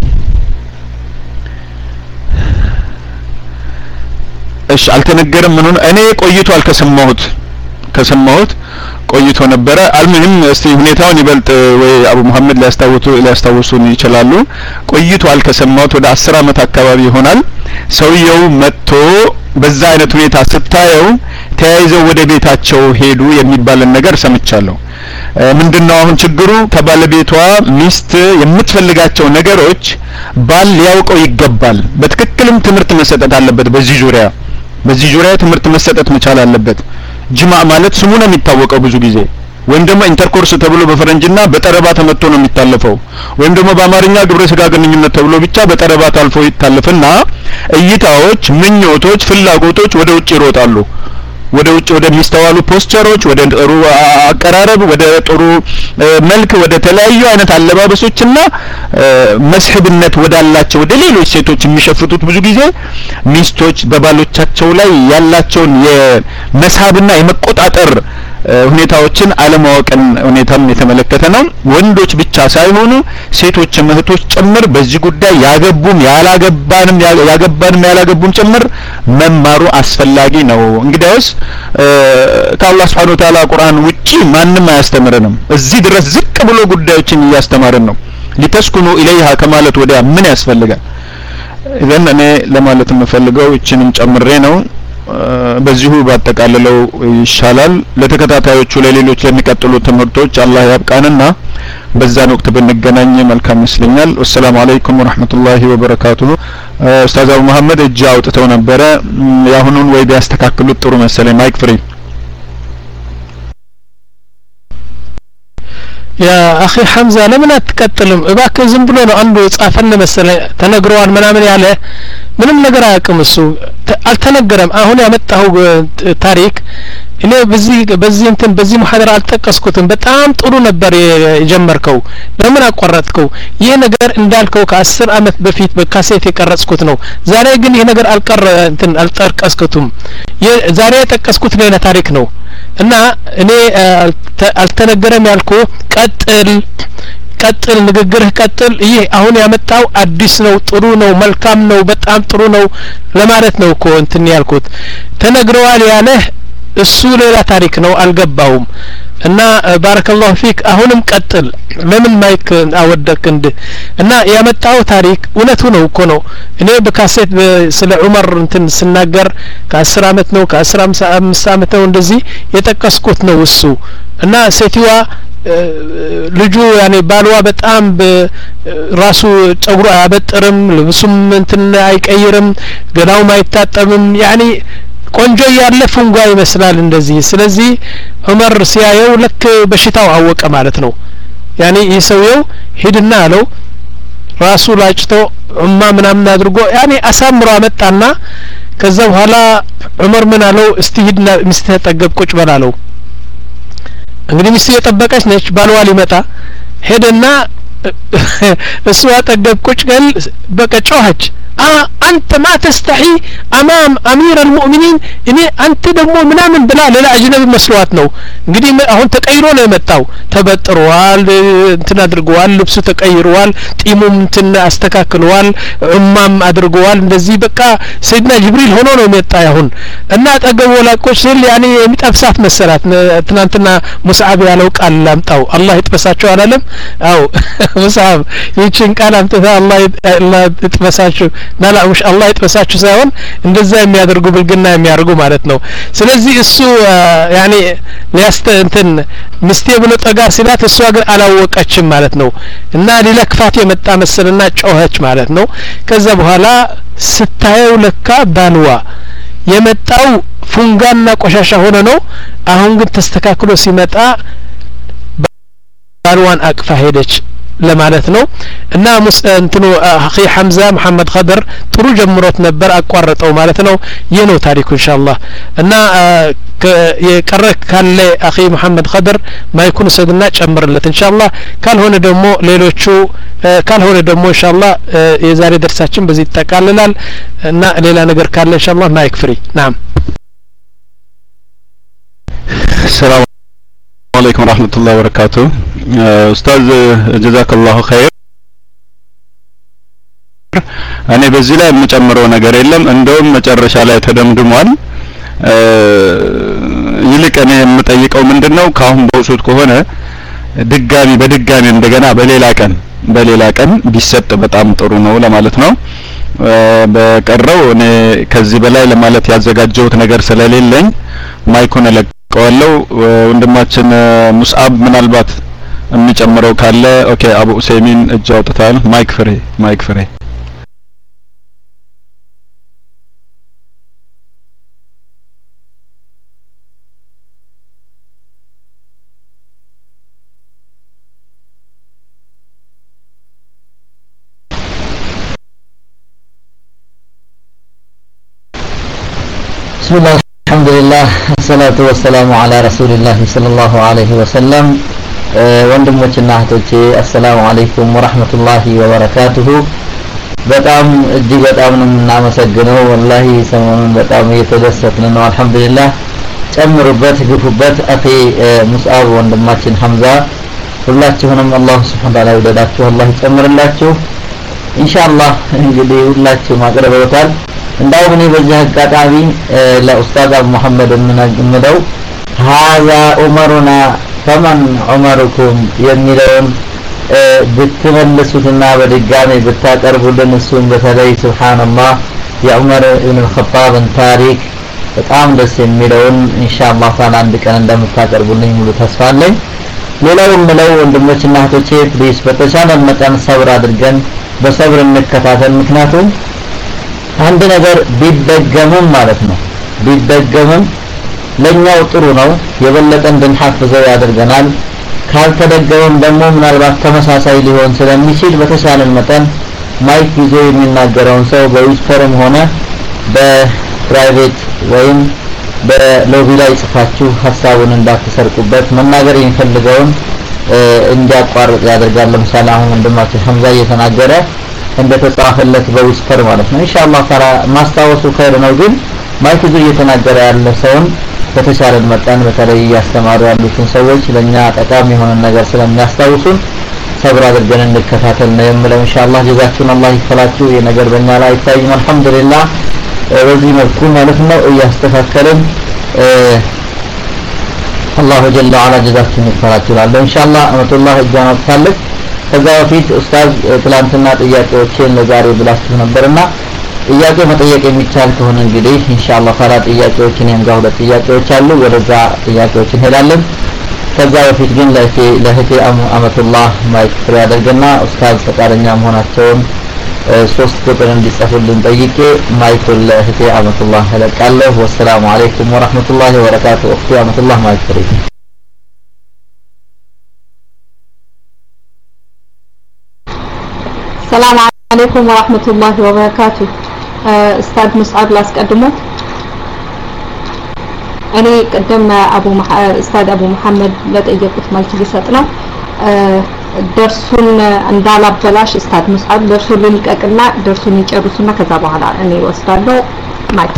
እሺ አልተነገረም ምን ሆነ እኔ ቆይቷል ከሰማሁት ከሰማሁት ቆይቶ ነበረ አልሙሂም እስቲ ሁኔታውን ይበልጥ ወይ አቡ መሐመድ ሊያስታውሱ ሊያስታውሱን ይችላሉ ቆይቷል ከሰማሁት ወደ አስር አመት አካባቢ ይሆናል ሰውየው መጥቶ በዛ አይነት ሁኔታ ስታየው ተያይዘው ወደ ቤታቸው ሄዱ የሚባልን ነገር ሰምቻለሁ ምንድነው አሁን ችግሩ ከባለቤቷ ሚስት የምትፈልጋቸው ነገሮች ባል ሊያውቀው ይገባል በትክክልም ትምህርት መሰጠት አለበት በዚህ ዙሪያ በዚህ ዙሪያ ትምህርት መሰጠት መቻል አለበት ጅማዕ ማለት ስሙ ነው የሚታወቀው ብዙ ጊዜ ወይም ደግሞ ኢንተርኮርስ ተብሎ በፈረንጅና በጠረባ ተመቶ ነው የሚታለፈው ወይም ደግሞ በአማርኛ ግብረ ስጋ ግንኙነት ተብሎ ብቻ በጠረባ ታልፎ ይታለፍና እይታዎች ምኞቶች ፍላጎቶች ወደ ውጭ ይሮጣሉ ወደ ውጭ ወደ ሚስተዋሉ ፖስቸሮች ወደ ጥሩ አቀራረብ ወደ ጥሩ መልክ ወደ ተለያዩ አይነት አለባበሶችና መስህብነት ወዳላቸው ወደ ሌሎች ሴቶች የሚሸፍቱት ብዙ ጊዜ ሚስቶች በባሎቻቸው ላይ ያላቸውን የመሳብና የመቆጣጠር ሁኔታዎችን አለማወቅን ሁኔታም የተመለከተ ነው ወንዶች ብቻ ሳይሆኑ ሴቶች እህቶች ጭምር በዚህ ጉዳይ ያገቡም ያላገባንም ያገባንም ያላገቡም ጭምር መማሩ አስፈላጊ ነው እንግዲያውስ ከአላህ Subhanahu Wa Ta'ala ቁርአን ውጪ ማንንም አያስተምረንም እዚህ ድረስ ዝቅ ብሎ ጉዳዮችን እያስተማረን ነው ሊተስኩኑ ኢለይሃ ከማለት ወዲያ ምን ያስፈልጋል እዘን እኔ ለማለት የምፈልገው እቺንም ጨምሬ ነው በዚሁ ባጠቃለለው ይሻላል ለተከታታዮቹ ለሌሎች ለሚቀጥሉ ትምህርቶች አላህ ያብቃንና በዛን ወቅት ብንገናኝ መልካም ይመስለኛል ወሰላሙ አለይኩም ወራህመቱላሂ ወበረካቱሁ ኡስታዝ አቡ መሐመድ እጅ አውጥተው ነበረ ያሁኑን ወይ ቢያስተካክሉት ጥሩ መሰለኝ ማይክ ፍሪ يا أخي حمزة لمن أتكتلم إباك زنبلو ነው አንዱ ጻፈን መሰለ ተነግሯል ምናምን ያለ ምንም ነገር አያውቅም እሱ አልተነገረም አሁን ያመጣው ታሪክ እኔ በዚህ በዚህ እንትን በዚህ ሙሐደራ አልተቀስኩትም በጣም ጥሩ ነበር የጀመርከው ለምን አቋረጥከው ይሄ ነገር እንዳልከው ከ10 አመት በፊት በካሴት የቀረጽኩት ነው ዛሬ ግን ይሄ ነገር አልቀረ እንትን አልተቀስኩትም ዛሬ የተቀስኩት ሌላ ታሪክ ነው እና እኔ አልተነገረም ያልኩ ቀጥል ቀጥል ንግግርህ ቀጥል ይሄ አሁን ያመጣው አዲስ ነው ጥሩ ነው መልካም ነው በጣም ጥሩ ነው ለማለት ነው እኮ እንትን ያልኩት ተነግረዋል ያለህ እሱ ሌላ ታሪክ ነው አልገባውም እና ባረከላሁ ፊክ አሁንም ቀጥል ለምን ማይክ አወደክ እንደ እና ያመጣው ታሪክ እውነቱ ነው እኮ ነው እኔ በካሴት ስለ ዑመር እንትን ስናገር ከ10 አመት ነው ከ15 አመት ነው እንደዚህ የተቀስኩት ነው እሱ እና ሴቲዋ ልጁ ያኔ ባልዋ በጣም ራሱ ጸጉሩ አያበጥርም ልብሱም እንትን አይቀይርም ገላውም አይታጠብም ያኔ ቆንጆ ያለፈ እንጓ ይመስላል እንደዚህ ስለዚህ ዑመር ሲያየው ለክ በሽታው አወቀ ማለት ነው ያኔ ይሰውየው ሄድና አለው ራሱ ላጭቶ ኡማ ምናምን አድርጎ ያኔ አሳምሮ አመጣና ከዛ በኋላ ዑመር ምን አለው እስቲ ሂድና ሚስት ተጠገብ ቁጭ በላለው እንግዲህ ሚስት የጠበቀች ነች ባልዋ ሊመጣ ሄደና እሱ አጠገብ ቁጭ ገል በቀጮች آه أنت ما تستحي أمام أمير المؤمنين إني أنت دمو منامن بلا لا أجنبي مسلوات نو እንግዲህ አሁን ተቀይሮ ነው የመጣው ተበጥሯል እንትን አድርጓል ልብሱ ተቀይሯል ጢሙም እንትን አስተካክሏል ኡማም አድርጓል እንደዚህ በቃ ሰይድና ጅብሪል ሆኖ ነው የመጣ አሁን እና አጠገቡ ወላቆች ሲል ያኔ የሚጠብሳት መሰላት ትናንትና ሙስዓብ ያለው ቃል ላምጣው አላህ ይጥበሳቸው አላለም አው ሙስዓብ ይችን ቃል አምጥታ አላህ አላህ ይጥበሳቸው ናላ ሙሽ አላህ ይጥበሳችሁ ሳይሆን እንደዛ የሚያደርጉ ብልግና የሚያደርጉ ማለት ነው ስለዚህ እሱ ያኔ ሊያስተ እንትን ምስቴ ብሎ ጠጋ ሲላት እሷ ግን አላወቀችም ማለት ነው እና ሊለክፋት የመጣ መሰለና ጮኸች ማለት ነው ከዛ በኋላ ስታየው ለካ ባልዋ የመጣው ፉንጋና ቆሻሻ ሆነ ነው አሁን ግን ተስተካክሎ ሲመጣ ባልዋን አቅፋ ሄደች ለማለት ነው እና እንትኑ አኺ ሐምዛ መሐመድ ኸደር ጥሩ ጀምሮት ነበር አቋረጠው ማለት ነው ይህ ነው ታሪኩ ኢንሻአላህ እና የቀረ ካለ አኺ መሐመድ ኸደር ማይኩን ሰድና ጨምርለት ኢንሻአላህ ካልሆነ ደግሞ ሌሎቹ ካልሆነ ደግሞ ኢንሻአላህ የዛሬ ደርሳችን በዚህ ተቃልላል እና ሌላ ነገር ካለ ኢንሻአላህ ማይክ ፍሪ ናም ሰላም عليكم ورحمة الله وبركاته أستاذ جزاك الله خير أنا بزي ላይ የምጨምረው ነገር የለም እንደውም መጨረሻ ላይ ተደምድሟል ይልቅ እኔ የምጠይቀው ምንድነው ካሁን በውሱት ከሆነ ድጋሚ በድጋሚ እንደገና በሌላ ቀን በሌላ ቀን ቢሰጥ በጣም ጥሩ ነው ለማለት ነው በቀረው እኔ ከዚህ በላይ ለማለት ያዘጋጀሁት ነገር ስለሌለኝ ማይኩን ለቀዋለሁ ወንድማችን ሙስዓብ ምናልባት የሚጨምረው ካለ ኦኬ አቡ ኡሰይሚን እጅ አውጥታል ማይክ ፍሬ ማይክ ፍሬ بسم الله الحمد لله الصلاة والسلام على رسول الله صلى الله عليه وسلم ወንድሞችና እህቶቼ አሰላሙ አለይኩም ወራህመቱላሂ ወበረካቱሁ በጣም እጅግ በጣም ነው እናመሰግነው ወላሂ ሰሞኑን በጣም እየተደሰትን ነው አልহামዱሊላህ ጨምሩበት ግፉበት አኺ ሙስዓብ ወንድማችን ሐምዛ ሁላችሁንም አላህ Subhanahu Wa Ta'ala ይወደዳችሁ አላህ ይጨምርላችሁ ኢንሻአላህ እንግዲህ ሁላችሁ ማቅረበውታል እንዳው እኔ በዚህ አጋጣሚ ለኡስታዝ መሐመድ ምንለው هذا عمرنا فمن عمركم የሚለውን ብትመልሱትና በድጋሚ ብታቀርቡልን እሱን በተለይ ሱብሃንአላህ የዑመር ኢብኑ አልኸጣብን ታሪክ በጣም ደስ የሚለውን ኢንሻአላህ ታላ አንድ ቀን እንደምታቀርቡልኝ ሙሉ ተስፋ አለኝ ሌላው ምለው ወንድሞችና እህቶቼ ፕሊስ በተቻለ መጠን ሰብር አድርገን በሰብር እንከታተል ምክንያቱም አንድ ነገር ቢደገምም ማለት ነው ቢደገምም ለኛው ጥሩ ነው የበለጠ እንድንሐፍዘው ያደርገናል ካልተደገመም ደግሞ ምናልባት ተመሳሳይ ሊሆን ስለሚችል በተሻለን መጠን ማይክ ይዞ የሚናገረውን ሰው በዊስፐርም ሆነ በፕራይቬት ወይም በሎቢ ላይ ጽፋችሁ ሐሳቡን እንዳትሰርቁበት መናገር የሚፈልገውን እንዲያቋርጥ ያደርጋል። ለምሳሌ አሁን ወንድማችን ሐምዛ እየተናገረ እንደተጻፈለት በዊስፐር ማለት ነው። ኢንሻአላህ ታላ ማስታወሱ ኸይር ነው። ግን ማይክ ይዞ እየተናገረ ያለ ሰውን በተሻለን መጠን በተለይ ያስተማሩ ያሉትን ሰዎች ለኛ ጠቃሚ የሆነ ነገር ስለሚያስታውሱን ሰብር አድርገን እንከታተል ነው የምለው። ኢንሻአላህ ጀዛችሁን አላህ ይክፈላችሁ። ይሄ ነገር በእኛ ላይ አይታይም አልহামዱሊላህ። በዚህ መልኩ ማለት ነው እያስተካከለን አላሁ ጀለ ወዐላ ጀዛችሁን ይክፈላችሁ እላለሁ። ኢንሻአላህ አመቱላህ እጃናት ካለች ከዛ በፊት ኡስታዝ ትላንትና ጥያቄዎችን ለዛሬ ብላችሁ ነበርና ጥያቄ መጠየቅ የሚቻል ከሆነ እንግዲህ ኢንሻአላህ ታላ ጥያቄዎችን የምጋው ጥያቄዎች አሉ ወደዛ ጥያቄዎችን ሄዳለን። ከዛ በፊት ግን ለእቴ ለእቴ አመቱላህ ማይክ ፍሪ አድርገና ኡስታዝ ፈቃደኛ መሆናቸውን ሶስት ቁጥር እንዲጽፉልን ጠይቄ ማይኩን ለእቴ አመቱላህ እለቃለሁ። ወሰላሙ አለይኩም ወራህመቱላሂ ወበረካቱሁ። እቴ አመቱላህ ማይክ ፍሪ። ሰላም አለይኩም ወራህመቱላሂ ወበረካቱሁ። ኡስታዝ ሙስዓብ ላስቀድሞት። እኔ ቀደም አቡ ኡስታዝ አቡ መሐመድ ለጠየቁት መልስ ሊሰጥ ነው። ደርሱን እንዳላበላሽ ኡስታዝ ሙስዓብ ደርሱን ልልቀቅና ደርሱን ይጨርሱና ከዛ በኋላ እኔ ወስዳለሁ። ማይክ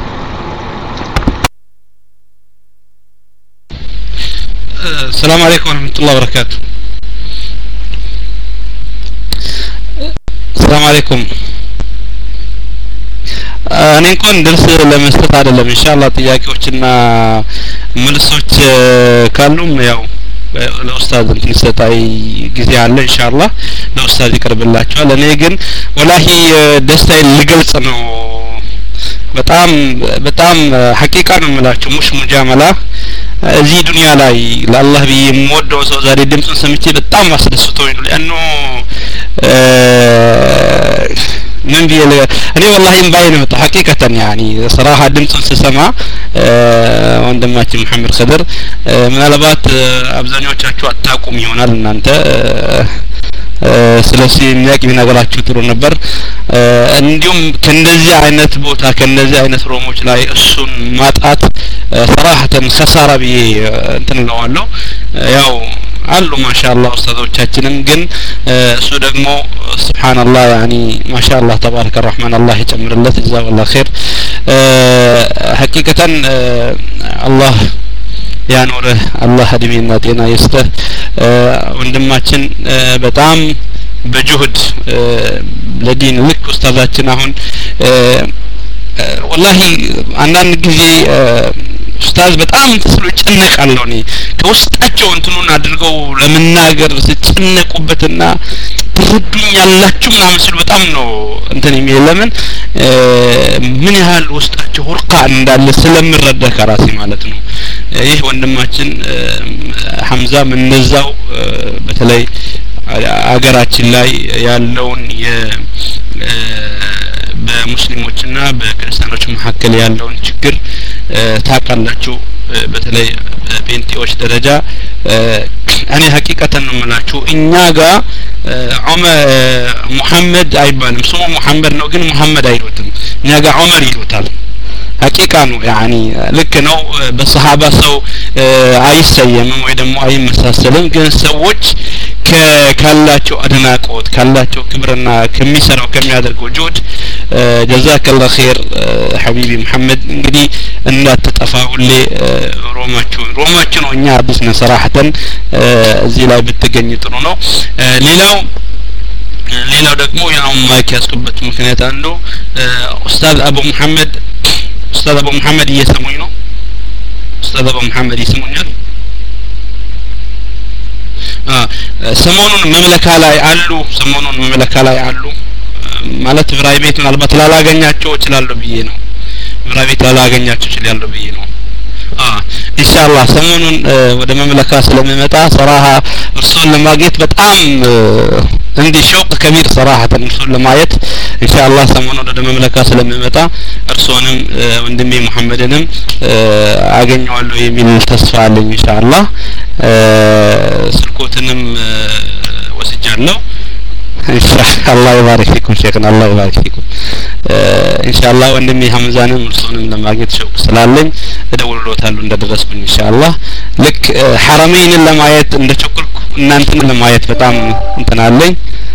ሰላም አለይኩም ወራህመቱላሂ ወበረካቱሁ። ሰላም አለይኩም። እኔ እንኳን ደርስ ለመስጠት አይደለም ኢንሻአላህ ጥያቄዎችና መልሶች ካሉም ያው ለኡስታዝ እንትን ይሰጣይ ጊዜ አለ ኢንሻአላህ ለኡስታዝ ይቀርብላችኋል። እኔ ግን ወላሂ ደስታዬን ልገልጽ ነው። በጣም በጣም ሐቂቃ ነው የምላችሁ ሙሽ ሙጃመላ እዚህ ዱንያ ላይ ለአላህ ብዬ የምወደው ሰው ዛሬ ድምጹን ሰምቼ በጣም አስደስቶኝ ነው። ለአንኑ ምን ቢል እኔ والله እንባዬ ነው መጣ ሐቂቀተን ያኒ صراحه ድምጹን ስሰማ ወንድማችን መሐመድ ኸድር ምናልባት አብዛኞቻችሁ አታቁም ይሆናል እናንተ ስለዚህ የሚያውቅ ቢነግራችሁ ጥሩ ነበር። እንዲሁም ከነዚህ አይነት ቦታ ከነዚህ አይነት ሮሞች ላይ እሱን ማጣት صراحه خساره ብዬ እንትን ነው ያው አሉ ማሻአላህ ኡስታዞቻችንም ግን እሱ ደግሞ ሱብሃንአላህ ያኒ ማሻአላህ ተባረከ الرحمن አላህ ይጨምርለት ጀዛከላህ ኸይር። ሐቂቀተን አላህ ያኖርህ አላህ እድሜና ጤና ይስጥህ። ወንድማችን በጣም በጁህድ ለዲን ልክ ኡስታዛችን አሁን ወላሂ አንዳንድ ጊዜ ኡስታዝ በጣም ተስሎ ጨነቃለሁ እኔ ከውስጣቸው እንትኑን አድርገው ለመናገር ሲጨነቁበትና ትረዱኛላችሁ ምናምን ሲሉ በጣም ነው እንትን የሚል ለምን ምን ያህል ውስጣቸው ወርቃ እንዳለ ስለምረዳ ከራሴ ማለት ነው። ይህ ወንድማችን ሐምዛም እንደዛው በተለይ አገራችን ላይ ያለውን የ በሙስሊሞችና በክርስቲያኖች መካከል ያለውን ችግር ታውቃላችሁ። በተለይ በጴንጤዎች ደረጃ እኔ ሐቂቀተን ነው የምላችሁ እኛ ጋር ዑመር ሙሐመድ አይባልም ስሙ ሙሐመድ ነው ግን ሙሐመድ አይሉትም እኛ ጋር ዑመር ይሉታል። ሐቂቃ ነው ያኒ ልክ ነው በሰሃባ ሰው አይሰየምም ወይ ደግሞ አይመሳሰልም ግን ሰዎች ካላቸው አድናቆት ካላቸው ክብርና ከሚሰራው ከሚያደርገው ጆድ ጀዛከላህ ኸይር ሐቢቢ መሐመድ እንግዲህ እንዳትጠፋ ሁሌ ሮማችሁ ሮማችሁ ነው እኛ አዲስ ነው صراحةን እዚህ ላይ ብትገኝ ጥሩ ነው። ሌላው ሌላው ደግሞ ያው ማይክ ያስኩበት ምክንያት አንዱ ኡስታዝ አቡ መሐመድ ኡስታዝ አቡ መሐመድ እየሰሙኝ ነው። ኡስታዝ አቡ መሐመድ ይሰሙኛል? ሰሞኑን መምለካ ላይ አሉ ሰሞኑን መምለካ ላይ አሉ ማለት ፕራይቬት ምናልባት ላላገኛቸው ይችላል ብዬ ነው ፕራይቬት ላላገኛቸው ይችላል ብዬ ነው። አ ኢንሻአላህ ሰሞኑን ወደ መምለካ ስለሚመጣ صراحه እርሱን ለማግኘት በጣም እንዲ ሸውቅ ከቢር صراحه እርሱን ለማየት ኢንሻአላህ ሰሞኑን ወደ መምለካ ስለሚመጣ እርሱንም ወንድሜ መሐመድንም አገኘዋለሁ የሚል ተስፋ አለኝ ኢንሻአላህ። ስልኮትንም ወስጃለሁ ኢንሻአላህ አላህ ይባርክ ፊኩም ሼክና አላህ ይባርክ ፊኩም ኢንሻአላህ ወንድሜ ሐምዛንም እርሶንም ለማግኘት ሸውቅ ስላለኝ እደውልሎታለሁ እንደደረስኩኝ ኢንሻአላህ ልክ ሐረመይንን ለማየት እንደቸኩልኩ እናንተን ለማየት በጣም እንተናለኝ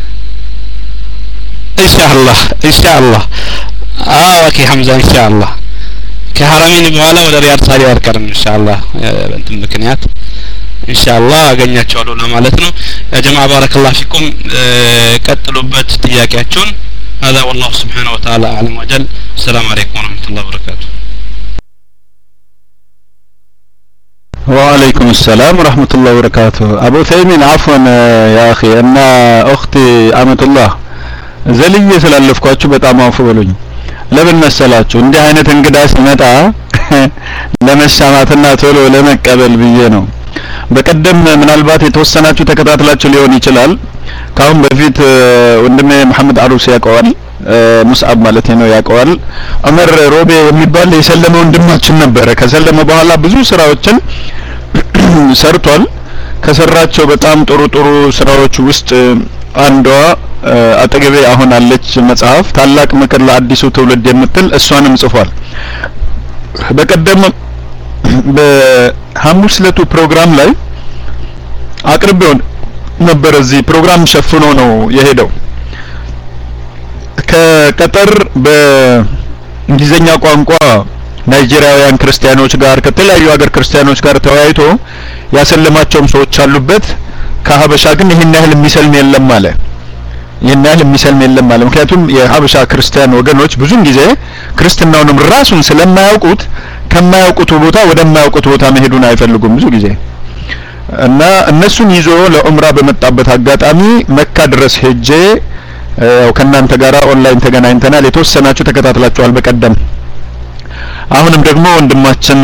ኢንሻአላህ ኢንሻአላህ አዎ ኦኬ ሐምዛ ኢንሻአላህ ከሐረመይን በኋላ ወደ ሪያድ ሳሊ አርከርም ኢንሻአላህ እንትን ምክንያት ኢንሻአላህ አገኛቸዋለሁ ለማለት ነው ያ ጀማዓ ባረከላሁ ፊኩም ቀጥሉበት ጥያቄያችሁን هذا والله سبحانه وتعالى اعلم وجل السلام عليكم ورحمه الله وبركاته وعليكم السلام ورحمه الله وبركاته ابو ثيمين عفوا يا اخي ان اختي امه الله ዘልዬ ስላለፍኳችሁ በጣም አፉ በሉኝ ለምን መሰላችሁ እንዲህ አይነት እንግዳ ሲመጣ ለመሻማትና ቶሎ ለመቀበል ብዬ ነው በቀደም ምናልባት የተወሰናችሁ ተከታትላችሁ ሊሆን ይችላል ካሁን በፊት ወንድሜ መሐመድ አሩስ ያቀዋል ሙስዓብ ማለት ነው ያቀዋል ዑመር ሮቤ የሚባል የሰለመ ወንድማችን ነበር ከሰለመ በኋላ ብዙ ስራዎችን ሰርቷል ከሰራቸው በጣም ጥሩ ጥሩ ስራዎች ውስጥ አንዷ አጠገቤ አሁን አለች መጽሐፍ ታላቅ ምክር ለአዲሱ ትውልድ የምትል እሷንም ጽፏል በቀደም በሐሙስ ለቱ ፕሮግራም ላይ አቅርቤው ነበር እዚህ ፕሮግራም ሸፍኖ ነው የሄደው ከቀጠር በእንግሊዘኛ ቋንቋ ናይጄሪያውያን ክርስቲያኖች ጋር ከተለያዩ ሀገር ክርስቲያኖች ጋር ተወያይቶ ያሰለማቸውም ሰዎች አሉበት ከሀበሻ ግን ይሄን ያህል የሚሰልም የለም ማለት ይሄን ያህል የሚሰልም የለም ማለት ምክንያቱም የሀበሻ ክርስቲያን ወገኖች ብዙን ጊዜ ክርስትናውንም ራሱን ስለማያውቁት ከማያውቁት ቦታ ወደማያውቁት ቦታ መሄዱን አይፈልጉም ብዙ ጊዜ እና እነሱን ይዞ ለዑምራ በመጣበት አጋጣሚ መካ ድረስ ሄጄ ያው ከናንተ ጋራ ኦንላይን ተገናኝተናል የተወሰናችሁ ተከታትላችኋል በቀደም አሁንም ደግሞ ወንድማችን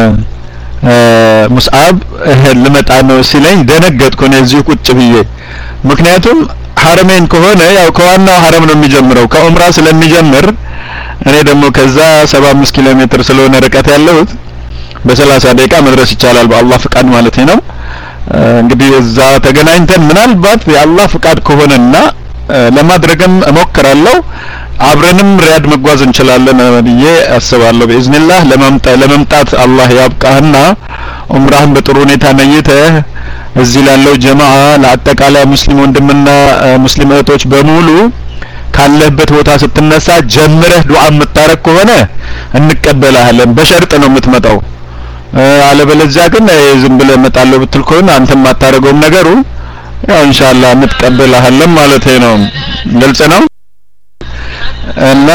ሙስዓብ ለመጣ ነው ሲለኝ ደነገጥኩ ነው እዚህ ቁጭ ብዬ ምክንያቱም ሐረመይን ከሆነ ያው ከዋናው ሐረም ነው የሚጀምረው ከዑምራ ስለሚጀምር እኔ ደግሞ ከዛ ሰባ አምስት ኪሎ ሜትር ስለሆነ ርቀት ያለሁት በሰላሳ ደቂቃ መድረስ ይቻላል በአላህ ፍቃድ ማለት ነው እንግዲህ እዛ ተገናኝተን ምናልባት የአላህ ፍቃድ ከሆነና ለማድረግም እሞክራለሁ አብረንም ሪያድ መጓዝ እንችላለን ብዬ አስባለሁ በኢዝኒላህ ለመምጣት ለመምጣት አላህ ያብቃህና ዑምራህን በጥሩ ሁኔታ ነይተህ እዚህ ላለው ጀማዓ ለአጠቃላይ ሙስሊም ወንድምና ሙስሊም እህቶች በሙሉ ካለበት ቦታ ስትነሳ ጀምረህ ዱዓ የምታረግ ከሆነ እንቀበላለን በሸርጥ ነው የምትመጣው አለበለዚያ ግን ዝም ብለህ መጣለው ብትል ከሆነ አንተም ማታረገውም ነገሩ ያው ኢንሻአላህ እንቀበላለን ማለት ነው ግልጽ ነው እና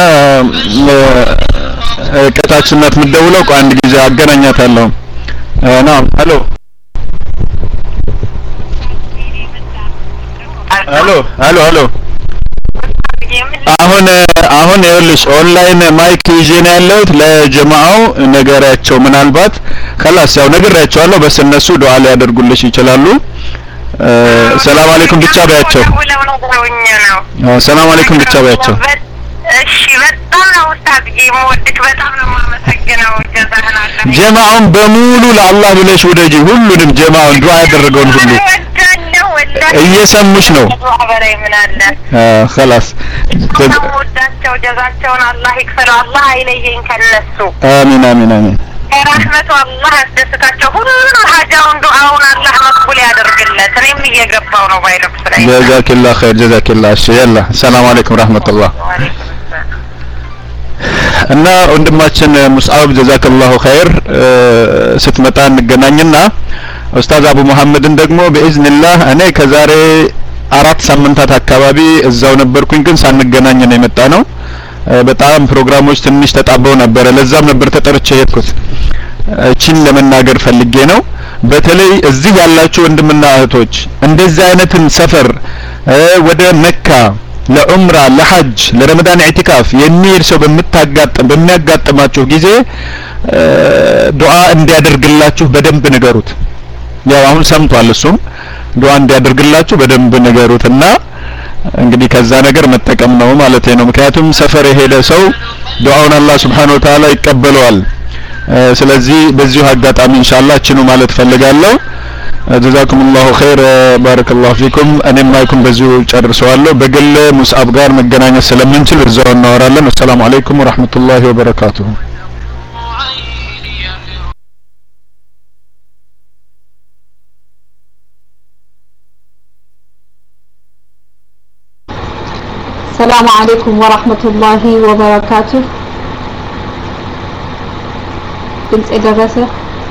ከታችናት ምደውለው አንድ ጊዜ አገናኛታለሁ ና ሄሎ ሄሎ ሄሎ ሄሎ አሁን አሁን ይኸውልሽ ኦንላይን ማይክ ይዤ ነው ያለሁት ለጀማዓው ነገራቸው ምናልባት خلاص ያው ነገራቸዋለሁ በስ እነሱ ዱዓ ሊያደርጉልሽ ይችላሉ ሰላም አለይኩም ብቻ ባያቸው ሰላም አለይኩም ብቻ ባያቸው እሺ በጣም ነው ኡስታዝ የምወድክ በጣም ነው ማመሰግነው ጀዛህናላህ ጀማዓውን በሙሉ ለአላህ ብለሽ ወደጂ ሁሉንም ጀማዓውን ዱዓ ያደረገውን ሁሉ እየሰሙሽ ነው አ خلاص ወዳቸው ጀዛቸውን አላህ ይክፈለው አላህ አይለየን ከነሱ አሚን አሚን አሚን ረህመቱ አላህ ያስደስታቸው ሁሉንም ሀጃውን ዱዓውን አላህ መቅቡል ያደርግለት እኔም እየገባው ነው ባይለክስ ላይ ጀዛከላህ ኸይር ጀዛከላህ እሺ ያላ ሰላም አለይኩም ረህመቱላህ እና ወንድማችን ሙስዓብ ጀዛከላሁ ኸይር ስትመጣ እንገናኝና ኡስታዝ አቡ መሐመድን ደግሞ በኢዝኒላህ እኔ ከዛሬ አራት ሳምንታት አካባቢ እዛው ነበርኩኝ ግን ሳንገናኝ ነው የመጣ ነው በጣም ፕሮግራሞች ትንሽ ተጣበው ነበር ለዛም ነበር ተጠርቼ ሄድኩት እቺን ለመናገር ፈልጌ ነው በተለይ እዚህ ያላችሁ ወንድምና እህቶች እንደዚህ አይነትን ሰፈር ወደ መካ ለዑምራ ለሐጅ ለረመዳን ኢዕቲካፍ የሚሄድ ሰው በመታጋጠም በሚያጋጥማችሁ ጊዜ ዱዓ እንዲያደርግላችሁ በደንብ ንገሩት ያው አሁን ሰምቷል እሱም ዱዓ እንዲያደርግላችሁ በደንብ ንገሩትና እንግዲህ ከዛ ነገር መጠቀም ነው ማለት ነው ምክንያቱም ሰፈር የሄደ ሰው ዱዓውን አላህ Subhanahu Wa Ta'ala ይቀበለዋል ስለዚህ በዚሁ አጋጣሚ ኢንሻአላህ እቺኑ ማለት ፈልጋለሁ ጀዛኩሙላሁ ኸይር ባረከላሁ ፊኩም እኔም ማይኩም በዚሁ ጨርሰዋለሁ በግል ሙስአብ ጋር መገናኘት ስለምንችል እዛው እናወራለን ወሰላሙ አለይኩም ወራህመቱላሂ ወበረካቱሁ السلام عليكم ورحمة الله وبركاته بنت إدرسة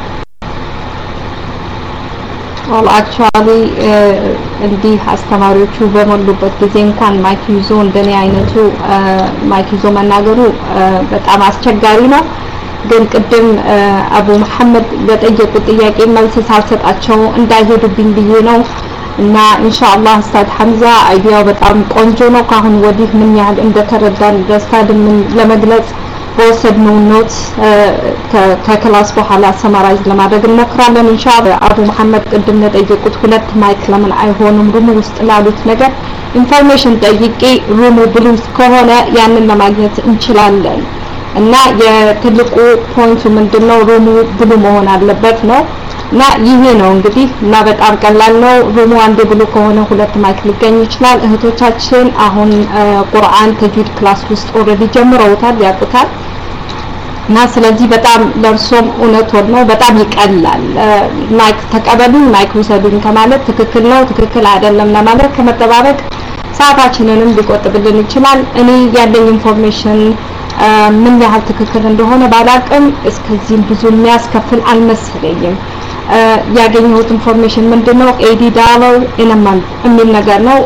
well actually እንዲህ አስተማሪዎቹ በሞሉበት ጊዜ እንኳን ማይክ ይዞ እንደኔ አይነቱ ማይክ ይዞ መናገሩ በጣም አስቸጋሪ ነው ግን ቅድም አቡ መሐመድ በጠየቁት ጥያቄ መልስ ሳልሰጣቸው እንዳይሄዱብኝ ብዬ ነው እና ኢንሻአላህ ኡስታዝ ሐምዛ አይዲያው በጣም ቆንጆ ነው ካሁን ወዲህ ምን ያህል እንደተረዳን ኡስታዝ ምን ለመግለጽ ወሰድነው ኖት ከክላስ በኋላ ሰማራይዝ ለማድረግ እንሞክራለን ኢንሻአላህ አቡ መሐመድ ቅድም ለጠየቁት ሁለት ማይክ ለምን አይሆንም ሩሙ ውስጥ ላሉት ነገር ኢንፎርሜሽን ጠይቄ ሩሙ ብሉስ ከሆነ ያንን ለማግኘት እንችላለን እና የትልቁ ፖይንቱ ምንድነው ሩሙ ብሉ መሆን አለበት ነው እና ይሄ ነው እንግዲህ እና በጣም ቀላል ነው ሩሙ አንድ ብሉ ከሆነ ሁለት ማይክ ሊገኝ ይችላል እህቶቻችን አሁን ቁርአን ተጅዊድ ክላስ ውስጥ ኦሬዲ ጀምረውታል ያቁታል እና ስለዚህ በጣም ለርሶም እውነት ነው በጣም ይቀላል ማይክ ተቀበሉ ማይክ ውሰዱን ከማለት ትክክል ነው ትክክል አይደለም ለማለት ከመጠባበቅ ሰዓታችንንም ሊቆጥብልን ይችላል እኔ ያለኝ ኢንፎርሜሽን ምን ያህል ትክክል እንደሆነ ባላቅም እስከዚህም ብዙ የሚያስከፍል አልመሰለኝም ያገኘሁት ኢንፎርሜሽን ምንድነው eighty dollars in a month የሚል ነገር ነው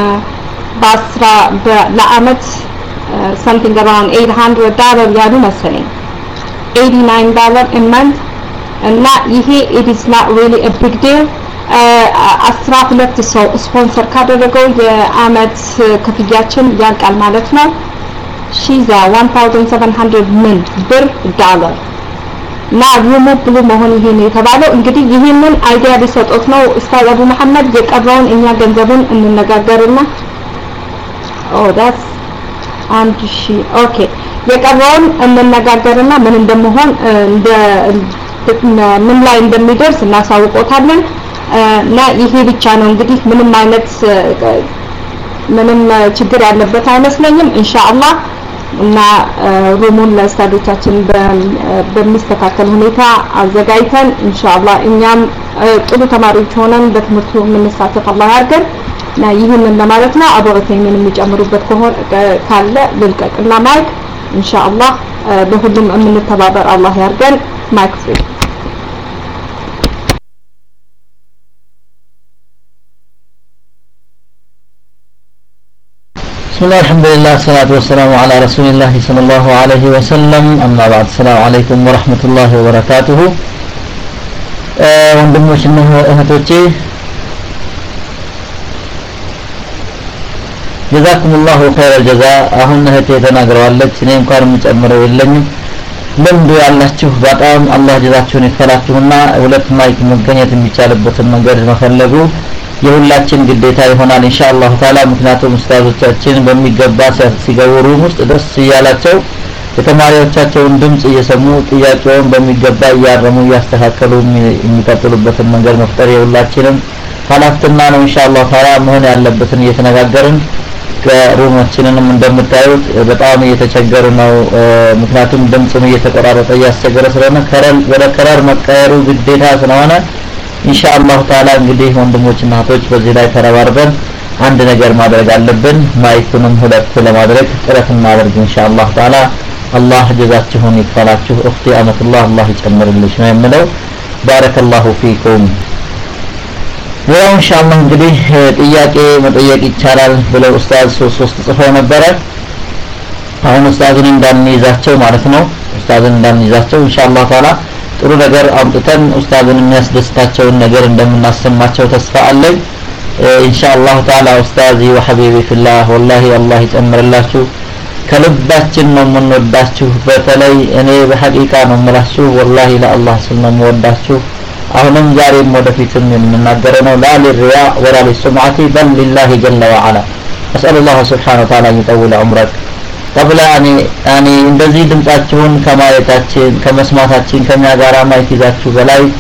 በአስራ ለአመት something around eight hundred dollars ያሉ መሰለኝ eighty-nine dollars a month እና ይሄ it is not really a big deal አስራ ሁለት ሰው ስፖንሰር ካደረገው የአመት ክፍያችን ያልቃል ማለት ነው she's a one thousand seven hundred min ብር ዶላር ና ሩሙ ብሉ መሆን ይሄ ነው የተባለው እንግዲህ ይሄንን አይዲያ ሊሰጡት ነው ኡስታዝ አቡ መሐመድ የቀረውን እኛ ገንዘቡን እንነጋገርና ኦ that's አንድ ሺህ ኦኬ የቀረውን እንነጋገርና ምን እንደምሆን እንደ ምን ላይ እንደሚደርስ እናሳውቆታለን እና ይሄ ብቻ ነው እንግዲህ ምንም አይነት ምንም ችግር ያለበት አይመስለኝም ኢንሻአላህ እና ሩሙን ለኡስታዶቻችን በሚስተካከል ሁኔታ አዘጋጅተን ኢንሻአላህ እኛም ጥሩ ተማሪዎች ሆነን በትምህርቱ የምንሳተፍ አላህ ያርገን እና ይህንን ለማለት ነው አቡ ዑሰይሚን የሚጨምሩበት ከሆነ ካለ ልልቀቅና ማይክ ኢንሻአላህ ለሁሉም የምንተባበር አላህ ያርገን ማይክ ፍሪ بسم الله الحمد لله والصلاة والسلام على رسول الله صلى الله عليه وسلم أما بعد السلام عليكم ورحمة الله وبركاته ወንድሞችና እህቶቼ جزاكم الله خير الجزاء አሁን እህቴ ተናግረዋለች እኔ እንኳን የምጨምረው የለኝም ልምዱ ያላችሁ በጣም አላህ ጀዛችሁን ይክፈላችሁና ሁለት ማይክ መገኘት የሚቻልበትን መንገድ መፈለጉ የሁላችን ግዴታ ይሆናል ኢንሻአላህ ተዓላ ምክንያቱም ኡስታዞቻችን በሚገባ ሲገቡ ሩም ውስጥ ደስ ይያላቸው የተማሪዎቻቸውን ድምጽ እየሰሙ ጥያቄውን በሚገባ ያረሙ ያስተካከሉ የሚቀጥሉበትን መንገድ መፍጠር የሁላችንም ኃላፊነትና ነው ኢንሻአላህ ተዓላ መሆን ያለበትን እየተነጋገርን ከሩማችንንም እንደምታዩት በጣም እየተቸገሩ ነው ምክንያቱም ድምጽም እየተቆራረጠ ያስቸገረ ስለሆነ ከረል ወደ ከረር መቀየሩ ግዴታ ስለሆነ ኢንሻአላህ ተዓላ እንግዲህ ወንድሞችና እህቶች በዚህ ላይ ተረባርበን አንድ ነገር ማድረግ አለብን ማይኩንም ሁለት ለማድረግ ጥረት እናደርግ ኢንሻአላህ ተዓላ አላህ ጀዛችሁን ይክፈላችሁ እኽቲ አመቱላህ አላህ ይጨምርልሽ ነው የምለው ባረከላሁ ፊኩም ያው ኢንሻአላህ እንግዲህ ጥያቄ መጠየቅ ይቻላል ብለው ኡስታዝ ሶስት ሶስት ጽፈው ነበረ አሁን ኡስታዝን እንዳንይዛቸው ማለት ነው ኡስታዝን እንዳንይዛቸው ኢንሻአላህ ተዓላ ጥሩ ነገር አምጥተን ኡስታዝን የሚያስደስታቸውን ነገር እንደምናሰማቸው ተስፋ አለኝ ኢንሻአላህ ተዓላ ኡስታዚ ወሐቢቢ ፊላህ ወላሂ አላህ ይጨምርላችሁ ከልባችን ነው የምንወዳችሁ በተለይ እኔ በሐቂቃ ነው የምላችሁ ወላሂ ለአላህ ስል ነው የምወዳችሁ አሁንም ዛሬም ወደፊትም የምናገረው ነው ላ ለሪያ ወላ ለሱምዓቲ በል ሊላሂ ጀለ ወዐላ أسأل الله سبحانه وتعالى أن يطول عمرك قبل أن يعني እንደዚህ ድምጻችሁን ከማየታችን ከመስማታችን ከሚያጋራ ማይቲዛችሁ በላይ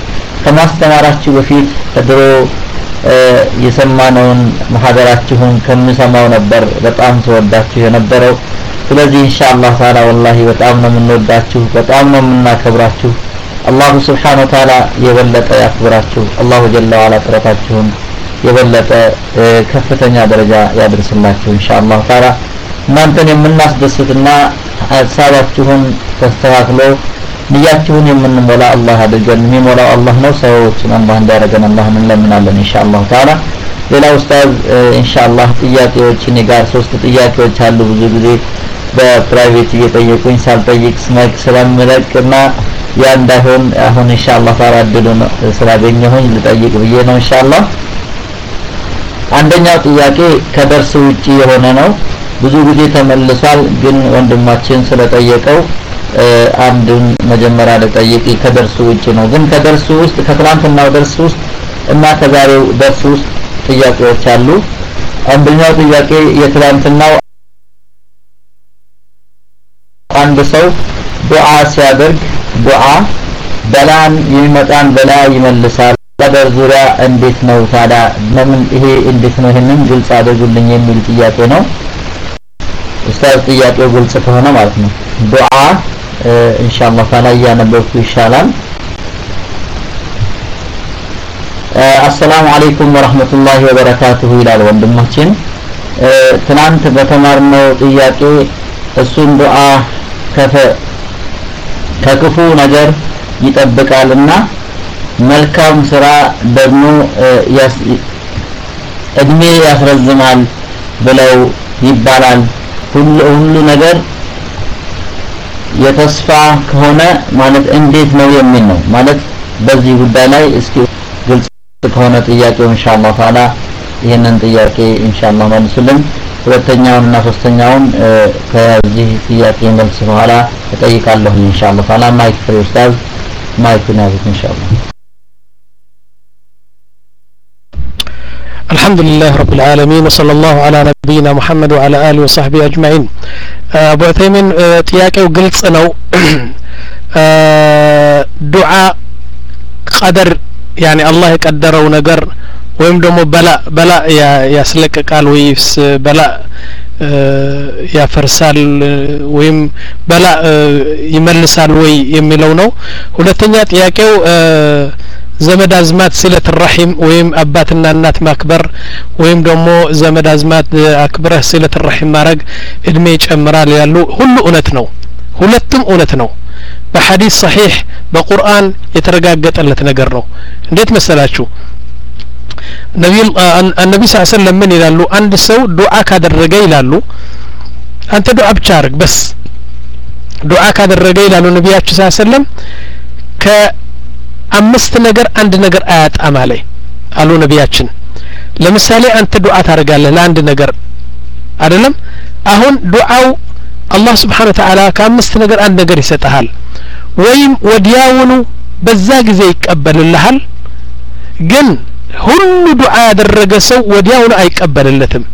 ከማስተማራችሁ በፊት ድሮ የሰማነውን ማህደራችሁን ከምሰማው ነበር በጣም ተወዳችሁ የነበረው ስለዚህ ኢንሻአላህ ታላ ወላሂ በጣም ነው የምንወዳችሁ በጣም ነው የምናከብራችሁ አላህ Subhanahu Wa Ta'ala የበለጠ ያክብራችሁ አላሁ ጀለ ወዐላ ጥረታችሁን የበለጠ ከፍተኛ ደረጃ ያድርስላችሁ ኢንሻአላህ ታላ እናንተን የምናስደስትና ሐሳባችሁን ተስተካክሎ ንያችሁን የምንሞላ አላህ አድርገን የሚሞላው አላህ ነው ሰዎችን አላህ እንዳረገን አላህ እንለምናለን ኢንሻአላህ ታላ ሌላ ኡስታዝ ኢንሻአላህ ጥያቄዎች እኔ ጋር ሶስት ጥያቄዎች አሉ ብዙ ጊዜ በፕራይቬት እየጠየቁኝ ሳልጠይቅ ስማክ ስለምለቅና ያ እንዳይሆን አሁን ኢንሻአላህ ታላ እድሉን ስላገኘሁኝ ልጠይቅ ብዬ ነው ኢንሻአላህ አንደኛው ጥያቄ ከደርስ ውጪ የሆነ ነው ብዙ ጊዜ ተመልሷል ግን ወንድማችን ስለጠየቀው አንዱን መጀመሪያ ለጠይቂ ከደርሱ ውጪ ነው ግን ከደርሱ ውስጥ ከትላንትናው ደርሱ ውስጥ እና ከዛሬው ደርሱ ውስጥ ጥያቄዎች አሉ አንደኛው ጥያቄ የትላንትናው አንድ ሰው ዱዓ ሲያደርግ ዱዓ በላን የሚመጣን በላ ይመልሳል በበር ዙሪያ እንዴት ነው ታዲያ ለምን ይሄ እንዴት ነው ይሄንን ግልጽ አድርጉልኝ የሚል ጥያቄ ነው ኡስታዝ ጥያቄው ግልጽ ከሆነ ማለት ነው ዱዓ ኢንሻአላህ ታላ ያነበብኩ ይሻላል አሰላሙ አለይኩም ወራህመቱላሂ ወበረካቱሁ ይላል ወንድማችን ትናንት በተማርነው ጥያቄ እሱን ዱዓ ከፈ ከክፉ ነገር ይጠብቃልና መልካም ስራ ደግሞ እድሜ ያስረዝማል ብለው ይባላል ሁሉ ሁሉ ነገር የተስፋ ከሆነ ማለት እንዴት ነው የሚል ነው ማለት በዚህ ጉዳይ ላይ እስኪ ግልጽ ከሆነ ጥያቄው ኢንሻአላህ ታላ ይሄንን ጥያቄ ኢንሻአላህ መልሱልን ሁለተኛውንና ሶስተኛውን ከዚህ ጥያቄ መልስ በኋላ እጠይቃለሁ ኢንሻአላህ ታላ ማይክ ፍሪ ኡስታዝ ማይክ ናብት ኢንሻአላህ الحمد لله رب العالمين وصلى الله على نبينا محمد وعلى آله وصحبه أجمعين أبو عثيمين ጥያቄው ግልጽ ነው ዱዓ ቀደር يعني الله የቀደረው ነገር ወይም ደግሞ በላ በላ ያስለቀቃል ወይስ በላ ያፈርሳል ወይም በላ ይመልሳል ወይ የሚለው ነው ሁለተኛ ጥያቄው ዘመድ አዝማት ስለት الرحم ወይም አባትና እናት ማክበር ወይም ደግሞ ዘመድ አዝማት አክብረህ ስለት الرحم ማድረግ እድሜ ይጨምራል ያሉ ሁሉ እውነት ነው ሁለቱም እውነት ነው በሐዲስ صحيح በቁርአን የተረጋገጠለት ነገር ነው እንዴት መሰላችሁ ነብዩ አንነቢ ሰለላሁ ዐለይሂ ወሰለም ምን ይላሉ አንድ ሰው ዱዓ ካደረገ ይላሉ አንተ ዱዓ ብቻ አድርግ በስ ዱዓ ካደረገ ይላሉ ነብያችን ሰለላሁ ዐለይሂ ወሰለም ከአምስት ነገር አንድ ነገር አያጣም አለ አሉ ነብያችን ለምሳሌ አንተ ዱዓ ታደርጋለህ ለአንድ ነገር አይደለም አሁን ዱዓው አላህ Subhanahu Wa Ta'ala ከአምስት ነገር አንድ ነገር ይሰጣል ወይም ወዲያውኑ በዛ ጊዜ ይቀበልልሃል ግን ሁሉ ዱዓ ያደረገ ሰው ወዲያውኑ አይቀበልለትም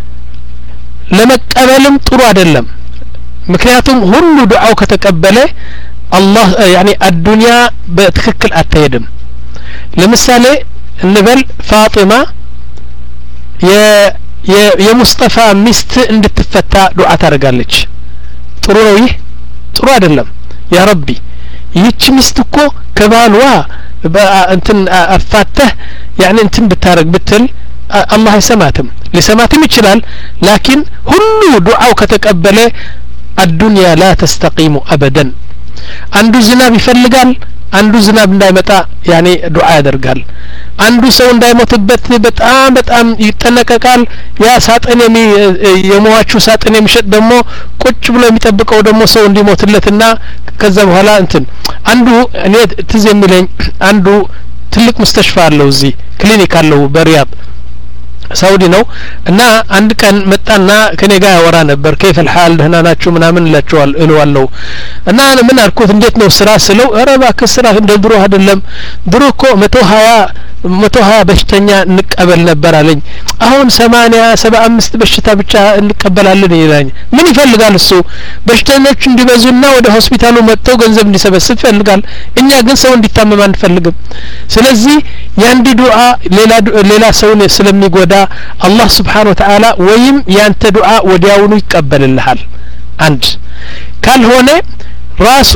ለመቀበልም ጥሩ አይደለም ምክንያቱም ሁሉ ዱዓው ከተቀበለ አላህ يعني الدنيا በትክክል አትሄድም ለምሳሌ እንበል ፋጢማ የ የሙስጠፋ ሚስት እንድትፈታ ዱዓ ታደርጋለች ጥሩ ነው ይህ ጥሩ አይደለም ያ ረቢ ይህች ሚስት እኮ ከባልዋ እንትን አፋተህ يعني እንትን ብታረግ ብትል አላህ አይሰማትም ሊሰማትም ይችላል ላኪን ሁሉ ዱዓው ከተቀበለ الدنيا لا تستقيم ابدا አንዱ ዝናብ ይፈልጋል አንዱ ዝናብ እንዳይመጣ يعني ዱዓ ያደርጋል አንዱ ሰው እንዳይሞትበት በጣም በጣም ይጠነቀቃል ያ ሳጥን የሚ የሟቹ ሳጥን የሚሸጥ ደግሞ ቁጭ ብሎ የሚጠብቀው ደግሞ ሰው እንዲሞትለትና ከዛ በኋላ እንትን አንዱ እኔ ትዝ የሚለኝ አንዱ ትልቅ ሙስተሽፋ አለው እዚህ ክሊኒክ አለው በሪያድ ሳውዲ ነው እና አንድ ቀን መጣና ከኔ ጋር ያወራ ነበር كيف الحال ደህና ናችሁ ምናምን ለቸዋል እለዋለሁ እና ምን አልኩት እንዴት ነው ስራ ስለው ኧረ እባክህ ስራ እንደ ድሮ አይደለም ድሮ እኮ መቶ ሀያ መቶ ሀያ በሽተኛ እንቀበል ነበር አለኝ አሁን ሰማንያ ሰባ አምስት በሽታ ብቻ እንቀበላለን ይላል ምን ይፈልጋል እሱ በሽተኞች እንዲበዙና ወደ ሆስፒታሉ መጥተው ገንዘብ እንዲሰበስብ ይፈልጋል እኛ ግን ሰው እንዲታመም አንፈልግም ስለዚህ ያንዲ ዱዓ ሌላ ሌላ ሰውን ስለሚጎዳ አላህ Subhanahu Wa Ta'ala ወይም ያንተ ዱዓ ወዲያውኑ ይቀበልልሃል አንድ ካልሆነ ራሱ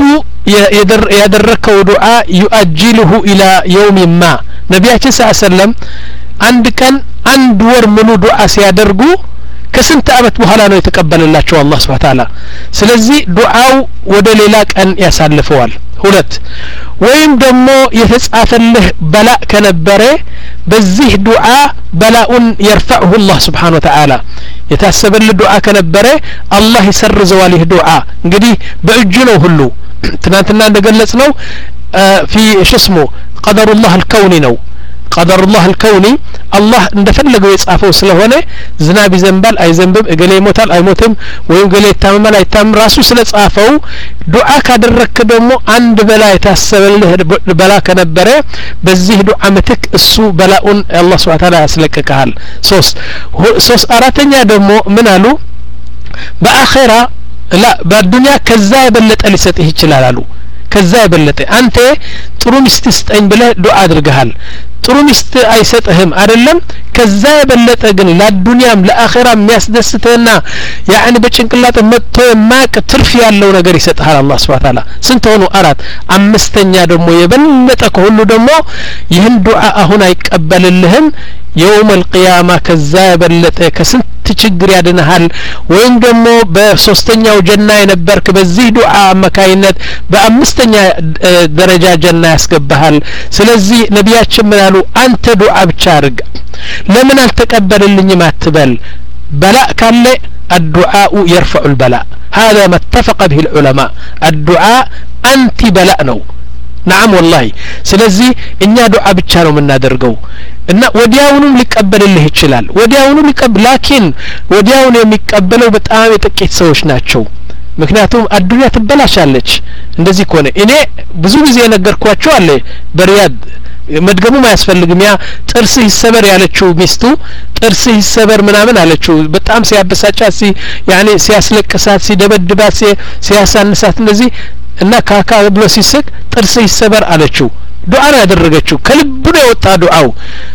ያደረከው ዱዓ يؤجله الى يوم ما ነብያችን ሰለላም አንድ ቀን አንድ ወር ሙሉ ዱዓ ሲያደርጉ ከስንት አመት በኋላ ነው የተቀበለላቸው አላህ Subhanahu Wa Ta'ala ስለዚህ ዱዓው ወደ ሌላ ቀን ያሳልፈዋል ሁለት ወይም ደግሞ የተጻፈልህ በላ ከነበረ በዚህ ዱዓ በላኡን يرفعه الله سبحانه وتعالى የታሰበልህ ዱዓ ከነበረ አላህ ይሰርዘዋል ይህ ዱዓ እንግዲህ በእጁ ነው ሁሉ ትናንትና እንደገለጽነው في شسمه قدر الله الكوني ነው قدر الله الكوني الله እንደፈለገው የጻፈው ስለሆነ ዝናብ ይዘንባል አይዘንብም እገሌ ይሞታል አይሞትም ወይም ገሌ ይታመማል አይታመም ራሱ ስለጻፈው ዱዓ ካደረክ ደግሞ አንድ በላ የታሰበልህ በላ ከነበረ በዚህ ዱዓ ምትክ እሱ በላኡን አላህ Subhanahu Wa Ta'ala ያስለቅቀሃል ሶስት ሶስት አራተኛ ደግሞ ምን አሉ በአኺራ لا በዱንያ ከዛ የበለጠ ሊሰጥህ ይችላል አሉ ከዛ የበለጠ አንተ ጥሩ ሚስት ስጠኝ ብለህ ዱዓ አድርገሃል ጥሩ ሚስት አይሰጥህም አይደለም ከዛ የበለጠ ግን ለዱንያም ለአኺራም የሚያስደስተህና ያኒ በጭንቅላት መጥቶ የማያቅ ትርፍ ያለው ነገር ይሰጥሃል አላህ Subhanahu Wa Ta'ala ስንት ሆኑ አራት አምስተኛ ደግሞ የበለጠ ከሁሉ ደግሞ ይህን ዱዓ አሁን አይቀበልልህም يوم القيامة ከዛ የበለጠ ከስንት ችግር ያድነሃል ወይም ደግሞ በሶስተኛው ጀና የነበርክ በዚህ ዱዓ አማካይነት በአምስተኛ ደረጃ ጀና ያስገባሃል ስለዚህ ነብያችን ምን አሉ አንተ ዱዓ ብቻ አድርግ ለምን አልተቀበልልኝም አትበል በላእ ካለ الدعاء يرفع البلاء هذا ما اتفق به العلماء الدعاء أنت بلاء نو نعم والله ስለዚህ እኛ ዱዓ ብቻ ነው የምናደርገው እና ወዲያውኑ ሊቀበልልህ ይችላል ወዲያውኑ ሊቀበል ላኪን ወዲያውኑ የሚቀበለው በጣም የጥቂት ሰዎች ናቸው ምክንያቱም አዱንያ ትበላሻለች እንደዚህ ከሆነ እኔ ብዙ ጊዜ ነገርኳቸው አለ በሪያድ መድገሙ ማያስፈልግም ያ ጥርስ ይሰበር ያለችው ሚስቱ ጥርስ ይሰበር ምናምን አለችው በጣም ሲያበሳጫት ሲ ያኔ ሲያስለቅሳት ሲደበድባት ሲያሳንሳት እንደዚህ እና ካካ ብሎ ሲስቅ ጥርስ ይሰበር አለችው ዱዓ ያደረገችው ከልቡ ነው የወጣ ዱዓው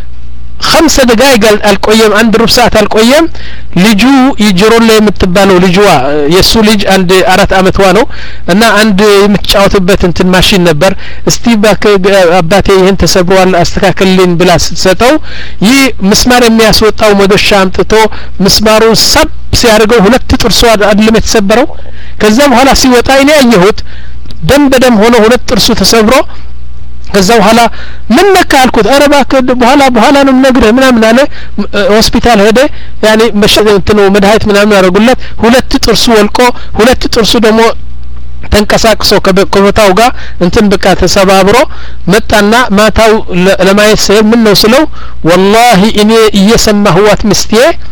خمس دقائق القيم عند ربع ساعة القيم ልጁ ይጅሮን ላይ የምትባለው ልጅዋ የሱ ልጅ አንድ አራት አመት ነው እና አንድ የምትጫወትበት እንትን ማሽን ነበር እስቲ አባቴ ይሄን ተሰብሯል አስተካክልልኝ ብላ ስትሰጠው ይህ ምስማር የሚያስወጣው መዶሻ አምጥቶ ምስማሩን ሰብ ሲያደርገው ሁለት ጥርሱ አይደለም የተሰበረው ከዛ በኋላ ሲወጣ እኔ ያየሁት ደም በደም ሆኖ ሁለት ጥርሱ ተሰብሮ ከዛ በኋላ ምን ነካ አልኩት አረባክ በኋላ በኋላ ነው ነግረህ ምናምን አለ ሆስፒታል ሄደ ያኔ መሸንት ነው መድኃኒት ምናምን አረጉለት ሁለት ጥርሱ ወልቆ ሁለት ጥርሱ ደግሞ ተንቀሳቅሶ ከቦታው ጋር እንትን በቃ ተሰባብሮ መጣና ማታው ለማየት ሲል ምን ነው ስለው والله እኔ እየሰማሁት ምስቴ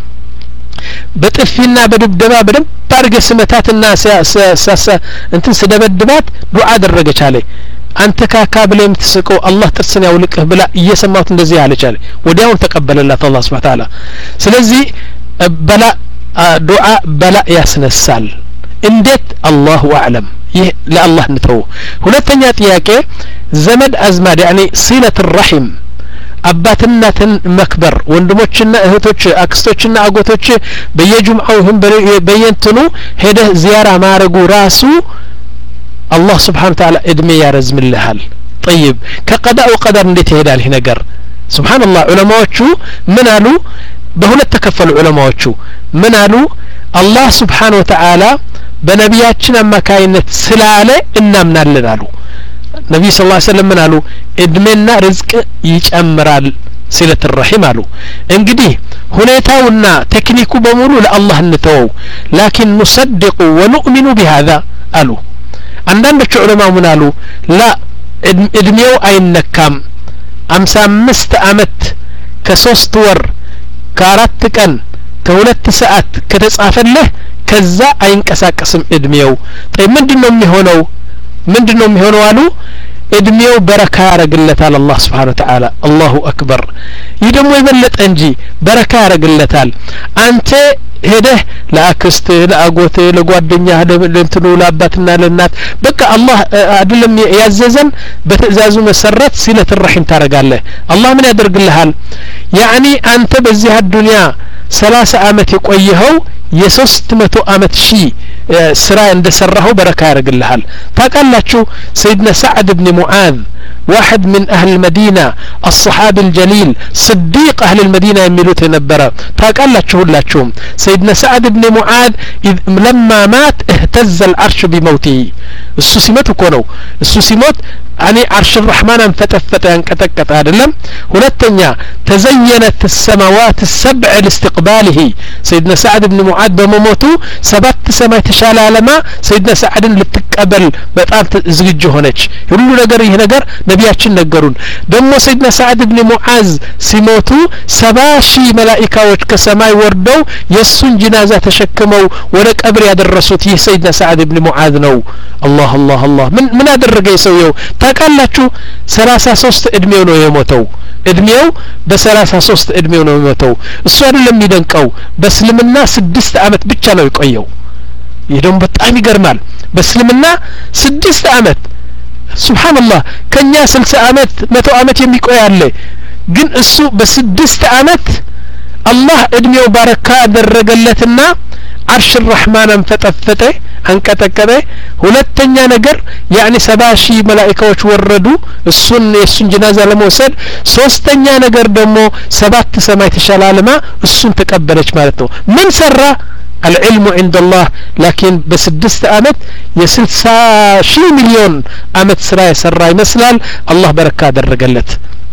በጥፊና በድብደባ በደም ታርገ ስመታትና ሳሳ እንትን ስደበድባት ዱዓ አደረገች አለ አንተ ካካ ብለህ የምትስቀው አላህ ጥርስን ያውልቅህ ብላ እየሰማሁት እንደዚህ አለች አለ ወዲያው ተቀበለላት አላህ Subhanahu Wa Ta'ala ስለዚህ በላ ዱዓ በላ ያስነሳል እንዴት አላሁ አዕለም ይህ ለአላህ እንተው ሁለተኛ ጥያቄ ዘመድ አዝማድ يعني صلة الرحم አባትናትን መክበር ወንድሞችና እህቶች አክስቶችና አጎቶች በየጁምዓው ህም በየንትኑ ሄደህ ዚያራ ማረጉ ራሱ الله سبحانه وتعالى ادمي يا رزم اللهال طيب كقضاء وقدر እንዴት ይሄዳል ይሄ ነገር سبحان الله ዑለማዎቹ ምን አሉ በሁለት ተከፈሉ ዑለማዎቹ ምን አሉ الله سبحانه وتعالى በነቢያችን አማካይነት ስላለ እናምናለን አሉ ነብዩ ሰለላሁ ዐለይሂ ወሰለም ምን አሉ እድሜና ርዝቅ ይጨምራል ሲለት الرحم አሉ እንግዲህ ሁኔታውና ቴክኒኩ በሙሉ ለአላህ እንተው لكن نصدق ونؤمن بهذا አሉ አንዳንዶቹ ዑለማ ምን አሉ ላ እድሜው አይነካም አምሳ አምስት አመት ከሶስት ወር ከአራት ቀን ከሁለት ሰዓት ከተጻፈልህ ከዛ አይንቀሳቀስም እድሜው طيب ምንድነው የሚሆነው ምንድነው የሚሆነው አሉ እድሜው በረካ ያረግለታል አላህ Subhanahu Wa Ta'ala አላሁ አክበር ይደሞ ይበለጠ እንጂ በረካ ያረግለታል አንተ ሄደህ ለአክስት ለአጎት ለጓደኛ ለእንትኑ ለአባትና ለእናት በቃ አላህ አይደለም ያዘዘን በትእዛዙ መሰረት ሲለት الرحم ታረጋለህ አላህ ምን ያደርግልሃል ያኒ አንተ በዚህ ዱንያ ሰላሳ አመት የቆየኸው የሶስት መቶ አመት ሺ ስራ እንደሰራው በረካ ያረግልሃል ታቃላችሁ سيدنا سعد بن معاذ واحد من أهل المدينة الصحابي الجليل صديق أهل المدينة يميلوت نبرا تاقالاتشو هلاتشوم سيدنا سعد بن معاذ لما مات اهتز العرش بموته السوسيمات كونو السوسيمات يعني عرش الرحمن انفتفت انكتكت هذا لم هلتنيا تزينت السماوات السبع لاستقباله سيدنا سعد بن معاذ بموتو سبت سما يتشال لما سيدنا سعد لتقبل بطام زግጁ ሆነች ሁሉ ነገር ይሄ ነገር ነቢያችን ነገሩን ደሞ ሰይድና ሰዓድ ኢብኑ ሙዓዝ ሲሞቱ ሰባ ሺህ መላእክቶች ከሰማይ ወርደው የሱን ጅናዛ ተሸክመው ወደ ቀብር ያደረሱት ይህ ሰይድና ሰዓድ ኢብኑ ሙዓዝ ነው አላህ አላህ አላህ ምን ምን አደረገ ሰውየው ታቃላችሁ ሰላሳ ሶስት እድሜው ነው የሞተው እድሜው በሰላሳ ሶስት እድሜው ነው የሞተው እሱ አይደለም የሚደንቀው በእስልምና ስድስት አመት ብቻ ነው የቆየው ይሄም በጣም ይገርማል በእስልምና ስድስት አመት ሱብሃንአላህ ከኛ ስልሳ አመት መቶ አመት የሚቆይ አለ ግን እሱ በስድስት አመት አላህ እድሜው ባረካ አደረገለትና አርሽ الرحمن አንፈጠፈጠ አንቀጠቀጠ ሁለተኛ ነገር ያኒ ሰባ ሺህ መላእክቶች ወረዱ እሱን የሱን ጅናዛ ለመውሰድ ሶስተኛ ነገር ደግሞ ሰባት ሰማይ ተሸላለማ እሱን ተቀበለች ማለት ነው ምን ሰራ العلم عند الله لكن بسدست أمت يسلسا شي مليون أمت سراي سراي مسلال الله بركة درجلت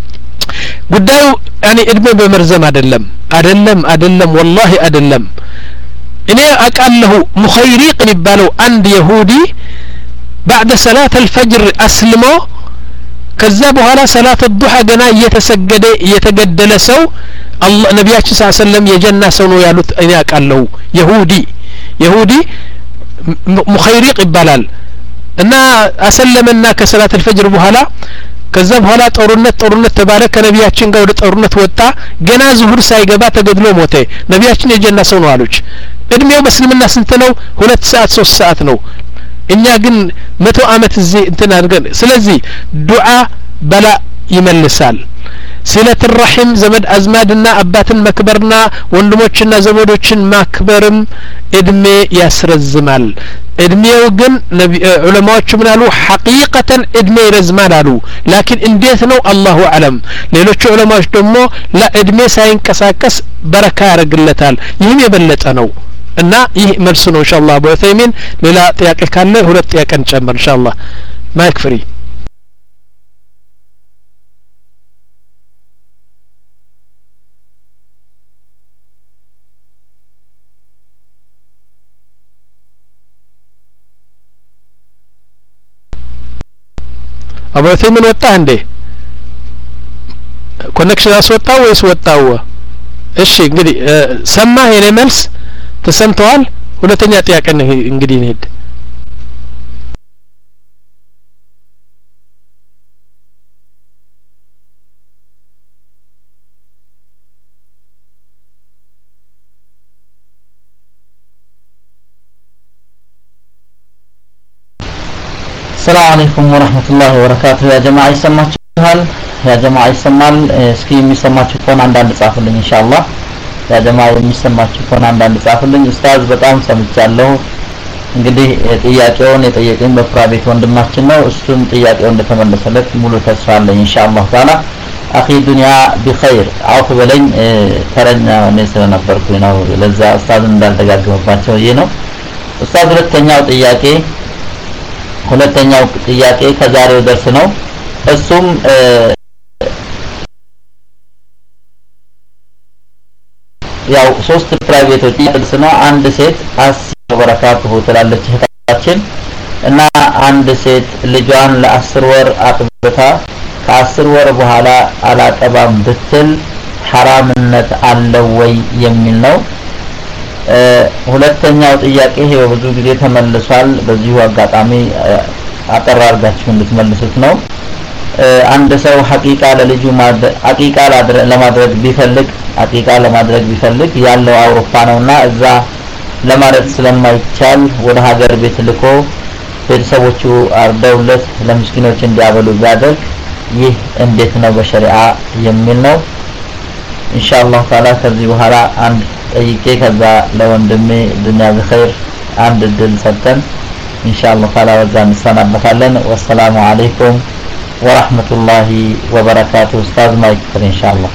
قداو يعني ادمي بمرزم أدلم أدلم أدلم والله أدلم إني أقال له مخيريق نبالو عند يهودي بعد صلاة الفجر أسلمو كذبوا على صلاة الضحى جنا يتسجد يتجدل سو الله نبياتي صلى الله عليه وسلم يجنى سونو يالوت إني أقال له يهودي يهودي مخيريق إبالال إننا أسلمنا كصلاة الفجر بهلا كذب هلا طورنت طورنت تبارك نبياتي نقول طورنت وطا جنا ظهور سايقبا تقدلو موتي نبياتي يجنى سونو يالوش إدميو بسلمنا سنتنو هلت ساعات سوس ساعات نو እኛ ግን መቶ አመት እዚህ እንትን አድርገን ስለዚህ ዱዓ በላ ይመልሳል ሲለት الرحم ዘመድ አዝማድና አባትን መክበርና ወንድሞችና ዘመዶችን ማክበርም እድሜ ያስረዝማል እድሜው ግን ዑለማዎች ምን አሉ ሐቂቀተን እድሜ ይረዝማል አሉ ላኪን እንዴት ነው አላሁ አለም ሌሎች ዑለማዎች ደግሞ ለእድሜ ሳይንቀሳቀስ በረካ ያረግለታል ይህም የበለጠ ነው እና ይህ መልሱ ነው ኢንሻአላህ አቡ ዑሰይሚን ሌላ ጥያቄ ካለ ሁለት ጥያቄ እንጨምር ኢንሻአላህ ማይክ ፍሪ አቡ ዑሰይሚን ወጣ እንዴ ኮኔክሽን አስወጣው ወይስ ወጣው እሺ እንግዲህ ሰማህ የኔ መልስ ተሰምተዋል ሁለተኛ ጥያቄ ነው እንግዲህ እንሄድ السلام عليكم ورحمة الله وبركاته يا جماعة يسمعكم يا جماعة يسمعل اسكي يسمعكم كون عندنا ጻፉልኝ إن شاء الله يا جماعة የሚሰማችሁ ከሆነ አንዳንድ ጻፉልኝ ኡስታዝ በጣም ሰምቻለሁ እንግዲህ ጥያቄውን የጠየቀኝ በፕራይቬት ወንድማችን ነው እሱም ጥያቄውን እንደተመለሰለት ሙሉ ተስፋ አለኝ ኢንሻአላህ ታላ አኺ ዱንያ بخير አውፍ በለኝ ተረኛ ነው ስለነበርኩኝ ነው ለዛ ኡስታዝ እንዳልደጋግመባቸው ይሄ ነው ኡስታዝ ሁለተኛው ጥያቄ ሁለተኛው ጥያቄ ከዛሬው ደርስ ነው እሱም ያው ሶስት ፕራይቬቶች ይጥልስና አንድ ሴት አስር ወራካቱ ትላለች እህታችን እና አንድ ሴት ልጇን ለአስር ወር አጥብታ ከአስር ወር በኋላ አላጠባም ብትል ሐራምነት አለው ወይ የሚል ነው ሁለተኛው ጥያቄ ይሄ ብዙ ጊዜ ተመልሷል በዚሁ አጋጣሚ አጠር አድርጋችሁ እንድትመልሱት ነው አንድ ሰው ሐቂቃ ለልጁ ሐቂቃ ለማድረግ ቢፈልግ ሐቂቃ ለማድረግ ቢፈልግ ያለው አውሮፓ ነውና እዛ ለማድረግ ስለማይቻል ወደ ሀገር ቤት ልኮ ቤተሰቦቹ አርደውለት ለምስኪኖች እንዲያበሉ ቢያደርግ ይህ እንዴት ነው በሸሪዓ የሚል ነው ኢንሻአላህ ታላ ከዚህ በኋላ አንድ ጠይቄ ከዛ ለወንድሜ ዱንያ በኸይር አንድ ድል ሰጥተን ኢንሻአላህ ታላ ወዛ እንሰናበታለን ወሰላሙ አለይኩም ወራህመቱላሂ ወበረካቱ ኡስታዝ ማይክል ኢንሻአላህ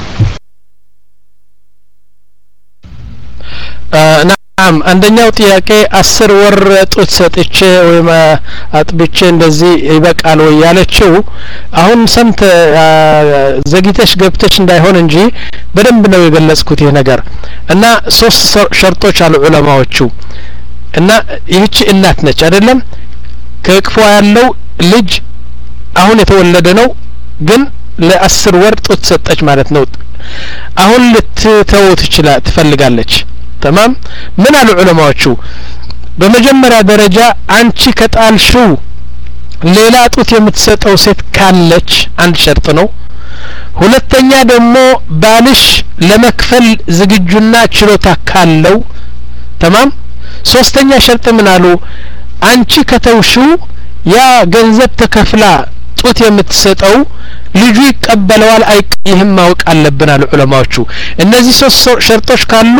ናም አንደኛው ጥያቄ አስር ወር ጡት ሰጥቼ ወይም አጥብቼ እንደዚህ ይበቃል ወይ ያለችው አሁን ሰምተ ዘግይተሽ ገብተሽ እንዳይሆን እንጂ በደንብ ነው የገለጽኩት ይሄ ነገር እና ሶስት ሸርጦች አሉ ዑለማዎቹ እና ይህች እናት ነች አይደለም ከክፏ ያለው ልጅ አሁን የተወለደ ነው ግን ለአስር ወር ጡት ሰጠች ማለት ነው አሁን ልትተው ትችላል ትፈልጋለች تمام ምን አሉ ዑለማዎቹ በመጀመሪያ ደረጃ አንቺ ከጣልሽው ሌላ ጡት የምትሰጠው ሴት ካለች አንድ ሸርጥ ነው ሁለተኛ ደግሞ ባልሽ ለመክፈል ዝግጁና ችሎታ ካለው تمام ሶስተኛ ሸርጥ ምን አሉ አንቺ ከተውሽው ያ ገንዘብ ተከፍላ ጡት የምትሰጠው ልጁ ይቀበለዋል አይቀይህም ማወቅ አለብን አሉ ዑለማዎቹ እነዚህ ሶስት ሸርጦች ካሉ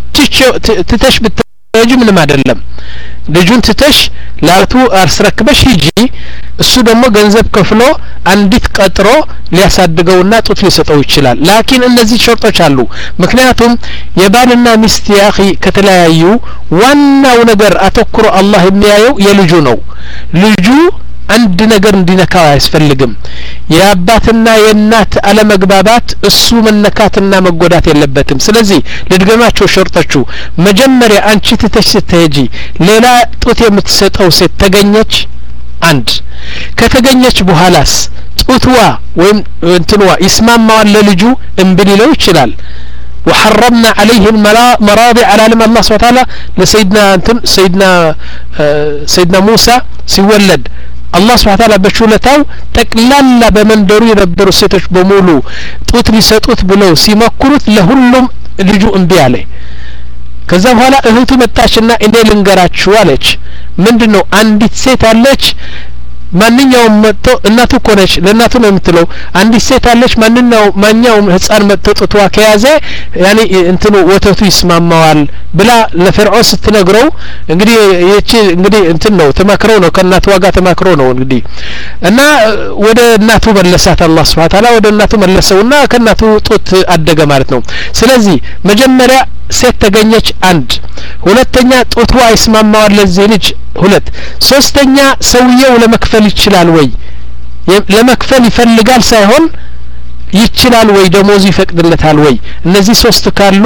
ትተሽ ብትሄጂ ምንም አይደለም ልጁን ትተሽ ላቱ አስረክበሽ ሂጂ እሱ ደግሞ ገንዘብ ከፍሎ አንዲት ቀጥሮ ሊያሳድገውና ጡት ሊሰጠው ይችላል ላኪን እነዚህ ሸርጦች አሉ ምክንያቱም የባልና ሚስት ያኺ ከተለያዩ ዋናው ነገር አተኩሮ አላህ የሚያየው የልጁ ነው ልጁ አንድ ነገር እንዲነካው አያስፈልግም የአባትና የእናት አለመግባባት እሱ መነካትና መጎዳት የለበትም ስለዚህ ልድገማቸው ሸርጦቹ መጀመሪያ አንቺ ትተሽ ስትሄጂ ሌላ ጡት የምትሰጠው ሴት ተገኘች አንድ ከተገኘች በኋላስ ጡትዋ ወይም እንትንዋ ይስማማዋል ለልጁ እንብሊለው ይችላል وحرمنا عليه المراضع على لما الله سبحانه وتعالى لسيدنا انتن سيدنا سيدنا موسى سيولد الله سبحانه وتعالى بشولتاو تقلالا بمندሩ የነበሩ ሴቶች በሙሉ ጡት ሊሰጡት ብለው ሲመክሩት ለሁሉም ልጁ እንቢ አለ ከዛ በኋላ እህቱ መጣችና እኔ ልንገራችሁ አለች ምንድነው አንዲት ሴት አለች ማንኛውም መጥቶ እናቱ ኮነች ለእናቱ ነው የምትለው አንዲት ሴት አለች ማንኛው ማንኛውም ህፃን መጥቶ ጡትዋ ከያዘ ያኒ እንትኑ ወተቱ ይስማማዋል ብላ ለፈርዖን ስትነግረው እንግዲህ እቺ እንግዲህ እንትን ነው ተማክረው ነው ከእናቱ ዋጋ ተማክረው ነው እንግዲህ እና ወደ እናቱ መለሳት አላህ Subhanahu Wa Ta'ala ወደ እናቱ መለሰውና ከእናቱ ጡት አደገ ማለት ነው ስለዚህ መጀመሪያ ሴት ተገኘች አንድ ሁለተኛ ጡትዋ ይስማማዋል ለዚህ ልጅ ሁለት ሶስተኛ ሰውየው ለመክፈል ይችላል ወይ ለመክፈል ይፈልጋል ሳይሆን ይችላል ወይ ደሞዝ ይፈቅድለታል ወይ እነዚህ ሶስት ካሉ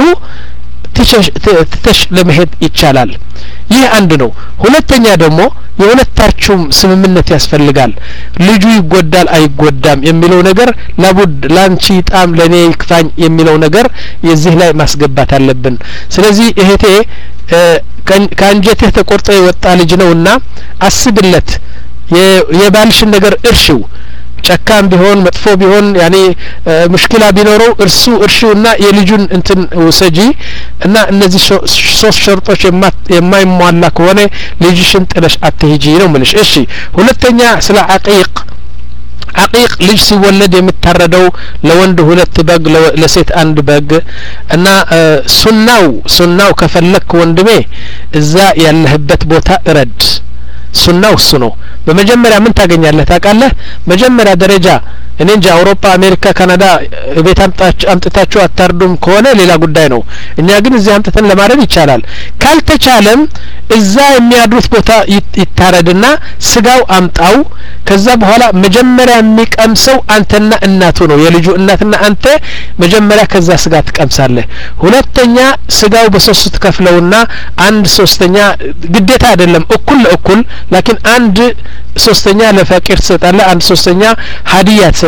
ትተሽ ለመሄድ ይቻላል ይህ አንድ ነው ሁለተኛ ደግሞ የሁለታችሁም ስምምነት ያስፈልጋል ልጁ ይጎዳል አይጎዳም የሚለው ነገር ለቡድ ላንቺ ጣም ለኔ ይክፋኝ የሚለው ነገር የዚህ ላይ ማስገባት አለብን ስለዚህ እህቴ ካንጀትህ ተቆርጦ የወጣ ልጅ ነውና አስብለት የባልሽን ነገር እርሺው ጨካም ቢሆን መጥፎ ቢሆን ያኔ ሙሽኪላ ቢኖረው እርሱ እርሺውና የልጁን እንትን ወሰጂ እና እነዚህ ሶስት ሸርጦች የማይሟላ ከሆነ ልጅሽን ጥለሽ አትሂጂ ነው ምልሽ እሺ ሁለተኛ ስለ አቂቅ አቂቅ ልጅ ሲወለድ የምታረደው ለወንድ ሁለት በግ ለሴት አንድ በግ እና ሱናው ሱናው ከፈለክ ወንድሜ እዛ ያለህበት ቦታ እረድ ሱናው እሱ ነው በመጀመሪያ ምን ታገኛለህ ታውቃለህ መጀመሪያ ደረጃ እኔ እንጂ አውሮፓ አሜሪካ ካናዳ ቤት አምጥታችሁ አታርዱም ከሆነ ሌላ ጉዳይ ነው እኛ ግን እዚህ አምጥተን ለማረድ ይቻላል ካልተቻለም እዛ የሚያድሩት ቦታ ይታረድና ስጋው አምጣው ከዛ በኋላ መጀመሪያ የሚቀምሰው አንተና እናቱ ነው የልጁ እናትና አንተ መጀመሪያ ከዛ ስጋ ትቀምሳለህ ሁለተኛ ስጋው በሶስት ትከፍለውና አንድ ሶስተኛ ግዴታ አይደለም እኩል ለእኩል ላኪን አንድ ሶስተኛ ለፈቂር ትሰጣለህ አንድ ሶስተኛ ሀዲያ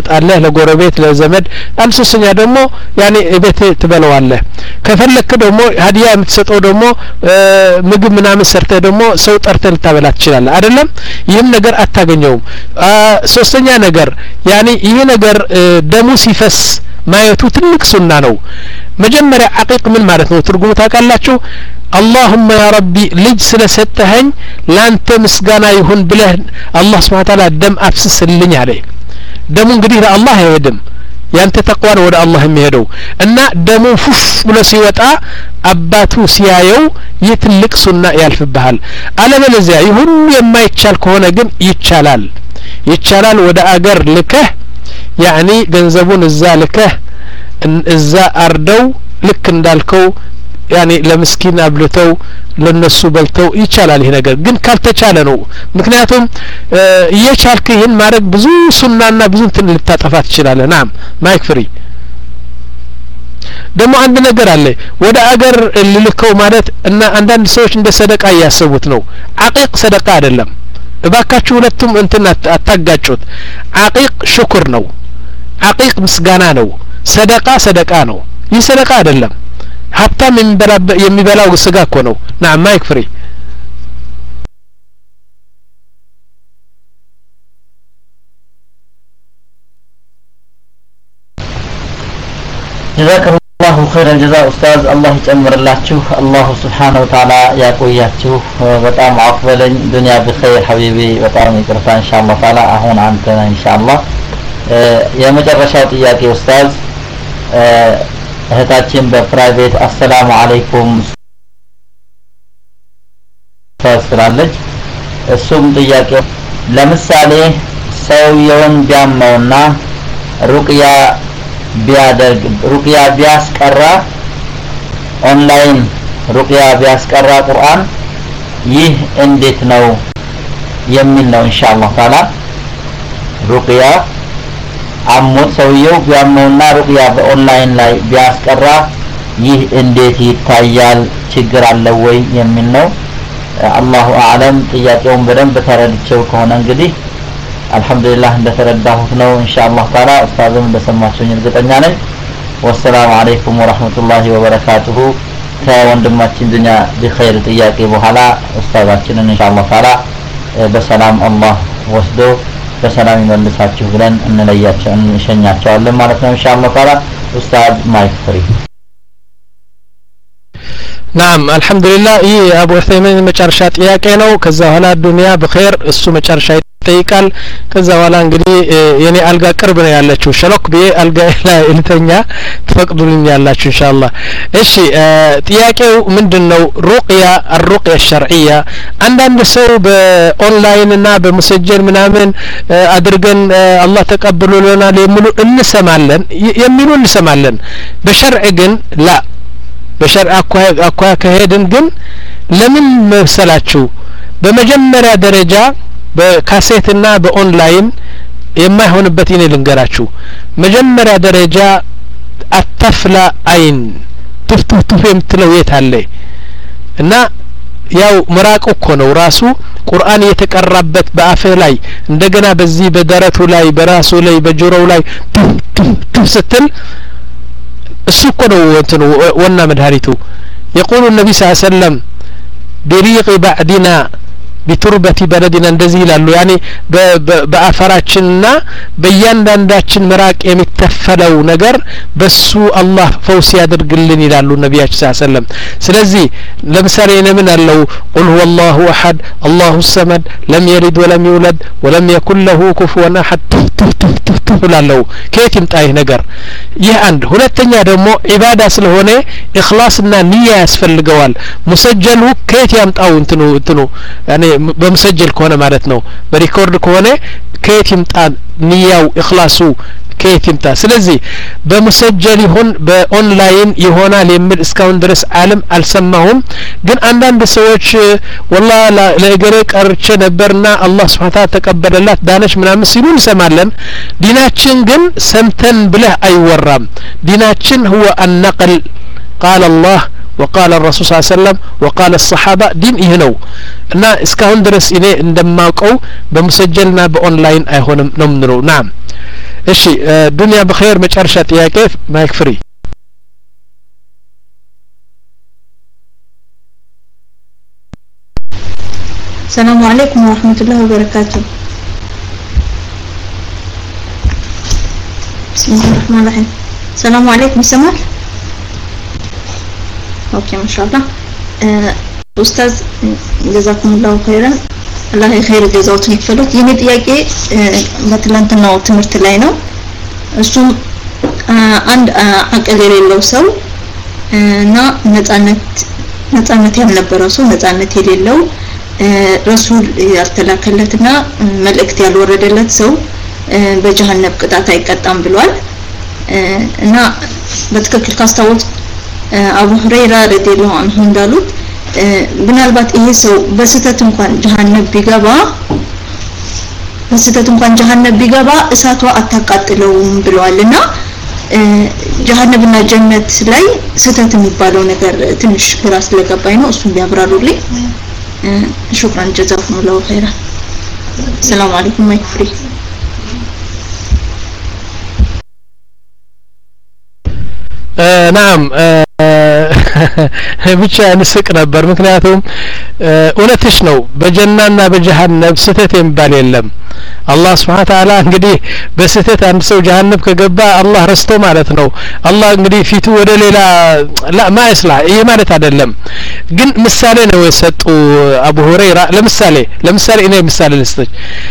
ትሰጣለህ ለጎረቤት ለዘመድ አንድ ሶስተኛ ደግሞ ያኔ ቤት ትበለዋለህ ከፈለክ ደግሞ ሀዲያ የምትሰጠው ደግሞ ምግብ ምናምን ሰርተህ ደግሞ ሰው ጠርተህ ልታበላ ትችላለህ አይደለም ይህም ነገር አታገኘውም ሶስተኛ ነገር ያኔ ይሄ ነገር ደሙ ሲፈስ ማየቱ ትልቅ ሱና ነው መጀመሪያ አቂቅ ምን ማለት ነው ትርጉሙ ታውቃላችሁ اللهم يا ربي ልጅ ስለሰጠኸኝ ላንተ ምስጋና ይሁን ብለህ አላህ Subhanahu Ta'ala ደም አፍስስልኝ አለ ደሙ እንግዲህ ለአላህ አይሄድም ያንተ ተቅዋ ነው ወደ አላህ የሚሄደው እና ደሙ ፉፍ ብሎ ሲወጣ አባቱ ሲያየው የትልቅ ሱና ያልፍብሃል አለበለዚያ ይሁን የማይቻል ከሆነ ግን ይቻላል ይቻላል ወደ አገር ልከህ ያኒ ገንዘቡን እዛ ልከህ እዛ አርደው ልክ እንዳልከው ያኒ ለምስኪን አብልተው ለነሱ በልተው ይቻላል ይሄ ነገር ግን ካልተቻለ ነው ምክንያቱም እየቻልክ ይሄን ማድረግ ብዙ ሱናና ብዙ እንትን ልታጠፋ ትችላለህ ናም ማይክ ፍሪ ደግሞ አንድ ነገር አለ ወደ አገር ልልከው ማለት እና አንዳንድ ሰዎች እንደ ሰደቃ ያያሰቡት ነው አቂቅ ሰደቃ አይደለም እባካችሁ ሁለቱም እንትን አታጋጩት አቂቅ ሽኩር ነው አቂቅ ምስጋና ነው ሰደቃ ሰደቃ ነው ይህ ሰደቃ አይደለም ሀብታም የሚበላው ስጋ እኮ ነው ናም ማይክ ፍሪ جزاك الله خير الجزاء استاذ الله يጨምርላችሁ الله سبحانه وتعالى ያቆያችሁ በጣም አፍበለኝ ዱንያ بخير حبيبي በጣም ይቅርታ ኢንሻአላህ تعالى አሁን አንተ ኢንሻአላህ የመጨረሻው ጥያቄ ኡስታዝ እህታችን በፕራይቬት አሰላሙ አለይኩም ታስራለች እሱም ጥያቄ ለምሳሌ ሰውየውን ቢያመውና ሩቅያ ቢያደርግ ሩቅያ ቢያስቀራ ኦንላይን ሩቅያ ቢያስቀራ ቁርአን ይህ እንዴት ነው የሚል ነው ኢንሻአላህ ታላ ሩቅያ አሞት ሰውየው ቢያመውና ሩቅያ በኦንላይን ላይ ቢያስቀራ ይህ እንዴት ይታያል ችግር አለ ወይ የሚል ነው አላሁ አዕለም ጥያቄውን በደንብ ተረድቼው ከሆነ እንግዲህ አልহামዱሊላህ እንደተረዳሁት ነው ኢንሻአላህ ታላ ኡስታዝም እንደሰማችሁኝ እርግጠኛ ነኝ ወሰላሙ አለይኩም ወራህመቱላሂ ወበረካቱሁ ከወንድማችን ዱንያ በخير ጥያቄ በኋላ ኡስታዛችንን ኢንሻአላህ ታላ በሰላም አላህ ወስዶ በሰላም ይመልሳችሁ ብለን እንለያቸው እንሸኛቸዋለን ማለት ነው ኢንሻአላህ ታላ ኡስታዝ ማይክ ፍሪ نعم الحمد لله ይህ አቡ ዑሰይሚን መጨረሻ ጥያቄ ነው ከዛ በኋላ ዱንያ በخير እሱ መጨረሻ ይጠይቃል ከዛ በኋላ እንግዲህ የኔ አልጋ ቅርብ ነው ያለችው ሸሎክ በይ አልጋ ላይ እንተኛ ተፈቅዱልኝ ያላችሁ ኢንሻአላህ እሺ ጥያቄው ምንድነው ሩቅያ الرقيه الشرعيه አንዳንድ ሰው በኦንላይን እና በመሰጀል ምናምን አድርገን አላህ ተቀብሎልናል የሚሉ እንሰማለን የሚሉ እንሰማለን በሸርዕ ግን ላ በሸርዕ አኳያ ከሄድን ግን ለምን መሰላችሁ በመጀመሪያ ደረጃ በካሴትና በኦንላይን የማይሆንበት ይኔ ልንገራችሁ መጀመሪያ ደረጃ አተፍላ አይን ትፍትፍ የምትለው የት አለ እና ያው መራቅ እኮ ነው ራሱ ቁርአን የተቀራበት በአፈ ላይ እንደገና በዚህ በደረቱ ላይ በራሱ ላይ በጆሮው ላይ ትፍ ስትል እሱ እኮ ነው እንትኑ ወና መድኃኒቱ يقول النبي صلى الله عليه وسلم بريق بعدنا بتربة بلدنا እንደዚህ ይላሉ ያኔ በአፈራችንና በእያንዳንዳችን መራቅ የሚተፈለው ነገር በሱ አላህ ፈውስ ያደርግልን ይላሉ ነብያችን ሰለላሁ ዐለይሂ ወሰለም ስለዚህ ለምሳሌ ለምን አለው ቁል ሁወ አላሁ አሐድ አላሁ ሰመድ ለም የሊድ ወለም ይውለድ ወለም የኩን ለሁ ኩፉወን አሐድ ብላለው ከየት ይምጣ ይህ ነገር ይህ አንድ ሁለተኛ ደግሞ ኢባዳ ስለሆነ ኢኽላስና ንያ ያስፈልገዋል ሙሰጀሉ ከየት ያምጣው እንትኑ እንትኑ ያኔ በመሰጀል ከሆነ ማለት ነው በሪኮርድ ከሆነ ከየት ይምጣ ንያው ኢኽላሱ ከየት ይምጣ ስለዚህ በመሰጀል ይሁን በኦንላይን ይሆናል የሚል እስካሁን ድረስ ዓለም አልሰማሁም ግን አንዳንድ ሰዎች والله ለእገሌ ቀርቼ ነበርና አላህ Subhanahu Ta'ala ተቀበለላት ዳነች ምናምን ሲሉ እንሰማለን ዲናችን ግን ሰምተን ብለህ አይወራም ዲናችን هو النقل قال الله وقال الرسول صلى الله عليه وسلم وقال الصحابة دين ይህ ነው እና እስካሁን ድረስ እኔ እንደማውቀው በመሰጀልና በኦንላይን አይሆንም ነው ምንለው ናም እሺ ዱንያ በኸይር መጨረሻ ጥያቄ ማይክ ፍሪ السلام عليكم ورحمة الله وبركاته. بسم الله الرحمن الرحيم. السلام عليكم سمر. اوكي ما شاء الله. أه استاذ جزاكم الله خيرا. الله خير جزاكم يكفلوት የኔ ጥያቄ በትላንትናው ትምህርት ላይ ነው እሱም አንድ አቅል የሌለው ሰው እና ነፃነት ነፃነት ያልነበረው ሰው ነፃነት የሌለው ረሱል ያልተላከለትና መልእክት ያልወረደለት ሰው በጀሃነም ቅጣት አይቀጣም ብሏል እና በትክክል ካስታወስ አቡ ሁረይራ ረዲየላሁ ዐንሁ እንዳሉት ምናልባት ይሄ ሰው በስተት እንኳን ጀሃነም ቢገባ በስተት እንኳን ጀሃነም ቢገባ እሳቷ አታቃጥለውም ብለዋልና ጀሃነምና ጀነት ላይ ስተት የሚባለው ነገር ትንሽ ግራ ስለገባኝ ነው እሱን ቢያብራሩልኝ شكرا جزاكم الله خيرا السلام عليكم مايك فري نعم ብቻ ንስቅ ነበር ምክንያቱም እውነትሽ ነው በጀናና በጀሃነም ስተት የሚባል የለም አላህ Subhanahu Ta'ala እንግዲህ በስተት አንድ ሰው ጀሃነም ከገባ አላህ ረስቶ ማለት ነው አላህ እንግዲህ ፊቱ ወደ ሌላ لا ما يصلح ይሄ ማለት አይደለም ግን ምሳሌ ነው የሰጡ አቡ ሁረይራ ለምሳሌ ለምሳሌ እኔ ምሳሌ ልስጥሽ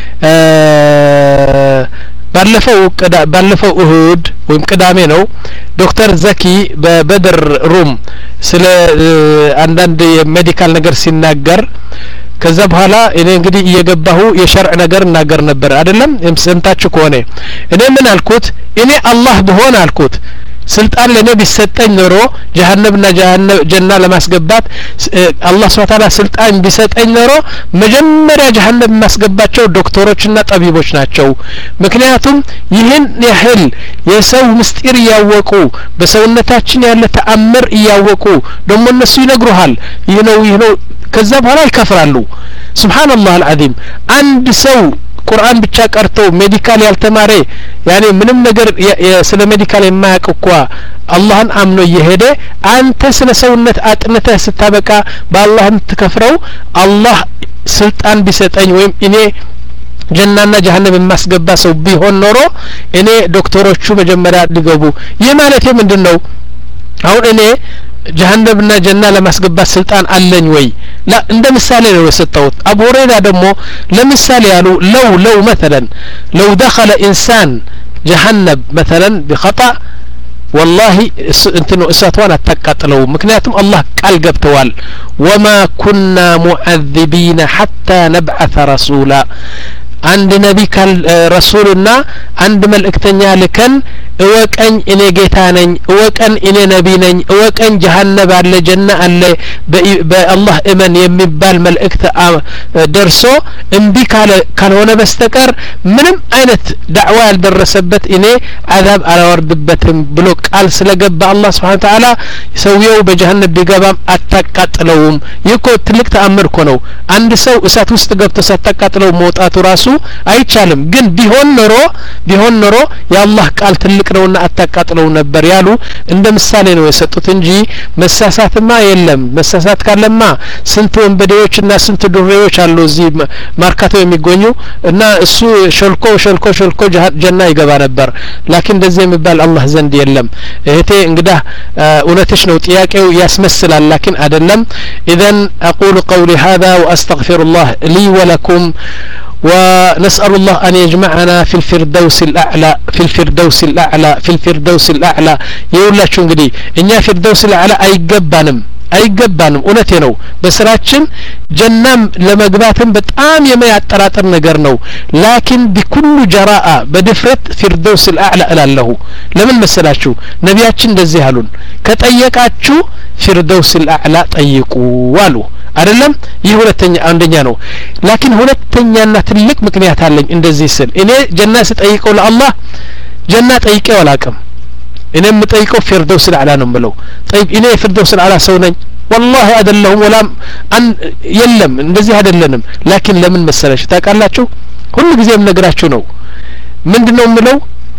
ባለፈው ባለፈው እሁድ ወይም ቅዳሜ ነው ዶክተር ዘኪ በበድር ሩም ስለ አንዳንድ የሜዲካል ነገር ሲናገር ከዛ በኋላ እኔ እንግዲህ እየገባሁ የሸርዕ ነገር እናገር ነበር አይደለም ሰምታችሁ ከሆነ እኔ ምን አልኩት እኔ አላህ በሆነ አልኩት ስልጣን ለኔ ቢሰጠኝ ኖሮ ጀሃነምና ጀና ለማስገባት አላህ Subhanahu Ta'ala ስልጣን ቢሰጠኝ ኖሮ መጀመሪያ ጀሃነም ማስገባቸው ዶክተሮችና ጠቢቦች ናቸው ምክንያቱም ይህን ያህል የሰው ምስጢር ያወቁ በሰውነታችን ያለ ተአምር ያወቁ ደሞ እነሱ ይነግሩሃል ይህ ነው ይህ ነው ከዛ በኋላ ይከፍራሉ ሱብሃንአላህ አልዓዚም አንድ ሰው ቁርአን ብቻ ቀርቶ ሜዲካል ያልተማረ ያኔ ምንም ነገር ስለ ሜዲካል የማያውቅ እኮ አላህን አምኖ እየሄደ አንተ ስለ ሰውነት አጥንተህ ስታበቃ በአላህ ተከፍረው አላህ ስልጣን ቢሰጠኝ ወይም እኔ ጀናና ጀሃነም የማስገባ ሰው ቢሆን ኖሮ እኔ ዶክተሮቹ መጀመሪያ ሊገቡ ይህ ማለት ምንድነው አሁን እኔ ጀሃነምና ጀና ለማስገባት ስልጣን አለኝ ወይ لا እንደ ምሳሌ ነው የሰጠሁት አቡ ሁረይራ ደግሞ ለምሳሌ ያሉ ለው ለው مثلا لو دخل انسان جهنم مثلا بخطأ والله انتو اساتوان اتقاتلوا مكنياتهم الله قال غبتوال وما كنا معذبين حتى نبعث رسولا عند نبي كان رسولنا عند ملእክተኛ ልከን እወቀኝ እኔ ጌታ ነኝ እወቀን እኔ ነብይ ነኝ እወቀን ጀሃነም አለ ጀና አለ በአላህ እመን የሚባል መልእክት ደርሶ እንቢ ካለ ካልሆነ በስተቀር ምንም አይነት ዳዕዋ ያልደረሰበት እኔ አዛብ አላወርድበትም ብሎ ቃል ስለገባ አላህ Subhanahu Ta'ala ሰውየው በጀሃነም ቢገባም አታቃጥለውም ይኮ ትልቅ ተአምር እኮ ነው አንድ ሰው እሳት ውስጥ ገብቶ ሳታቃጥለው መውጣቱ ራሱ አይቻልም ግን ቢሆን ኖሮ ቢሆን ኖሮ የአላህ ቃል ትልቅ ነውና አታቃጥለው ነበር ያሉ እንደ ምሳሌ ነው የሰጡት እንጂ መሳሳትማ የለም መሳሳት ካለማ ስንት ወንበዴዎችና ስንት ዱሬዎች አሉ እዚህ ማርካቶ የሚገኙ እና እሱ ሸልኮ ሸልኮ ሸልኮ ጀና ይገባ ነበር ላኪን እንደዚህ የሚባል አላህ ዘንድ የለም እህቴ እንግዲህ እውነትሽ ነው ጥያቄው ያስመስላል ላኪን አይደለም اذا اقول قولي هذا واستغفر الله لي ولكم ونسأل الله أن يجمعنا في الفردوس الأعلى في الفردوس الأعلى في الفردوس الأعلى يقول لك شو نقدي إني الفردوس الأعلى أي جبانم አይገባንም እውነቴ ነው በስራችን ጀናም ለመግባትም በጣም የማያጠራጥር ነገር ነው ላኪን بكل جراءة በድፍረት ፊርደውስ الأعلى እላለሁ ለምን መሰላችሁ ነቢያችን እንደዚህ አሉን ከጠየቃችሁ ፊርደውስ الأعلى ጠይቁ አሉ አይደለም ይህ ሁለተኛ አንደኛ ነው ላኪን ሁለተኛና ትልቅ ምክንያት አለኝ እንደዚህ ስል እኔ ጀና ስጠይቀው ለአላህ ጀና ጠይቄው አላውቅም እኔ የምጠይቀው ፊርደውስ الأعلى ነው የምለው طيب እኔ ፊርደውስ الأعلى ሰው ነኝ والله አይደለሁም ወላም የለም እንደዚህ አይደለንም ላኪን ለምን መሰለሽ ታውቃላችሁ ሁሉ ጊዜም ነግራችሁ ነው ምንድነው የምለው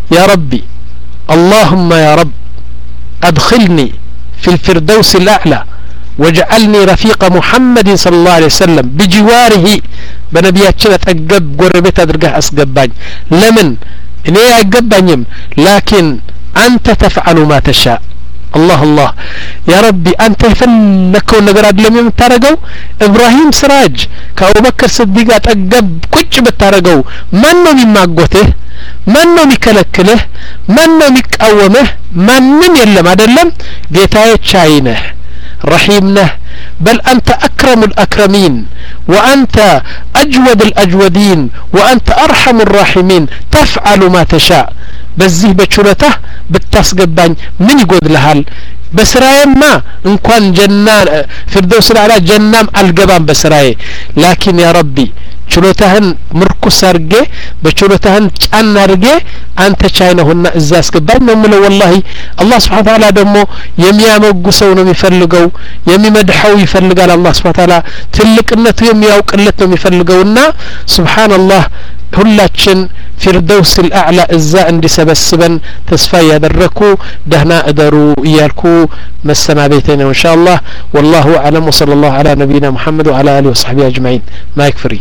يا ربي اللهم يا رب أدخلني في الفردوس الأعلى واجعلني رفيق محمد صلى الله عليه وسلم بجواره بنبياتنا تقب قربت أدرقه أسقبان لمن إني أقبانيم لكن أنت تفعل ما تشاء الله الله يا ربي أنت يفلكو نقراد لم يمتارقو إبراهيم سراج كأبو بكر صديقة تقب كوش بتارقو من نو مما قوته من نو مكلكله من نو مكأومه من من يلم أدلم قيتاية شاينه رحيمنا بل أنت أكرم الأكرمين وأنت أجود الأجودين وأنت أرحم الراحمين تفعل ما تشاء بزيه بشرته بتسقبان من يقول لهال بسراي ما إن كان جنان فردوس الأعلى جنام الجبان بسراي لكن يا ربي ችሎታህን ምርኩስ አርጌ በችሎታህን ጫን አርጌ አንተ ቻይነውና እዛ አስገባኝ ነው ምለው والله الله سبحانه وتعالى ደግሞ የሚያመጉሰው ነው የሚፈልገው የሚመድሐው ይፈልጋል الله سبحانه وتعالى ትልቅነቱ የሚያውቅለት ነው የሚፈልገውና ሱብሃንአላህ ሁላችን ፊርደውስ الأعلى እዛ እንዲሰበስበን ተስፋ ያደረኩ ደህና እደሩ እያልኩ መሰናበቴ ነው ኢንሻአላህ والله اعلم وصلى الله على نبينا محمد وعلى اله وصحبه اجمعين مايك فري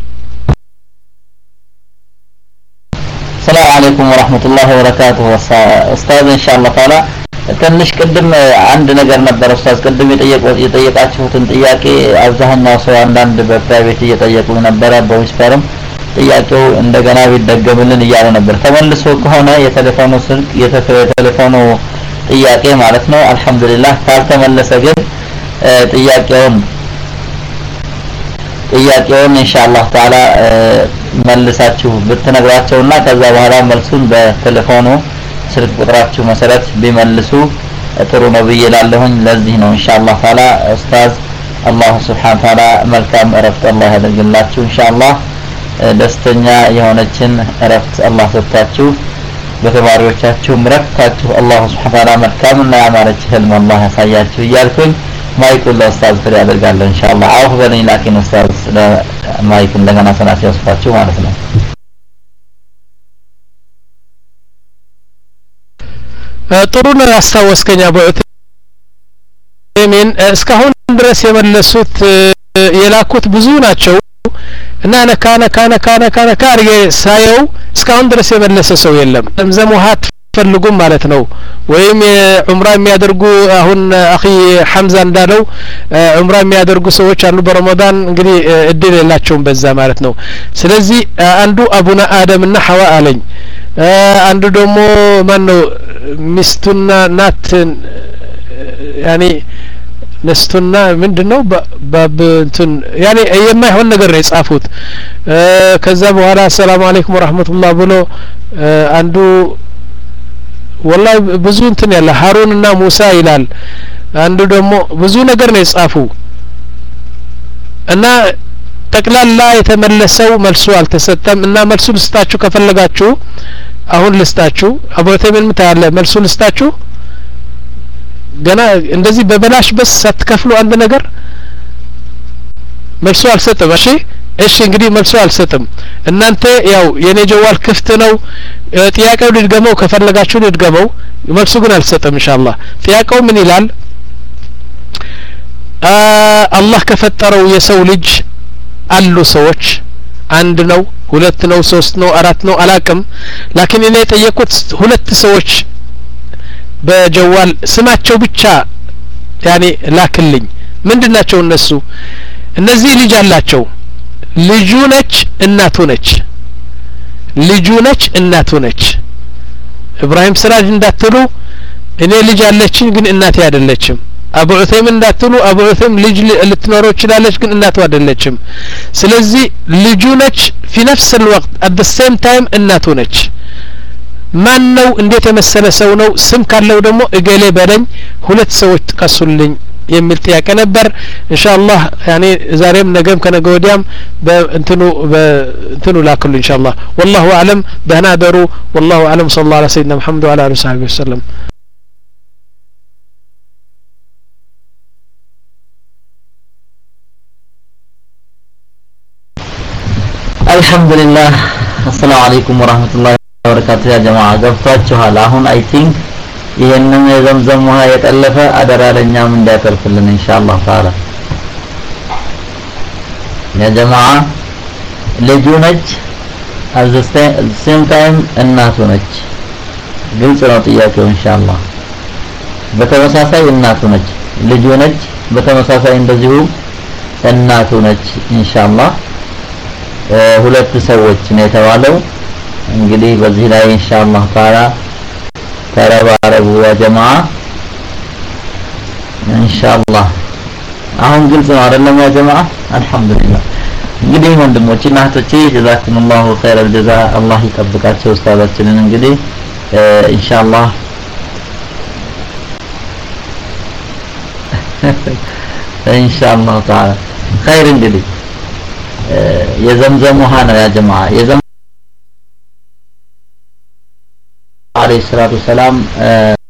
السلام عليكم ورحمة الله وبركاته أستاذ إن شاء الله تعالى ትንሽ ቅድም አንድ ነገር ነበር ኡስታዝ ቅድም የጠየቁት የጠየቃችሁትን ጥያቄ አብዛኛው ሰው አንዳንድ በፕራይቬት እየጠየቁ ነበር በዊስፐርም ጥያቄው እንደገና ቢደገምልን እያለ ነበር ተመልሶ ከሆነ የቴሌፎኑ ስልክ የቴሌፎኑ ጥያቄ ማለት ነው አልহামዱሊላህ ካልተመለሰ ግን ጥያቄውን ጥያቄውን ኢንሻአላህ ተዓላ መልሳችሁ ብትነግራቸውና ከዛ በኋላ መልሱን በቴሌፎኑ ስልክ ቁጥራችሁ መሰረት ቢመልሱ ጥሩ ነው ብዬላለሁኝ ለዚህ ነው ኢንሻአላህ ተዓላ ኡስታዝ አላህ Subhanahu Wa Ta'ala መልካም እረፍት አላህ ያደርግላችሁ ኢንሻአላህ ደስተኛ የሆነችን እረፍት አላህ ሰጣችሁ በተማሪዎቻችሁ ምረክታችሁ አላህ Subhanahu Wa Ta'ala መልካምና ያማረች ህልም አላህ ያሳያችሁ እያልኩኝ ማይኩን ለኡስታዝ ፍሬ ያደርጋለሁ ኢንሻአላህ አውፍ በለኝ ላኪን ኡስታዝ ማይክ እንደገና ሰናት ያስፋችሁ ማለት ነው ጥሩ ነው ያስታወስከኝ አቡ ዑተይሚን እስካሁን ድረስ የመለሱት የላኩት ብዙ ናቸው እና ነካ ነካ ነካ ነካ ነካ አርጌ ሳየው እስካሁን ድረስ የመለሰ ሰው የለም ዘምዘም ውሃ ፈልጉም ማለት ነው ወይም ዑምራ የሚያደርጉ አሁን አኺ ሐምዛ እንዳለው ዑምራ የሚያደርጉ ሰዎች አሉ በረመዳን እንግዲህ እድል የላቸውም በዛ ማለት ነው ስለዚህ አንዱ አቡና አደምና ሐዋ አለኝ አንዱ ደግሞ ማን ነው ሚስቱና ናት ያኒ ነስቱና ምንድነው በእንትን ያኒ የማይሆን ነገር ነው የጻፉት ከዛ በኋላ ሰላም አለይኩም ወራህመቱላህ ብሎ አንዱ والله ብዙ እንትን ያለ ሃሩንና ሙሳ ይላል አንዱ ደግሞ ብዙ ነገር ነው የጻፉ እና ጠቅላላ የተመለሰው መልሱ አልተሰጠም እና መልሱ ልስጣችሁ ከፈለጋችሁ አሁን ልስጣችሁ አቡ ዑተይሚን ምታለ መልሱ ልስጣችሁ ገና እንደዚህ በበላሽ በስ ሳትከፍሉ አንድ ነገር መልሱ አልሰጠም እሺ እሺ እንግዲህ መልሱ አልሰጥም እናንተ ያው የኔ ጀዋል ክፍት ነው ጥያቄው ልድገመው ከፈለጋችሁ ልድገመው መልሱ ግን አልሰጥም ኢንሻአላህ ጥያቄው ምን ይላል አላህ ከፈጠረው የሰው ልጅ አሉ ሰዎች አንድ ነው ሁለት ነው ሶስት ነው አራት ነው አላቅም ላኪን እኔ የጠየቁት ሁለት ሰዎች በጀዋል ስማቸው ብቻ ያኔ ላክልኝ ምንድናቸው እነሱ እነዚህ ልጅ አላቸው ልጁ ነች እናቱ ነች ልጁ ነች እናቱ ነች ኢብራሂም ስራጅ እንዳትሉ እኔ ልጅ አለችኝ ግን እናቴ አይደለችም አቡ ዑተይም እንዳትሉ አቡ ዑተይም ልጅ ልትኖረው ይችላልች ግን እናቱ አይደለችም ስለዚህ ልጁ ነች في نفس الوقت at the same time እናቱ ነች ማን ነው እንዴት የመሰለ ሰው ነው ስም ካለው ደግሞ እገሌ በለኝ ሁለት ሰዎች ጥቀሱልኝ የሚል ጥያቄ ነበር ኢንሻአላህ ያኔ ዛሬም ነገም ከነገ ወዲያም በእንትኑ በእንትኑ ላክሉ ኢንሻአላህ والله اعلم ደህና ደሩ والله اعلم صلى الله على سيدنا محمد وعلى اله وصحبه وسلم الحمد لله السلام عليكم ورحمة الله ወበረካቱ ያ ጀማዓ ገብቷችኋል አሁን አይ ቲንክ ይሄንን የዘምዘም ውሃ የጠለፈ አደራ ለኛም እንዳይተርፍልን ኢንሻአላህ ተዓላ ያ ጀማዓ ልጁ ነች at the same time እናቱ ነች ግልጽ ነው ጥያቄው ኢንሻአላህ በተመሳሳይ እናቱ ነች ልጁ ነች በተመሳሳይ እንደዚሁ እናቱ ነች ኢንሻአላህ ሁለት ሰዎች ነው የተባለው እንግዲህ በዚህ ላይ ኢንሻአላህ ተዓላ ተረባረቡ ያ ጀማዓ ኢንሻአላህ አሁን ግልጽ ነው አይደለም ያ ጀማዓ አልহামዱሊላህ እንግዲህ ወንድሞቼ እና እህቶቼ ጀዛኩሙላሁ ኸይረል ጀዛ አላህ ይጠብቃቸው ኡስታዛችንን እንግዲህ ኢንሻአላህ ኢንሻአላህ ተዓላ ኸይር እንግዲህ የዘምዘም ውሃ ነው ያ ጀማዓ የዘም አለይሂ ሰላቱ ሰላም